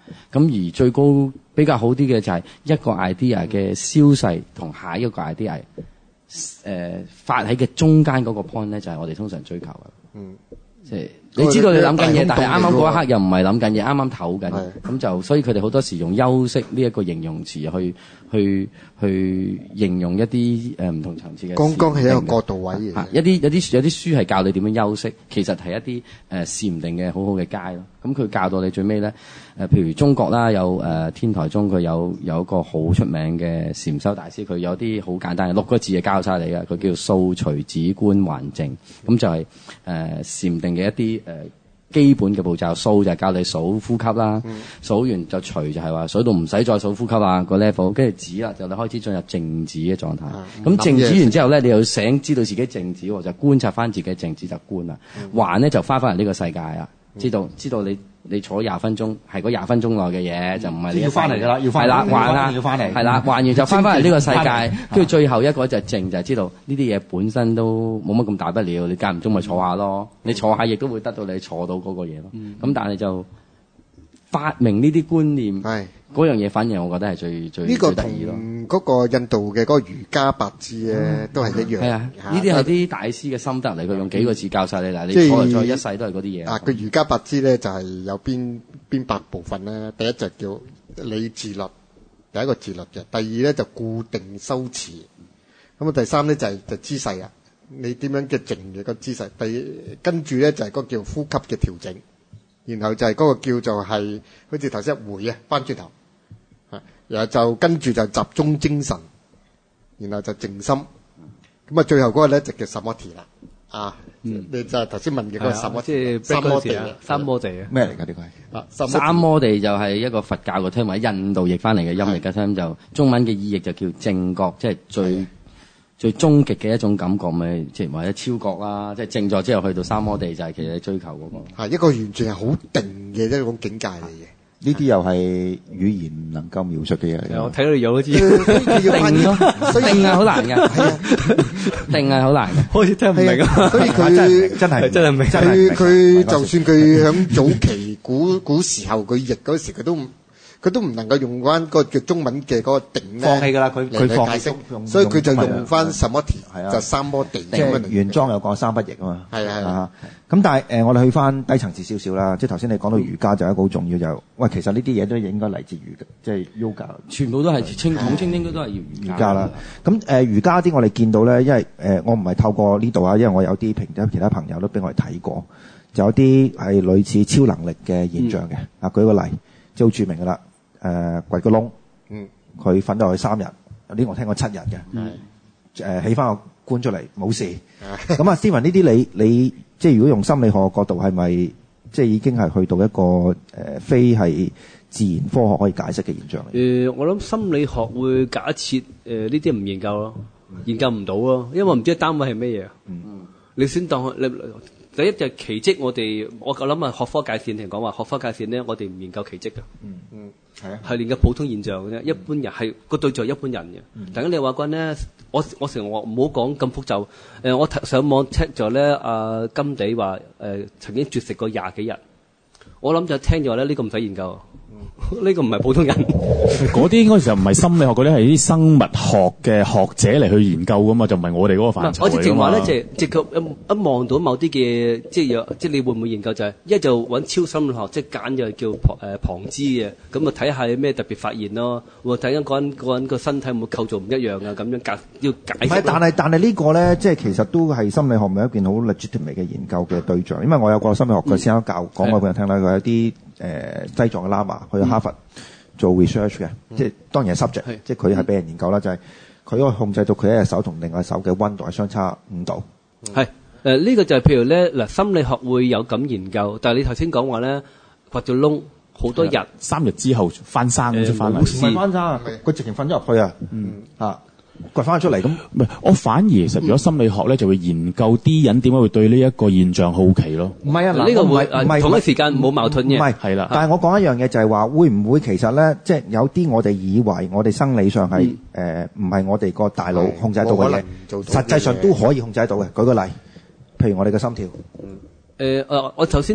咁而最高比較好啲嘅就係一個 idea 嘅消逝同下一個 idea 誒、呃、發喺嘅中間嗰個 point 咧，就係我哋通常追求嘅。嗯，即係你知道你諗緊嘢，但係啱啱嗰一刻又唔係諗緊嘢，啱啱唞緊，咁就所以佢哋好多時用休息呢一個形容詞去去去形容一啲誒唔同層次嘅。 剛剛係一個過渡位嘅、 啊，一啲有啲有啲書係教你點樣休息，其實係一啲誒禪定嘅好好嘅階咯。咁佢教到你最尾咧，誒、呃、譬如中國啦，有誒、呃、天台宗佢有有一個好出名嘅禪修大師，佢有啲好簡單嘅六個字嘅教晒你嘅，佢叫掃除止觀還靜，咁就係、是、誒、呃、禪定嘅一啲誒、呃、基本嘅步驟。掃就係教你數呼吸啦，嗯、數完就除就係話數到唔使再數呼吸啦個 level， 跟住止啦就你開始進入靜止嘅狀態。咁、嗯、靜止完之後咧，你又醒知道自己靜止，就觀察翻自己靜止就觀啦。嗯、還咧就翻返嚟呢個世界啊！知道知道你你坐廿分鐘係嗰廿分鐘內嘅嘢，就唔係你要翻嚟㗎啦，要翻嚟。係啦， 還啦， 要翻嚟。 係啦，還完就翻返嚟呢個世界。跟住最後一個就係靜，就係知道呢啲嘢本身都冇乜咁大不了，你間唔中咪坐下咯。你坐下亦都會得到你坐到嗰個嘢咯。咁但係就發明呢啲觀念，係嗰樣嘢，反而我覺得係最最呢個最得意咯。 嗰個印度嘅嗰個瑜伽八支咧，都係一樣。 係啊，呢啲係啲大師嘅心得嚟，佢用幾個字教晒你嗱，你坐嚟坐去一世都係嗰啲嘢。 啊，個瑜伽八支咧就係有邊邊八部分咧？第一就叫你自律，第一個自律嘅；第二咧就固定修持。咁啊，第三咧就係就姿勢啊，你點樣嘅靜嘅個姿勢。第跟住咧就係嗰個叫呼吸嘅調整，然後就係嗰個叫做係好似頭先一回啊，翻轉頭。然後就跟住就集中精神，然後就靜心，咁啊最後嗰個咧就叫 samadhi 啦，啊，嗯、你就係頭先問嘅嗰個 samadhi，即係三摩地啊， 三摩地啊， 咩嚟㗎呢個係？ 啊，三摩地就係一個佛教嘅聽，或者印度譯翻嚟嘅音嚟嘅聽，就中文嘅意譯就叫正覺，即係最最終極嘅一種感覺，咪即係或者超覺啦，即係靜坐之後去到三摩地就係其實追求嗰個， 係一個完全係好定嘅一種境界嚟嘅。 呢啲又係語言唔能夠描述嘅嘢嚟。 我睇到你有都知。 定咯，定係好難㗎。係啊，定係好難嘅。 好似聽唔明啊。 所以佢真係真係明。 佢佢就算佢響早期古古時候佢譯嗰時，佢都唔佢都唔能夠用翻個叫中文嘅嗰個定咧。 放棄㗎啦，佢佢放棄。 所以佢就用翻 samadhi，就三摩地。 即係原裝有講三不譯啊嘛。 係係啊。 咁但係誒、呃，我哋去翻低層次少少啦，即係頭先你講到瑜伽就係一個好重要就係，喂，其實呢啲嘢都應該嚟自瑜，即係 yoga， 全部都係清統稱應該都係瑜瑜伽啦。咁誒、呃、瑜伽啲我哋見到咧，因為誒、呃、我唔係透過呢度啊，因為我有啲平其他朋友都俾我哋睇過，就有啲係類似超能力嘅現象嘅。啊、嗯，舉個例，即係好著名噶啦，誒、呃、掘個窿，嗯，佢瞓咗去三日，有啲我聽過七日嘅，嗯，誒、呃、起翻個棺出嚟冇事。咁啊，Steven 呢啲你你。你即係如果用心理學嘅角度，係咪即係已經係去到一個誒、呃、非係自然科學可以解釋嘅現象嚟？ 誒、呃，我諗心理學會假設誒呢啲唔研究咯，研究唔到咯，因為我唔知單位係咩嘢。嗯，你先當你第一就係奇蹟我，我哋我諗啊學科界線嚟講話，學科界線咧，我哋唔研究奇蹟㗎。嗯嗯，係啊，係研究普通現象嘅啫。一般人係個對象係一般人嘅。嗯、但係你話講咧，我我成日話唔好講咁複雜。誒、呃，我上網 check 咗咧，阿甘地話誒曾經絕食過廿幾日。我諗就聽咗咧，呢、呢個唔使研究。呢個唔係普通人， 嗰啲應該就唔係心理學，嗰啲係啲生物學嘅學者嚟去研究噶嘛，就唔係我哋嗰個範疇。 我直情話咧，就係直覺一一望到某啲嘅，即係有，即係你會唔會研究就係、是、一就揾超心理學，即係揀就叫旁誒旁支嘅，咁啊睇下有咩特別發現咯。我睇緊嗰人嗰人個身體會唔會構造唔一樣啊？咁樣解要解釋。唔係， 但係但係呢個咧，即係其實都係心理學唔係一件好 legitimate 嘅研究嘅對象，因為我有個心理學嘅先生教講過俾人聽啦，佢有啲。誒、呃、西藏嘅喇嘛去哈佛做 research 嘅，嗯、即係當然係 subject，即係佢係俾人研究啦，就係佢可以控制到佢一隻手同另外一隻手嘅溫度係相差五度。 係誒呢個就係譬如咧嗱，心理學會有咁研究，但係你頭先講話咧掘咗窿好多日， 三日之後翻生咁出翻嚟， 唔係翻生啊，佢直情瞓咗入去啊，嗯啊。掘翻出嚟咁， 唔係我反而其實如果心理學咧，就會研究啲人點解會對呢一個現象好奇咯。 唔係啊， 呢個唔係唔係同一時間冇矛盾嘅。 唔係係啦，但係我講一樣嘢就係話，會唔會其實咧，即係有啲我哋以為我哋生理上係誒唔係我哋個大腦控制到嘅嘢，實際上都可以控制到嘅。舉個例，譬如我哋嘅心跳。 誒誒，我頭先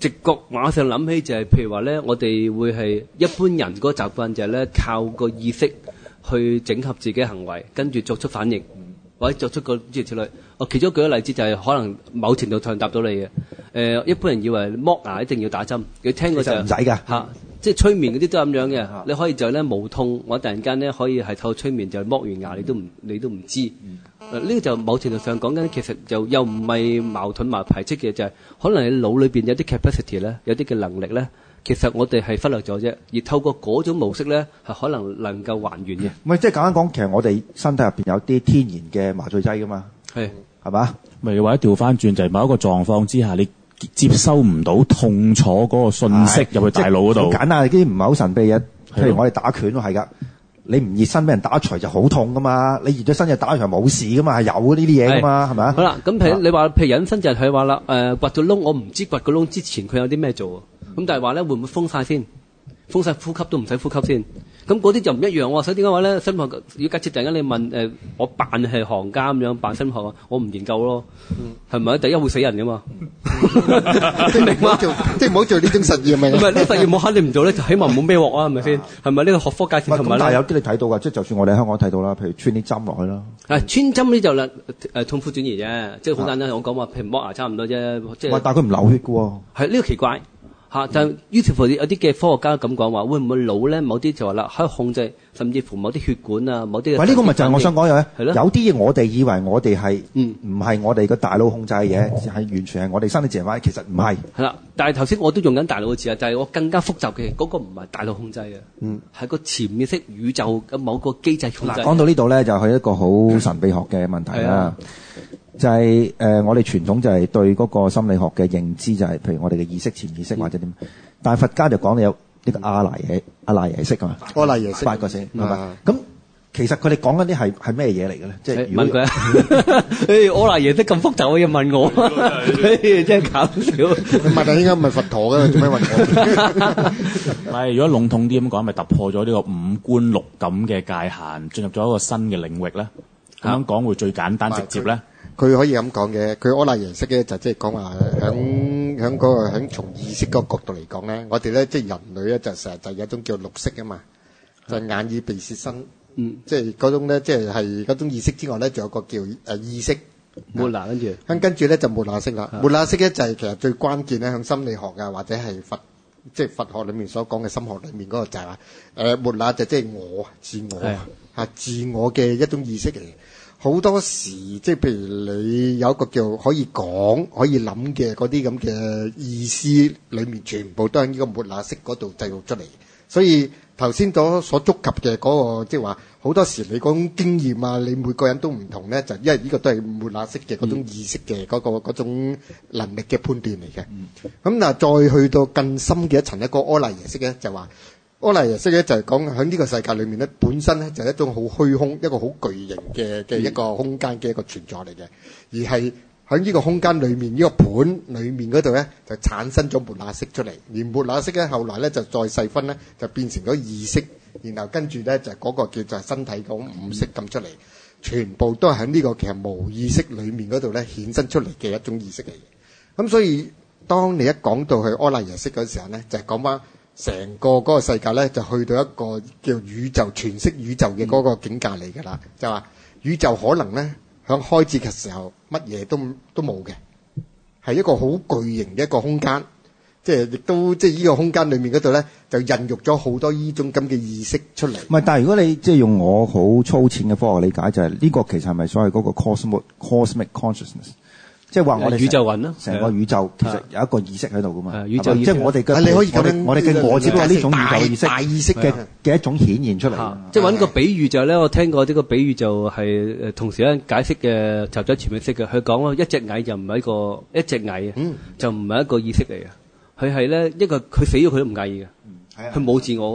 直覺馬上諗起就係、是，譬如話咧，我哋會係一般人嗰個習慣就係咧，靠個意識去整合自己行為，跟住作出反應，或者作出個諸如此類。我其中舉個例子就係可能某程度上答到你嘅。誒、呃，一般人以為剝牙一定要打針，你聽過就唔使㗎嚇，即係催眠嗰啲都係咁樣嘅。你可以就咧無痛，我突然間咧可以係透過催眠就剝完牙，你都唔你都唔知。呢、嗯呃這個就某程度上講緊，其實就又唔係矛盾埋排斥嘅，就係、是、可能你腦裏邊有啲 capacity 咧，有啲嘅能力咧，其實我哋係忽略咗啫。而透過嗰種模式咧，係可能能夠還原嘅。 唔係即係簡單講，其實我哋身體入邊有啲天然嘅麻醉劑噶嘛，係係嘛？咪或者調翻轉就係某一個狀況之下，你接收唔到痛楚嗰個信息入去大腦嗰度。好簡單，啲唔係好神秘嘅，譬如我哋打拳都係㗎。你唔熱身俾人打一錘就好痛噶嘛，你熱咗身就打一錘冇事噶嘛，係有呢啲嘢噶嘛，係咪啊？好啦，咁譬如你話譬如隱身就係佢話啦，誒掘到窿，我唔知掘個窿之前佢有啲咩做，咁但係話咧會唔會封晒先？封晒呼吸都唔使呼吸先？咁嗰啲就唔一樣喎。所以點解話咧？心理學如果假設突然間你問誒、呃，我扮係行家咁樣扮心理學，我唔研究咯，係咪？第一會死人噶嘛，即係唔好做，即係唔好做呢種實驗咪？唔係呢實驗冇肯定唔做咧，就起碼冇咩鑊啊，係咪先？係咪呢個學科界線同埋？但係有啲你睇到㗎，即係就算我哋喺香港睇到啦，譬如穿啲針落去啦。係穿針呢就啦誒痛苦轉移啫，即係好簡單。我講話譬如剝牙差唔多啫，即係。但係佢唔流血㗎喎。係呢個奇怪。嚇！但係於是乎有啲嘅科學家咁講話，會唔會腦咧？某啲就話啦，可以控制，甚至乎某啲血管啊，某啲。喂，呢個咪就係我想講嘅。係咯。有啲嘢我哋以為我哋係，嗯，唔係我哋個大腦控制嘅嘢，係完全係我哋身體自然反應，其實唔係。係啦，但係頭先我都用緊大腦嘅字啊，就係我更加複雜嘅嗰個唔係大腦控制嘅，嗯，係個潛意識宇宙嘅某個機制控制。嗱，講到呢度咧，就係一個好神秘學嘅問題啦。就係、是、誒、呃，我哋傳統就係對嗰個心理學嘅認知就係、是，譬如我哋嘅意識、潛意識或者點。但係佛家就講你有呢個阿賴耶、阿賴耶識啊嘛。阿賴耶識八個識，係咪？咁其實佢哋講緊啲係係咩嘢嚟嘅咧？即係問佢啊！誒，阿賴耶識咁複雜，要問我，誒真係搞笑。問下應該唔係佛陀嘅，做咩問我？係，如果籠統啲咁講，咪突破咗呢個五官六感嘅界限，進入咗一個新嘅領域咧。咁樣講會最簡單直接咧。佢可以咁講嘅，佢阿賴耶識咧就即係講話響響嗰個響從意識嗰個角度嚟講咧，我哋咧即係人類咧就成日就有一種叫綠色啊嘛，就係、眼耳鼻舌身，嗯，即係嗰種咧即係係嗰種意識之外咧，仲有個叫誒意識，末那跟住，咁跟住咧就末那識啦，末那識咧就係其實最關鍵咧響心理學啊或者係佛即係佛學裡面所講嘅心學裡面嗰個就係話誒末那就即係我自我嚇自我嘅一種意識嚟。好多時即係譬如你有一個叫可以講可以諗嘅嗰啲咁嘅意思裏面，全部都喺呢個末那識嗰度製造出嚟。所以頭先所所觸及嘅嗰個即係話好多時你嗰種經驗啊，你每個人都唔同咧，就因為呢個都係末那識嘅嗰種意識嘅嗰個嗰種能力嘅判斷嚟嘅。咁嗱，再去到更深嘅一層一個阿賴耶識咧，就話。阿賴耶識咧就係講喺呢個世界裏面咧，本身咧就係一種好虛空、一個好巨型嘅嘅一個空間嘅一個存在嚟嘅，而係喺呢個空間裏面呢、這個盤裏面嗰度咧就產生咗末那識出嚟，而末那識咧後來咧就再細分咧就變成咗意識，然後跟住咧就嗰個叫做身體嗰五識咁出嚟，全部都係喺呢個其實無意識裏面嗰度咧衍生出嚟嘅一種意識嚟嘅。咁所以當你一講到去阿賴耶識嗰時候咧，就係講翻。成個嗰個世界咧，就去到一個叫宇宙全息宇宙嘅嗰個境界嚟㗎啦。嗯、就話宇宙可能咧，響開始嘅時候乜嘢都都冇嘅，係一個好巨型嘅一個空間。即係亦都即係呢個空間裏面嗰度咧，就孕育咗好多呢種咁嘅意識出嚟。唔係，但係如果你即係用我好粗淺嘅科學理解，就係、是、呢個其實係咪所謂嗰個 cosmic cosmic consciousness？即係話我哋宇宙雲咯，成個宇宙其實有一個意識喺度噶嘛。宇宙意識即係我哋嘅，你可以咁樣，我哋嘅我接觸呢種宇宙意識大意識嘅嘅一種顯現出嚟。即係揾個比喻就係咧，我聽過呢個比喻就係誒同時咧解釋嘅集咗潛意識嘅。佢講咯，一隻蟻就唔係一個一隻蟻啊，就唔係一個意識嚟嘅。佢係咧一個佢死咗佢都唔介意嘅，佢冇自我噶嘛。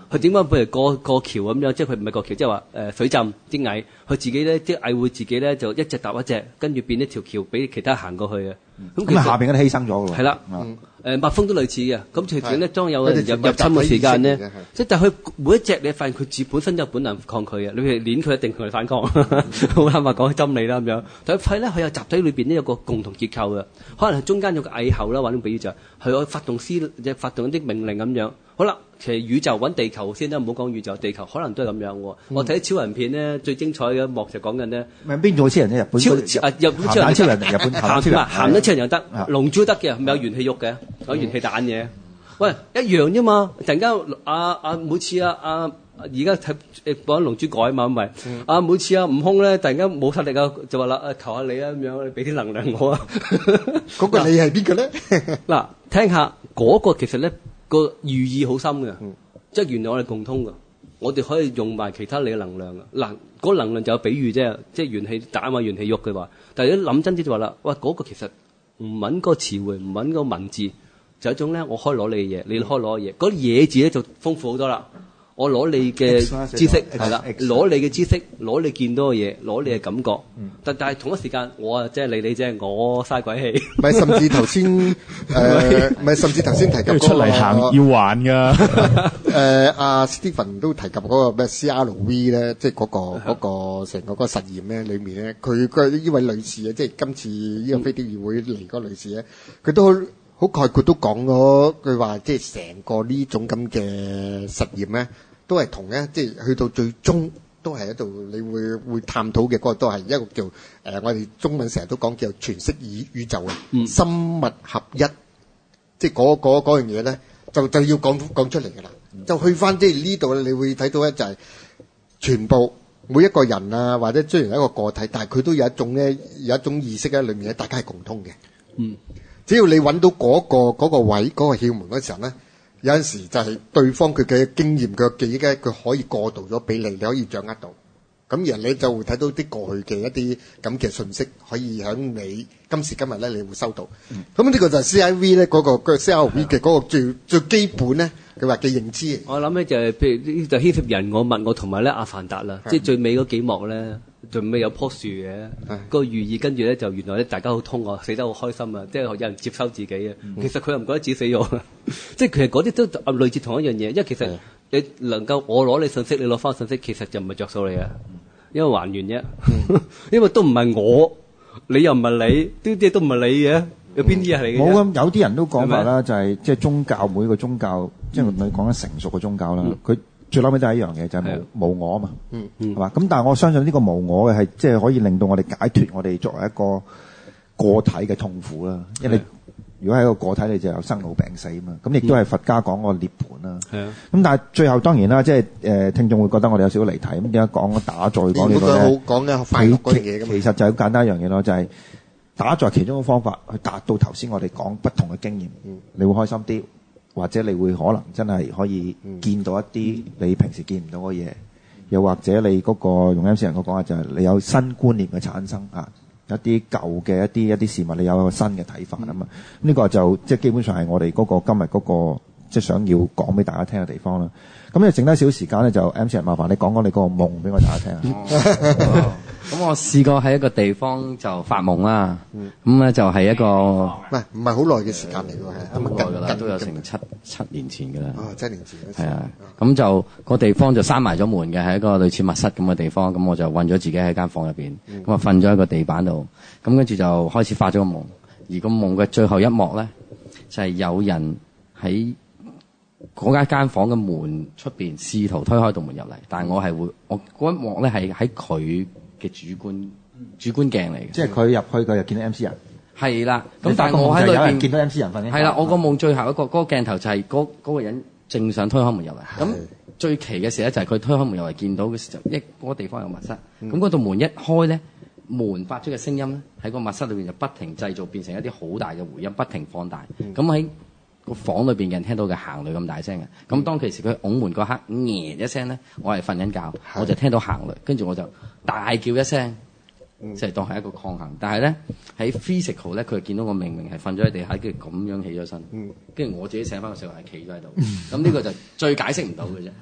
佢點解譬如過過橋咁樣，即係佢唔係過橋，即係話誒水浸啲蟻，佢自己咧啲蟻會自己咧就一隻搭一隻，跟住變一條橋俾其他行過去嘅。 咁其實下邊嗰啲犧牲咗㗎喎。 係啦，誒蜜蜂都類似嘅。咁其實咧，當有人入入侵嘅時間咧，即係但係佢每一隻你發現佢自本身有本能抗拒嘅，你譬如攆佢一定同佢反抗。好坦白講，針你啦咁樣。但係肺咧，佢有集體裏邊咧有個共同結構嘅，可能係中間有個蟻后啦，或者比喻就係佢有發動師即係發動一啲命令咁樣。好啦，其實宇宙揾地球先啦，唔好講宇宙，地球可能都係咁樣喎。我睇超人片咧，最精彩嘅一幕就講緊咧， 咪邊個超人啫？日本超啊日本超人， 超人日本鹹鹹鹹超人又得，龍珠得嘅，咪有元氣肉嘅，有元氣彈嘅。喂，一樣啫嘛！突然間啊啊，每次啊啊，而家睇誒講龍珠改嘛，咁咪啊每次啊悟空咧，突然間冇實力啊，就話啦啊求下你啊咁樣，你俾啲能量我啊。 嗰個你係邊個咧？ 嗱，聽下嗰個其實咧。個寓意好深嘅，嗯、即係原來我哋共通嘅，我哋可以用埋其他你嘅能量嘅。嗱，嗰個能量就有比喻啫，即係元氣打嘛，元氣喐嘅話。但係你諗真啲就話啦，喂，嗰、嗰個其實唔揾嗰個詞彙，唔揾嗰個文字，就係一種咧，我可以攞你嘅嘢，你可以攞嘅嘢。嗰啲嘢字咧就豐富好多啦。我攞你嘅知識係啦，攞你嘅知識，攞你見到嘅嘢，攞你嘅感覺。嗯、但但係同一時間，我啊即係理你啫，我嘥鬼氣。 唔係甚至頭先誒，唔係甚至頭先提及嗰、嗰個出嚟行要還㗎。 誒阿 Stephen 都提及嗰個咩 C R V 咧，即係嗰個嗰個成個嗰個實驗咧，裡面咧，佢佢呢位女士啊，即係今次呢個飛碟議會嚟嗰個女士咧，佢都好好概括都講咗句話，即係成個呢種咁嘅實驗咧。都係同咧，即係去到最終都係喺度，你會會探討嘅嗰個都係一個叫誒、呃，我哋中文成日都講叫全息宇宇宙啊，嗯、生物合一，即係嗰嗰嗰樣嘢咧，就就要講講出嚟㗎啦。嗯、就去翻即係呢度咧，你會睇到咧就係、是、全部每一個人啊，或者雖然係一個個體，但係佢都有一種咧有一種意識喺裏面咧，大家係共通嘅。嗯，只要你揾到嗰、嗰個嗰個位嗰、嗰個竅門嗰時候咧。有陣時就係對方佢嘅經驗佢嘅記憶咧，佢可以過渡咗俾你，你可以掌握到。咁然後你就會睇到啲過去嘅一啲咁嘅信息，可以喺你今時今日咧，你會收到。咁呢、嗯、個就係 C I V 咧嗰、嗰個 C R V 嘅嗰個最的最基本咧，佢話嘅認知。我諗咧就係譬如呢就牽涉人我物我同埋咧阿凡達啦，的即係最尾嗰幾幕咧。仲未有棵樹嘅，個寓意跟住咧就原來咧大家好通啊，死得好開心啊，即係有人接收自己啊。嗯、其實佢又唔覺得自己死咗，即係其實嗰啲都類似同一樣嘢，因為其實你能夠我攞你信息，你攞翻信息，其實就唔係着數你啊，因為還原啫，嗯、因為都唔係我，你又唔係你，啲啲都唔係你嘅，有邊啲係你嘅？冇咁有啲人都講法啦，就係即係宗教每個宗教，即係你講緊成熟嘅宗教啦，佢、嗯。最嬲尾都係一樣嘢，就係、是、無無我啊嘛，嗯嗯，係嘛？咁但係我相信呢個無我嘅係即係可以令到我哋解脫我哋作為一個個體嘅痛苦啦。因為你如果係一個個體，你就有生老病死啊嘛。咁亦都係佛家講個涅槃啦。係啊。咁但係最後當然啦，即係誒聽眾會覺得我哋有少少離題。咁點解講打坐講呢個咧？講嘅快樂嗰樣嘢。其實就係好簡單一樣嘢咯，就係、是、打坐其中一個方法去達到頭先我哋講不同嘅經驗，嗯、你會開心啲。或者你會可能真係可以見到一啲你平時見唔到嘅嘢，又或者你嗰個用 M C 人嗰講話就係你有新觀念嘅產生啊，一啲舊嘅一啲一啲事物你有一個新嘅睇法啊嘛，呢個就即係基本上係我哋嗰個今日嗰個即係想要講俾大家聽嘅地方啦。咁你剩低少時間咧，就 M C 人麻煩你講講你嗰個夢俾我大家聽啊。 咁我試過喺一個地方就發夢啦，咁咧就係一個唔係唔係好耐嘅時間嚟㗎，係好耐㗎啦，都有成七七年前㗎啦。 哦，七年前。 係啊，咁就個地方就閂埋咗門嘅，係一個類似密室咁嘅地方。咁我就韞咗自己喺間房入邊，咁啊瞓咗喺個地板度，咁跟住就開始發咗個夢。而個夢嘅最後一幕咧，就係有人喺嗰間間房嘅門出邊試圖推開道門入嚟，但係我係會我嗰一幕咧係喺佢嘅主觀主觀鏡嚟嘅， 即係佢入去佢就見到 M C 人， 係啦。咁但係我喺裏邊見到 M C 人瞓嘅， 係啦。我個夢最後一個嗰個鏡頭就係嗰嗰個人正想推開門入嚟。咁最奇嘅事咧就係佢推開門入嚟見到嘅時候，一嗰個地方有密室，咁嗰道門一開咧，門發出嘅聲音咧喺個密室裏邊就不停製造變成一啲好大嘅回音，不停放大。咁喺個房裏邊嘅人聽到嘅行雷咁大聲嘅，咁當其時佢拱門嗰刻，嘢一聲咧，我係瞓緊覺，我就聽到行雷，跟住我就大叫一聲，即係當係一個抗衡。但係咧喺 physical 咧，佢就見到我明明係瞓咗喺地下，跟住咁樣起咗身，跟住我自己醒翻個時候係企咗喺度。咁呢個就最解釋唔到嘅啫。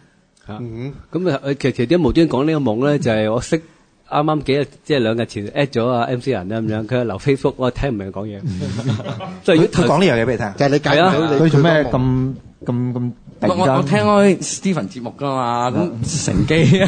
嚇。咁啊，其實其實點解無端講呢個夢咧，就係我識。啱啱幾日即係兩日前 at 咗啊 M C 人啦咁樣，佢留 Facebook，我聽唔明佢講嘢。 即係佢講呢樣嘢俾你聽， 就係你解到你佢做咩咁咁咁？ 我我聽開 Stephen 節目㗎嘛，咁乘機即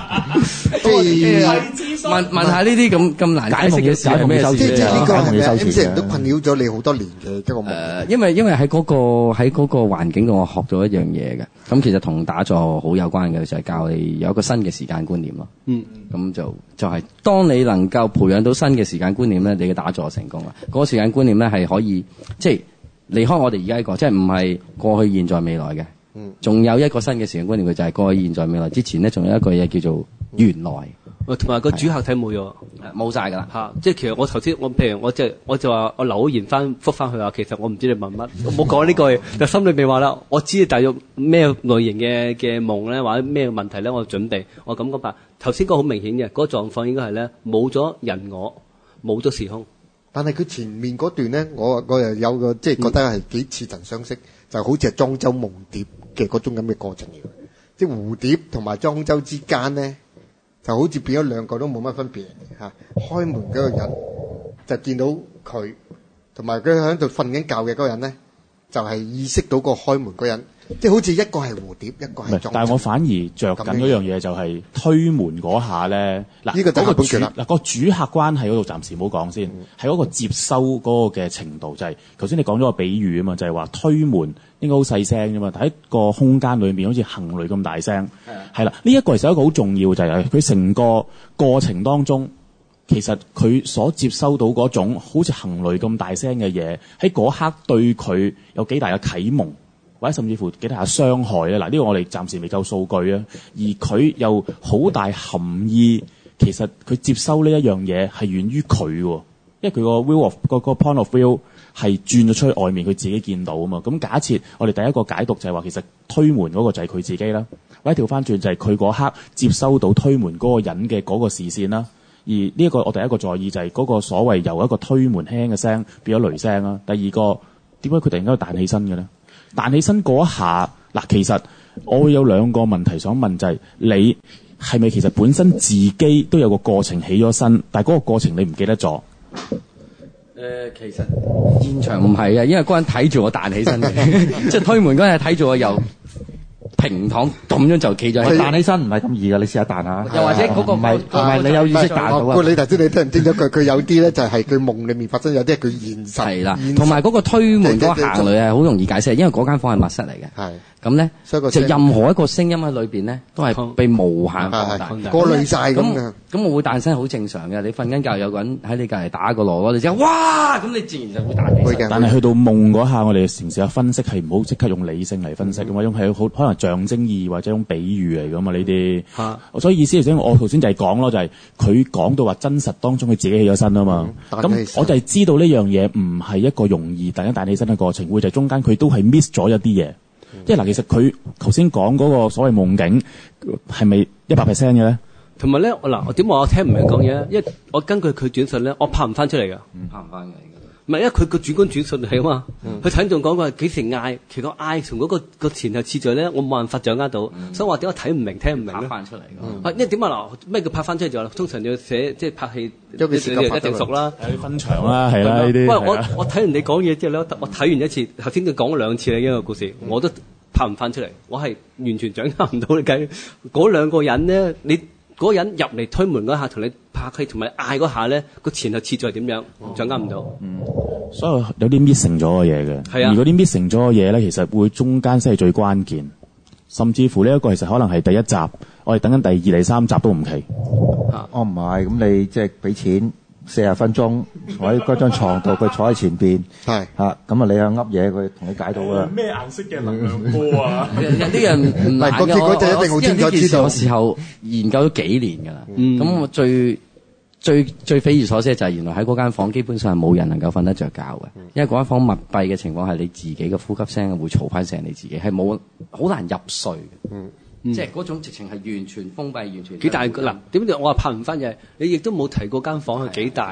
係問問下呢啲咁咁難解釋嘅事係咩事？ 即係即係呢個係咪 M C 人都困擾咗你好多年嘅一個夢？ 誒，因為因為喺嗰個喺嗰個環境度，我學到一樣嘢嘅。咁其實同打坐好有關嘅，就係教你有一個新嘅時間觀念咯。嗯，咁就就係當你能夠培養到新嘅時間觀念咧，你嘅打坐成功啦。嗰個時間觀念咧係可以即係離開我哋而家呢個，即係唔係過去、現在、未來嘅。嗯，仲有一個新嘅時間觀念，佢就係過去、現在、未來之前咧，仲有一個嘢叫做原來。 同埋個主客體冇咗， 冇晒㗎啦嚇！即係其實我頭先我譬如我即係我就話我留言翻覆翻佢話，其實我唔知你問乜，我冇講呢句，但心裏面話啦，我知大約咩類型嘅嘅夢咧，或者咩問題咧，我準備我咁講法。頭先嗰個好明顯嘅嗰個狀況應該係咧冇咗人我，冇咗時空。 但係佢前面嗰段咧，我我又有個即係覺得係幾似曾相識，就好似係莊周夢蝶嘅嗰種咁嘅過程嚟嘅，即係蝴蝶同埋莊周之間咧。就好似變咗兩個都冇乜分別嚇，開門嗰個人就見到佢，同埋佢喺度瞓緊覺嘅嗰個人咧，就係、是、意識到個開門嗰人，即係好似一個係蝴蝶，一個係莊周。 但係我反而着緊嗰樣嘢就係推門嗰下咧，嗱呢個就係本權啦。 嗱、嗰個主客關係嗰度暫時唔好講先，係嗰、嗯、個接收嗰個嘅程度，就係頭先你講咗個比喻啊嘛，就係、是、話推門。應該好細聲啫嘛，但喺個空間裏面好似行雷咁大聲，係啦。呢一個其實一個好重要就係佢成個過程當中，其實佢所接收到嗰種好似行雷咁大聲嘅嘢，喺嗰刻對佢有幾大嘅啟蒙，或者甚至乎幾大嘅傷害咧。嗱，呢個我哋暫時未夠數據啊，而佢又好大含義。其實佢接收呢一樣嘢係源於佢喎，因為佢個 view of 個個 point of view。係轉咗出去外面，佢自己見到啊嘛。咁假設我哋第一個解讀就係話，其實推門嗰個就係佢自己啦。或者調翻轉就係佢嗰刻接收到推門嗰個人嘅嗰個視線啦。而呢一個我第一個在意就係嗰個所謂由一個推門輕輕嘅聲變咗雷聲啦。第二個點解佢突然間彈起身嘅咧？彈起身嗰一下嗱，其實我會有兩個問題想問，就係你係咪其實本身自己都有個過程起咗身，但係嗰個過程你唔記得咗？ 誒、呃，其實現場唔係啊，因為嗰人睇住我彈起身嘅，即係推門嗰人睇住我由平躺咁樣就企咗。 彈起身唔係咁易㗎，你試下彈下。 又或者嗰個唔係唔係你有意識彈到啊？ 你頭先你聽唔清楚佢，佢有啲咧就係佢夢裡面發生，有啲係佢現實。係啦，同埋嗰個推門嗰個行雷係好容易解釋，因為嗰間房係密室嚟嘅。係。咁咧，就任何一個聲音喺裏邊咧，都係被無限放大、 過濾曬咁嘅。 咁我會彈聲好正常嘅。你瞓緊覺有個人喺你隔離打個鑼，你就哇咁，你自然就會彈起身。 但係去到夢嗰下，我哋成時嘅分析係唔好即刻用理性嚟分析嘅嘛，用係好可能象徵意義或者用比喻嚟㗎嘛呢啲。嚇！所以意思係，我頭先就係講咯，就係佢講到話真實當中佢自己起咗身啊嘛。咁我就係知道呢樣嘢唔係一個容易突然間彈起身嘅過程，會就係中間佢都係 miss 咗一啲嘢。即係嗱，其實佢頭先講嗰個所謂夢境係咪一百 percent 嘅咧？ 同埋咧，嗱，我點話我聽唔明講嘢咧？因為我根據佢轉述咧，我拍唔翻出嚟㗎。 唔拍唔翻嘅。 唔係，因為佢個主觀轉述係啊嘛。佢睇仲講過幾時嗌，其實嗌從嗰個個前後次序咧，我冇辦法掌握到，嗯、所以我話點解睇唔明、聽唔明咧？拍翻出嚟㗎。因為點解嗱？咩叫拍翻出嚟就通常要寫即係拍戲，一定熟啦， 有啲分場啦，係啦呢啲。 喂，我我睇人哋講嘢之後咧，我睇完一次，頭先佢講咗兩次啦，呢個故事，我都拍唔翻出嚟，我係完全掌握唔到你計嗰兩個人咧，你。嗰個人入嚟推門嗰下，同你拍戲同埋嗌嗰下咧，個前後次序係點樣？掌握唔到。嗯， 所以有啲 missing 咗嘅嘢嘅。係啊，而嗰啲 missing 咗嘅嘢咧，其實會中間先係最關鍵，甚至乎呢一個其實可能係第一集，我哋等緊第二、第三集都唔奇。 啊，哦唔係，咁你即係俾錢四十分鐘坐喺嗰張牀度，佢坐喺前邊。係嚇，咁啊你又噏嘢，佢同你解到啦。 咩顏色嘅能量波啊？ 有啲人唔係個結果就一定好清楚知道。我時候研究咗幾年㗎啦。咁、嗯、我最最最匪夷所思就係原來喺嗰間房基本上係冇人能夠瞓得着覺嘅，因為嗰間房密閉嘅情況係你自己嘅呼吸聲會嘈翻醒你自己，係冇好難入睡嘅。嗯。嗯、即係嗰種直情係完全封閉，完全幾大嗱？點解我話拍唔翻嘅？你亦都冇提過間房係幾大，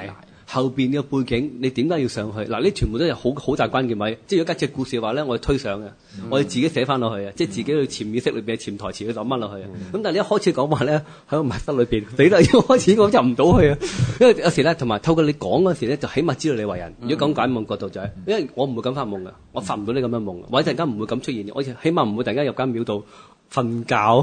後邊嘅背景，你點解要上去？嗱，呢全部都係好好大關鍵位。即係如果假設故事嘅話咧，我哋推上嘅，嗯、我哋自己寫翻落去啊，即係自己去潛意識裏邊、潛台詞去諗翻落去啊。咁、嗯、但係你一開始講話咧，喺個密室裏邊，你都一開始我入唔到去啊。因為有時咧，同埋透過你講嗰時咧，就起碼知道你為人。如果講解夢角度就係、是，因為我唔會咁發夢嘅，我發唔到你咁嘅夢，或者陣間唔會咁出現，我起碼唔會突然間入間廟度瞓覺。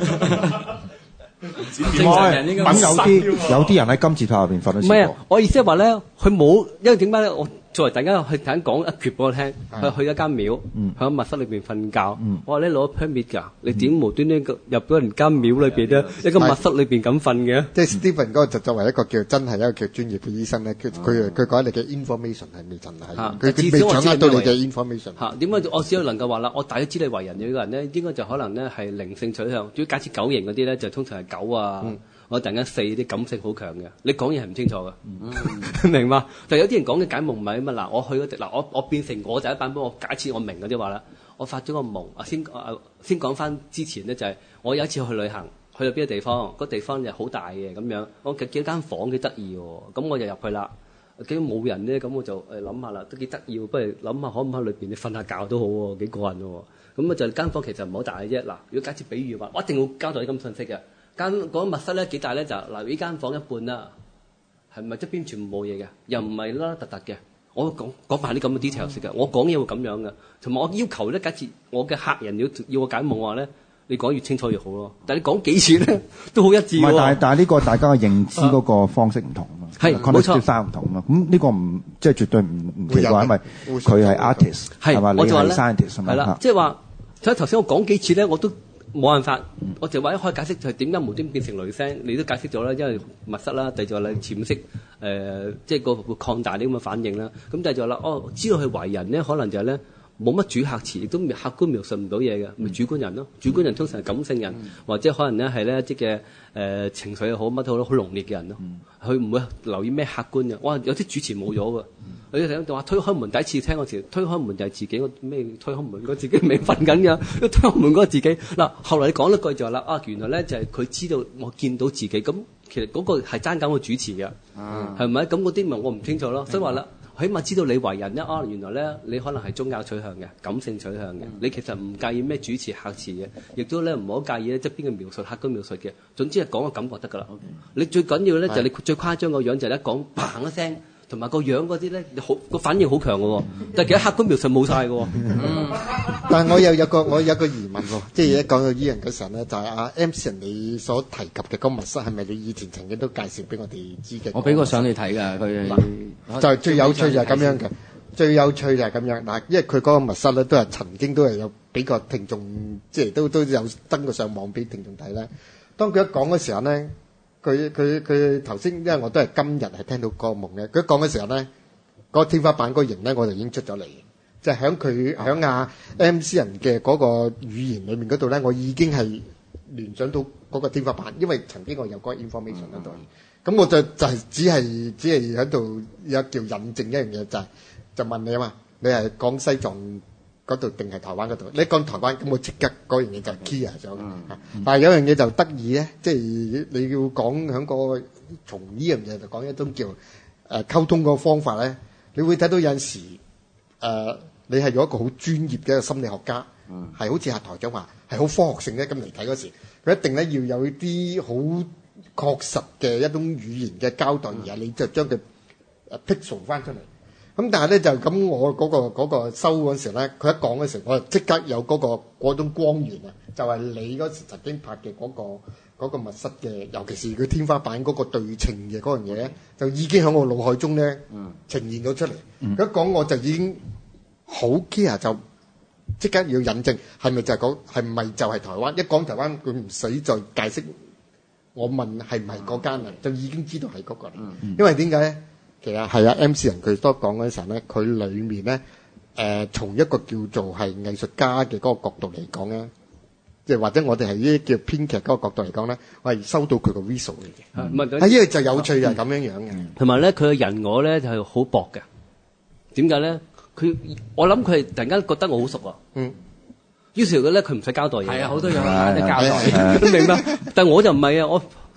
正常人應該有啲有啲人喺金字塔入邊瞓得。唔係啊，我意思係話咧，佢冇，因為點解咧？我作為大家去等講一橛俾我聽，佢去一間廟，喺密室裏邊瞓覺。我話你攞 permit 㗎，你點無端端入咗人間廟裏邊咧？一個密室裏邊咁瞓嘅？ 即係 Stephen 嗰個就作為一個叫真係一個叫專業嘅醫生咧，佢佢佢講你嘅 information 係未盡係，佢佢未掌握到你嘅 information。 嚇點解我只係能夠話啦？我大約知你為人嘅個人咧，應該就可能咧係靈性取向。至於假設狗型嗰啲咧，就通常係狗啊。我突然間四啲感性好強嘅，你講嘢係唔清楚嘅，嗯、明嘛？但有啲人講嘅解夢唔係乜嗱，我去嗰啲嗱，我我變成我就一版本，我假設我明嗰啲話啦，我發咗個夢啊，先啊先講翻之前咧就係、是、我有一次去旅行，去到邊個地方，個地方就好大嘅咁樣，我見見間房幾得意喎，咁我就入去啦，見冇人咧，咁我就誒諗下啦，都幾得意喎，不如諗下可唔可以喺裏邊你瞓下覺都好喎，幾過癮喎，咁啊就間房其實唔好大嘅啫，嗱，如果假設比喻話，我一定要交代啲咁信息嘅。間嗰個密室咧幾大咧？就嗱，呢間房一半啦，係咪側邊全部冇嘢嘅？又唔係啦，突突嘅。我講講埋啲咁嘅 detail 嘅，我講嘢會咁樣嘅。同埋我要求咧，假設我嘅客人要要我解夢話咧，你講越清楚越好咯。但係你講幾次咧，都好一致喎。 唔係，但係但係呢個大家嘅認知嗰個方式唔同啊嘛。 係冇錯， 三唔同啊嘛。咁呢個唔即係絕對唔唔奇怪，因為佢係 artist 係嘛，你係 scientist 係嘛。 係啦，即係話，所以頭先我講幾次咧，我都。冇辦法，我就話一開解釋就係點解無端變成雷聲，你都解釋咗啦，因為密室啦，第二就係你潛意識誒，即係個會擴大啲咁嘅反應啦。咁第二就係啦，哦，知道佢為人咧，可能就係咧冇乜主客詞，亦都客觀描述唔到嘢嘅，咪主觀人咯。主觀人通常係感性人，或者可能咧係咧即嘅誒情緒又好，乜都好，好濃烈嘅人咯。佢唔會留意咩客觀嘅。哇，有啲主持冇咗㗎。佢成日就話推開門，第一次聽嗰時推開門就係自己個咩？推開門嗰自己未瞓緊㗎，推開門嗰個自己嗱。後來你講一句就話啦，啊原來咧就係佢知道我見到自己咁，其實嗰個係爭緊個主持嘅，係咪？咁嗰啲咪我唔清楚咯。所以話啦，起碼知道你為人咧，啊原來咧你可能係宗教取向嘅、感性取向嘅，你其實唔介意咩主持客詞嘅，亦都咧唔好介意咧側邊嘅描述、客觀描述嘅。總之係講個感覺得㗎啦。你最緊要咧就係你最誇張個樣就係一講嘭一聲。同埋個樣嗰啲咧，好個反應好強嘅喎，但係其實客觀描述冇晒嘅喎。 但係我又有個我有個疑問喎，即係一講到醫人嗰時候咧，就係阿 M C 人你所提及嘅嗰個密室係咪你以前曾經都介紹俾我哋知嘅？ 我俾個相你睇㗎，佢就係最有趣就係咁樣嘅，最有趣就係咁樣嗱，因為佢嗰個密室咧都係曾經都係有俾個聽眾，即係都都有登過上網俾聽眾睇咧。當佢一講嘅時候咧。佢佢佢頭先，因為我都係今日係聽到個夢嘅。佢一講嘅時候咧，嗰個天花板嗰個形咧，我就已經出咗嚟。即係喺佢喺阿 M C 人嘅嗰個語言裏面嗰度咧，我已經係聯想到嗰個天花板，因為曾經我有嗰個 information 喺度。咁我就就係只係只係喺度有叫印證一樣嘢，就係就問你啊嘛，你係講西藏嗰度定係台灣嗰度？你講台灣，咁我即刻嗰樣嘢就 clear 咗。但係有樣嘢就得意咧，即係你要講喺個從呢樣嘢就講一種叫誒溝通個方法咧，你會睇到有陣時誒你係用一個好專業嘅一個心理學家，係好似阿台長話係好科學性咧咁嚟睇嗰時，佢一定咧要有啲好確實嘅一種語言嘅交代，而係你就將佢誒 pixel 翻出嚟。咁但係咧就咁，我嗰個嗰個收嗰時咧，佢一講嗰時，我就即刻有嗰個嗰種光源啊！就係你嗰時曾經拍嘅嗰個嗰個密室嘅，尤其是佢天花板嗰個對稱嘅嗰樣嘢咧，就已經喺我腦海中咧呈現咗出嚟。佢一講我就已經好 clear，就即刻要引證係咪就係講係唔係就係台灣？一講台灣，佢唔使再解釋。我問係唔係嗰間啊，就已經知道係嗰個嚟。因為點解咧？其實係啊 ，M C 人佢多講嗰陣時候咧，佢裡面咧誒，從一個叫做係藝術家嘅嗰個角度嚟講咧，即係或者我哋係呢啲叫編劇嗰個角度嚟講咧，我係收到佢個 visual 嚟嘅。唔係，呢個就有趣就係咁樣樣嘅。 同埋咧，佢嘅人我咧就係好薄嘅。點解咧？佢我諗佢係突然間覺得我好熟啊。嗯。於是佢咧，佢唔使交代嘢。係啊，好多嘢都交代。明白。但係我就唔係啊，我。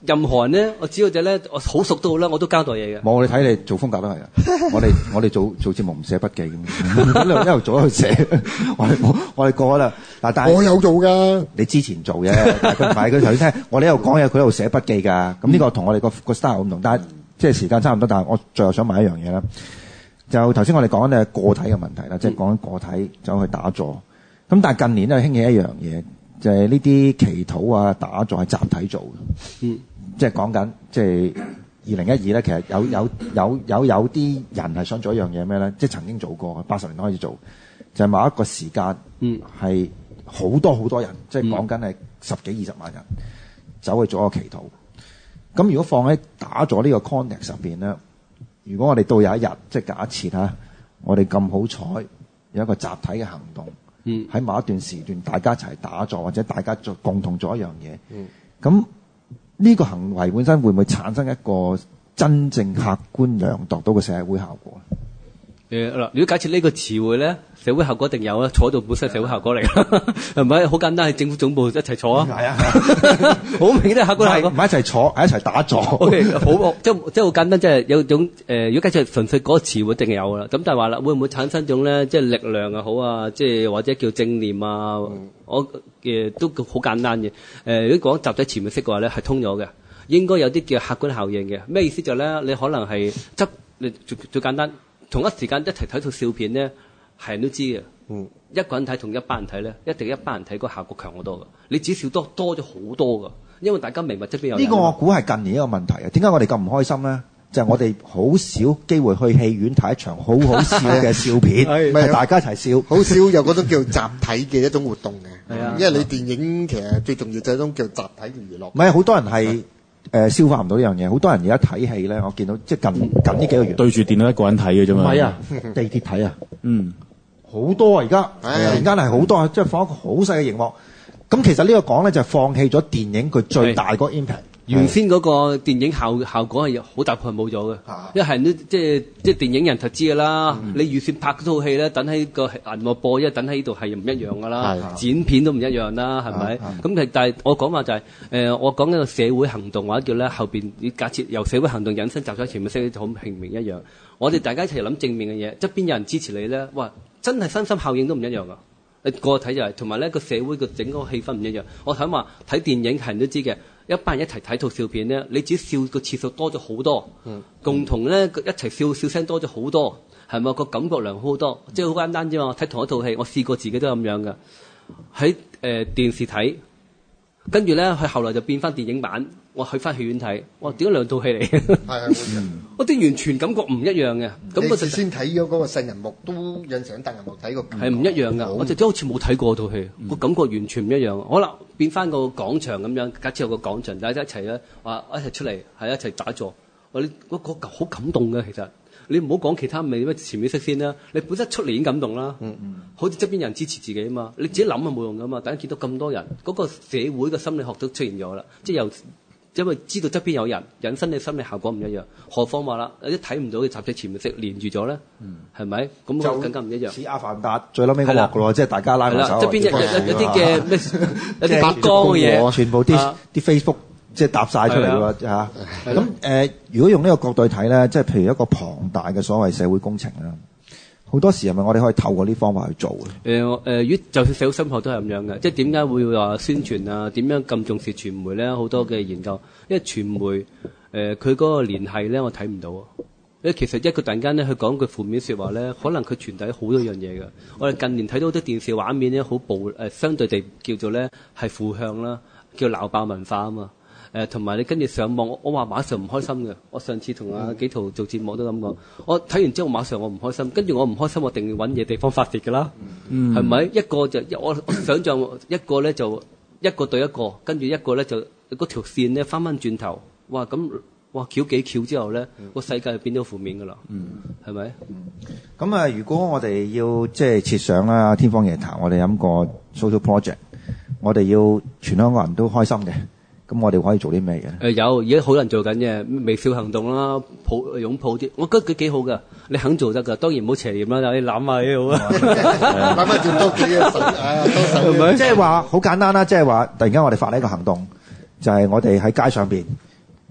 任何人咧，我只要就咧，我好熟都好啦，我都交代嘢嘅。 冇，你睇你做風格都係啊！我哋我哋做做節目唔寫筆記嘅，一路一路做一路寫。我哋我我哋過啦。嗱，但係我有做㗎。 你之前做嘅，但係佢唔係佢頭先聽我哋喺度講嘢，佢喺度寫筆記㗎。咁呢個同我哋個個 style 唔同，但係即係時間差唔多。但係我最後想問一樣嘢啦，就頭先我哋講嘅個體嘅問題啦，即係講緊個體走去打坐。咁但係近年咧興起一樣嘢，就係呢啲祈禱啊、打坐係集體做嘅。嗯。即係講緊，即係二零一二咧，其實有有有有有啲人係想做一樣嘢咩咧？即係曾經做過，八十年代開始做，就係、是、某一個時間，嗯，係好多好多人，即係講緊係十幾二十萬人走去做一個祈禱。咁如果放喺打坐呢個 context 入邊咧，如果我哋到有一日，即係假設嚇，我哋咁好彩有一個集體嘅行動，嗯，喺某一段時段，大家一齊打坐，或者大家做共同做一樣嘢，嗯，咁。呢個行為本身會唔會產生一個真正客觀量度到嘅社會效果咧？ 誒嗱，如果假設呢個詞彙咧，社會效果一定有啦，坐喺度本身係社會效果嚟㗎，係咪？好簡單，係政府總部一齊坐啊！係啊，好明顯都係客觀效果。唔係一齊坐，係一齊打坐。O K，好，即係即係好簡單，即係有種誒、呃，如果假設純粹嗰個詞彙一定係有啦。咁但係話啦，會唔會產生種咧，即係力量又好啊，即係或者叫正念啊？嗯、我嘅、呃、都好簡單嘅。誒、呃，如果講集體潛意識嘅話咧，係通咗嘅，應該有啲叫客觀效應嘅。咩意思就咧？你可能係執你最最簡單。同一時間一齊睇套笑片咧，係人都知嘅。嗯，一個人睇同一班人睇咧，一定一班人睇個效果強好多㗎。你只笑多多咗好多㗎，因為大家明白側邊有人。 呢個我估係近年一個問題啊！點解我哋咁唔開心咧？就係、是、我哋好少機會去戲院睇一場好好笑嘅笑片，係大家一齊笑。 好少有嗰種叫集體嘅一種活動嘅。係啊，因為你電影其實最重要就係一種叫集體嘅娛樂。 唔係好多人係。誒、呃、消化唔到呢樣嘢，好多人而家睇戲咧，我見到即係近近呢幾個月對住電腦一個人睇嘅啫嘛。 唔係啊，地鐵睇啊，嗯，好多啊而家，突然間係好多啊，即係放一個好細嘅熒幕。咁其實呢個講咧就係放棄咗電影佢最大個 impact。 原先嗰個電影效效果係好大部分冇咗嘅，因為係人都即係即係電影人就知㗎啦。嗯、你預算拍嗰套戲咧，等喺個銀幕播，因為等喺呢度係唔一樣㗎啦，剪片都唔一樣啦，係咪？咁但係我講話就係、是、誒、呃，我講緊個社會行動或者叫咧後邊，假設由社會行動引申集咗潛意識就好平明一樣。我哋大家一齊諗正面嘅嘢，側邊有人支持你咧，哇！真係身心效應都唔一樣㗎。你個睇就係同埋咧個社會個整個氣氛唔一樣。我想話睇電影係人都知嘅。一班人一齊睇套笑片咧，你只笑個次數多咗好多，嗯、共同咧一齊笑笑聲多咗好多，係咪個感覺良好好多？即係好簡單啫嘛！睇同一套戲，我試過自己都係咁樣嘅，喺誒、呃、電視睇，跟住咧佢後來就變翻電影版，我去翻戲院睇，哇！點解兩套戲嚟？係係，我啲完全感覺唔一樣嘅。咁我事先睇咗嗰個細銀幕，都印上大銀幕睇過， 係唔一樣㗎。我就都好似冇睇過套戲，個、嗯、感覺完全唔一樣。可能變翻個廣場咁樣，假設有個廣場，大家一齊咧，話一齊出嚟，係一齊打坐。我哋嗰個好感動嘅，其實你唔好講其他味咩潛意識先啦，你本身出嚟已經感動啦。嗯嗯，好似側邊人支持自己啊嘛，你自己諗係冇用㗎嘛。等下見到咁多人，嗰、嗰個社會嘅心理學都出現咗啦，即係由。因為知道側邊有人，引申嘅心理效果唔一樣。何況話啦，有啲睇唔到嘅集體潛意識連住咗咧，係咪？咁就更加唔一樣。 似阿凡達最撚尾嗰幕嘅咯，即係大家拉埋手。 側邊有有啲嘅咩？有啲白光嘅嘢， 全部啲啲 Facebook 即係搭晒出嚟嘅嚇。咁誒，如果用呢個角度去睇咧，即係譬如一個龐大嘅所謂社會工程啦。好多時係咪我哋可以透過呢方法去做嘅？誒、 呃、誒，如果就算社會心理學都係咁樣嘅，即係點解會話宣傳啊？點樣咁重視傳媒咧？好多嘅研究，因為傳媒誒佢嗰個聯繫咧，我睇唔到。因為其實一個突然間咧，佢講句負面説話咧，可能佢傳遞好多樣嘢嘅。我哋近年睇到好多電視畫面咧，好暴誒、呃，相對地叫做咧係負向啦，叫鬧爆文化啊嘛。誒同埋你跟住上網，我我話馬上唔開心嘅。我上次同阿紀陶做節目都咁講，我睇完之後馬上我唔開心，跟住我唔開心，我一定要揾嘢地方發泄㗎啦。嗯，係咪一個就我我想象一個咧就一個對一個，跟住一個咧就嗰條線咧翻返轉頭，哇咁哇翹幾翹之後咧，個世界就變咗負面㗎啦。嗯，係咪？ 咁啊，如果我哋要即係設想啦，天方夜譚，我哋諗個 social project，我哋要全香港人都開心嘅。咁我哋可以做啲咩嘅？誒、 呃、有，而家好多人做緊嘅微笑行動啦，抱擁抱啲，我覺得佢幾好噶。你肯做得噶，當然唔好邪念啦，有啲攬下幾好啊。 攬下仲多幾啊神啊，多神。 即係話好簡單啦，即係話突然間我哋發呢一個行動，就係、是、我哋喺街上邊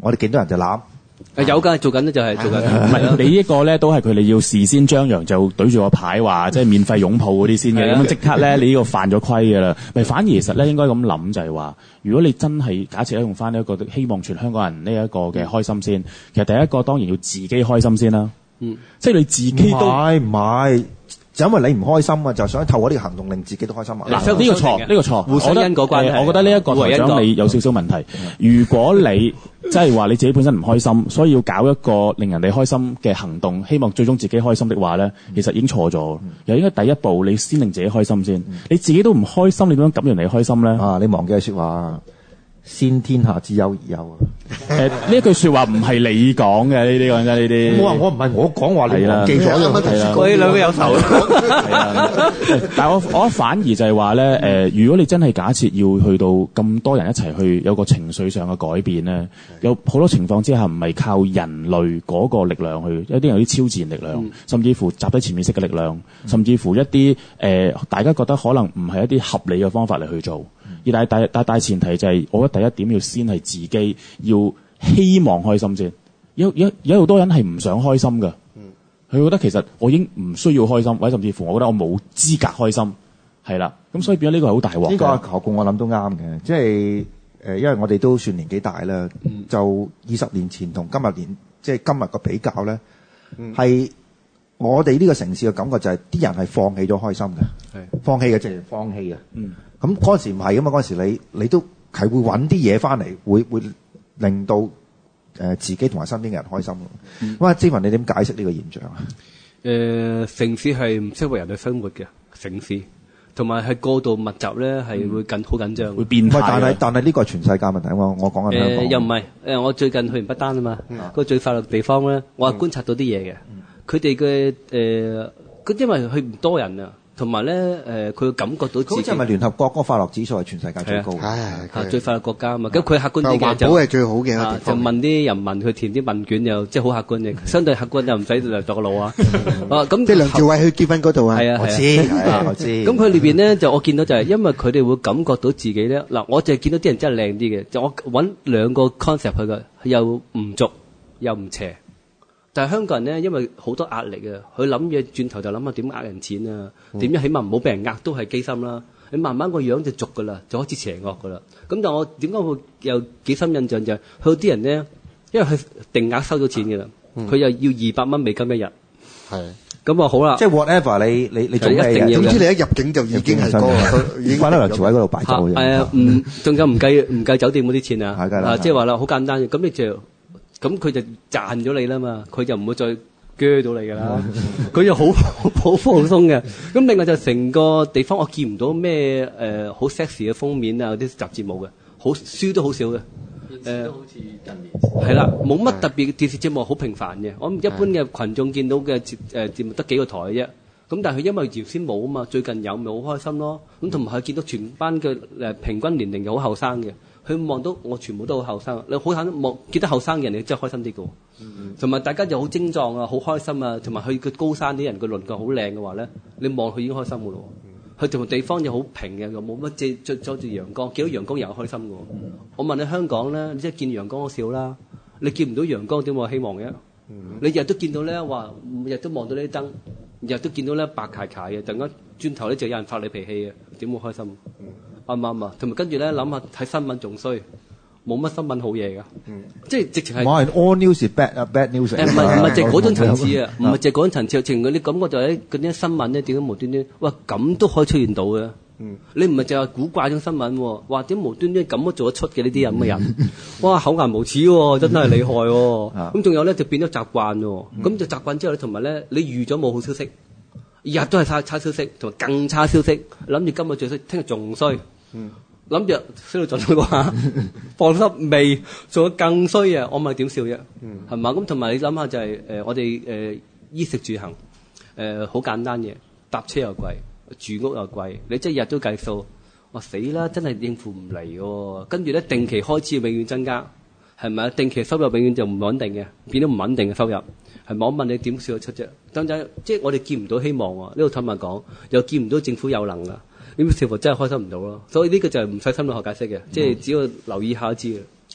我哋見到人就攬。 有㗎，做緊咧就係做緊。 唔係你呢個咧，都係佢哋要事先張揚，就對住個牌話，即係免費擁抱嗰啲先嘅。咁即刻咧，你呢個犯咗規㗎啦。咪反而其實咧，應該咁諗就係話，如果你真係假設咧用翻呢一個希望全香港人呢一個嘅開心先，其實第一個當然要自己開心先啦。嗯，即係你自己都唔係唔係。就因為你唔開心啊，就想透過呢個行動令自己都開心啊！ 嗱，呢個錯，呢個錯。 互相因果關係。 我覺得呢一個台長你有少少問題。如果你即係話你自己本身唔開心，所以要搞一個令人哋開心嘅行動，希望最終自己開心的話咧，其實已經錯咗。又應該第一步你先令自己開心先。你自己都唔開心，你點樣感人哋開心咧？ 啊！你忘記嘅説話，先天下之憂而憂啊！ 誒呢一句説話唔係你講嘅，呢啲講真呢啲。 我話我唔係我講話，你忘記咗啦。佢兩個有仇。 但係我我反而就係話咧，誒，如果你真係假設要去到咁多人一齊去有個情緒上嘅改變咧，有好多情況之下唔係靠人類嗰個力量去，有啲有啲超自然力量，嗯、甚至乎集體潛意識嘅力量，嗯、甚至乎一啲誒、呃、大家覺得可能唔係一啲合理嘅方法嚟去做。而但係大但大前提就係、是，我覺得第一點要先係自己要希望開心先。有有有好多人係唔想開心㗎，佢、嗯、覺得其實我已經唔需要開心，或者甚至乎我覺得我冇資格開心，係啦。咁所以變咗呢個係好大鑊。呢、這個阿球共我諗都啱嘅，即係誒，因為我哋都算年紀大啦，嗯、就二十年前同今日年即係今日個比較咧，係、嗯、我哋呢個城市嘅感覺就係、是、啲人係放棄咗開心嘅，係放棄嘅即係放棄嘅。嗯。咁嗰陣時唔係㗎嘛，嗰陣時你你都係會揾啲嘢翻嚟，會會令到誒、呃、自己同埋身邊嘅人開心咯。咁啊，志文你點解釋呢個現象啊？ 誒、呃，城市係唔適合人去生活嘅城市，同埋係過度密集咧，係會緊好緊張，會變態。 但係但係呢個係全世界問題啊嘛，我講緊香港。 誒又唔係誒，我最近去完不丹啊嘛，嗯、個最快樂地方咧，我係觀察到啲嘢嘅。佢哋嘅誒，佢、呃、因為佢唔多人啊。同埋咧，誒佢感覺到自己好似係咪聯合國嗰個快樂指數係全世界最高？ 係係最快樂國家啊嘛。咁佢客觀啲嘅就環保係最好嘅、啊、 就問啲人民去填啲問卷又即係好客觀嘅，相對客觀又唔使嚟作個腦啊。啊咁即係梁朝偉去結婚嗰度啊。 係啊， 我知我知。 咁佢裏邊咧就我見到就係因為佢哋會感覺到自己咧嗱，我就係見到啲人真係靚啲嘅，就我揾兩個 concept 去嘅，又唔俗又唔邪。但係香港人咧，因為好多壓力啊，佢諗嘢轉頭就諗下點呃人錢啊，點、嗯、樣起碼唔好俾人呃都係機心啦。你慢慢個樣就俗噶啦，就開始邪惡噶啦。咁但係我點解會有幾深印象就係、是，佢有啲人咧，因為佢定額收咗錢嘅啦，佢、嗯、又要二百蚊美金一日。係。咁啊好啦， 即係 whatever 你你你做咩嘅？ 總之你一入境就已經係嗰個，已經翻到梁朝偉嗰度擺咗嘅。 係啊，唔仲有唔計唔計酒店嗰啲錢啊？係啦，即係話啦，好簡單嘅，咁你就。咁佢就賺咗你啦嘛，佢就唔會再鋸到你噶啦，佢就好好放鬆嘅。咁另外就成個地方我見唔到咩誒好 sexy 嘅封面啊，啲雜誌冇嘅，好書都好少嘅。誒都好似近年係啦，冇乜特別嘅電視節目，好平凡嘅。我一般嘅群眾見到嘅節誒節目得幾個台嘅啫。咁但係佢因為原先冇啊嘛，最近有咪好開心咯。咁同埋佢見到全班嘅誒平均年齡又好後生嘅。佢望到我全部都好後生，你好肯望見得後生嘅人，你真係開心啲嘅。同埋、嗯、大家就好精壯啊，好開心啊。同埋去個高山啲人個輪廓好靚嘅話咧，你望佢已經開心嘅咯。佢同埋地方又好平嘅，又冇乜遮遮遮住陽光，見到陽光又開心嘅。嗯、我問你香港咧，你即係見陽光少啦，你見唔到陽光點會有希望嘅？嗯、你日日都見到咧話，日日都望到呢啲燈，日日都見到咧白揩揩嘅，突然間轉頭咧就有人發你脾氣嘅，點會開心？嗯啱唔啱啊？同埋跟住咧諗下睇新聞仲衰，冇乜新聞好嘢噶，嗯、即係直情係。我係 all news is bad 啊 bad news。 誒唔係唔係，淨係嗰種層次啊，唔係淨係嗰種層次，情嗰啲感覺就係嗰啲新聞咧點解無端端，哇咁都可以出現到嘅。嗯、你唔係淨係古怪種新聞喎，哇點無端端咁都做得出嘅呢啲咁嘅人，哇厚顏無恥喎，真係厲害喎。咁仲有咧就變咗習慣喎，咁、嗯、就習慣之後咧，同埋咧你預咗冇好消息，日日都係差差消息，同埋更差消息，諗住今日最衰，聽日仲衰。諗住衰到盡嘅話，放心未做得更衰啊！我咪點笑啫？係嘛、嗯？咁同埋你諗下就係、是、誒、呃，我哋誒、呃、衣食住行誒好簡單嘅，搭車又貴，住屋又貴，你即係日都計數，我死啦！真係應付唔嚟嘅。跟住咧定期開支永遠增加，係咪啊？定期收入永遠就唔穩定嘅，變咗唔穩定嘅收入，係咪？我問你點笑得出啫？等陣即係我哋見唔到希望喎。呢度坦白講，又見唔到政府有能啊！咁似乎真係開心唔到咯，所以呢個就係唔使深入學解釋嘅，即係只要留意下就知嘅。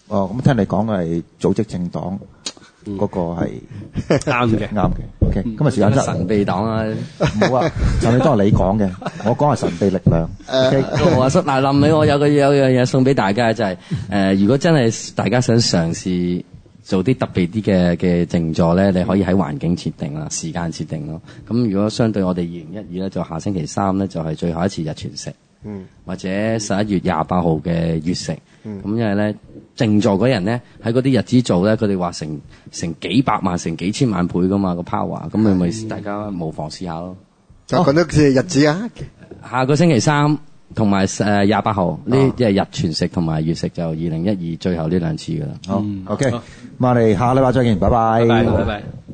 哦，咁聽你講係組織政黨。嗰、那個係啱嘅， 啱嘅。OK，今日時間神秘黨啊， 唔好啊，神秘黨係你講嘅，我講係神秘力量。OK， 我話嗱，臨尾我有個有樣嘢送俾大家，就係、是、誒、呃，如果真係大家想嘗試做啲特別啲嘅嘅靜坐咧，你可以喺環境設定啦，時間設定咯。咁如果相對我哋二零一二咧，就下星期三咧就係、是、最後一次日全食，嗯，或者十一月廿八號嘅月食。咁、嗯、因為咧靜坐嗰人咧喺嗰啲日子做咧，佢哋話成成幾百萬、成幾千萬倍噶嘛個 power， 咁咪咪大家無妨試下咯。 就講多次日子啊！ 下個星期三同埋誒廿八號呢，即係日全食同埋月食就二零一二最後呢兩次噶啦。 好 ，OK，咁我哋下個禮拜再見，拜拜。 拜拜。拜拜。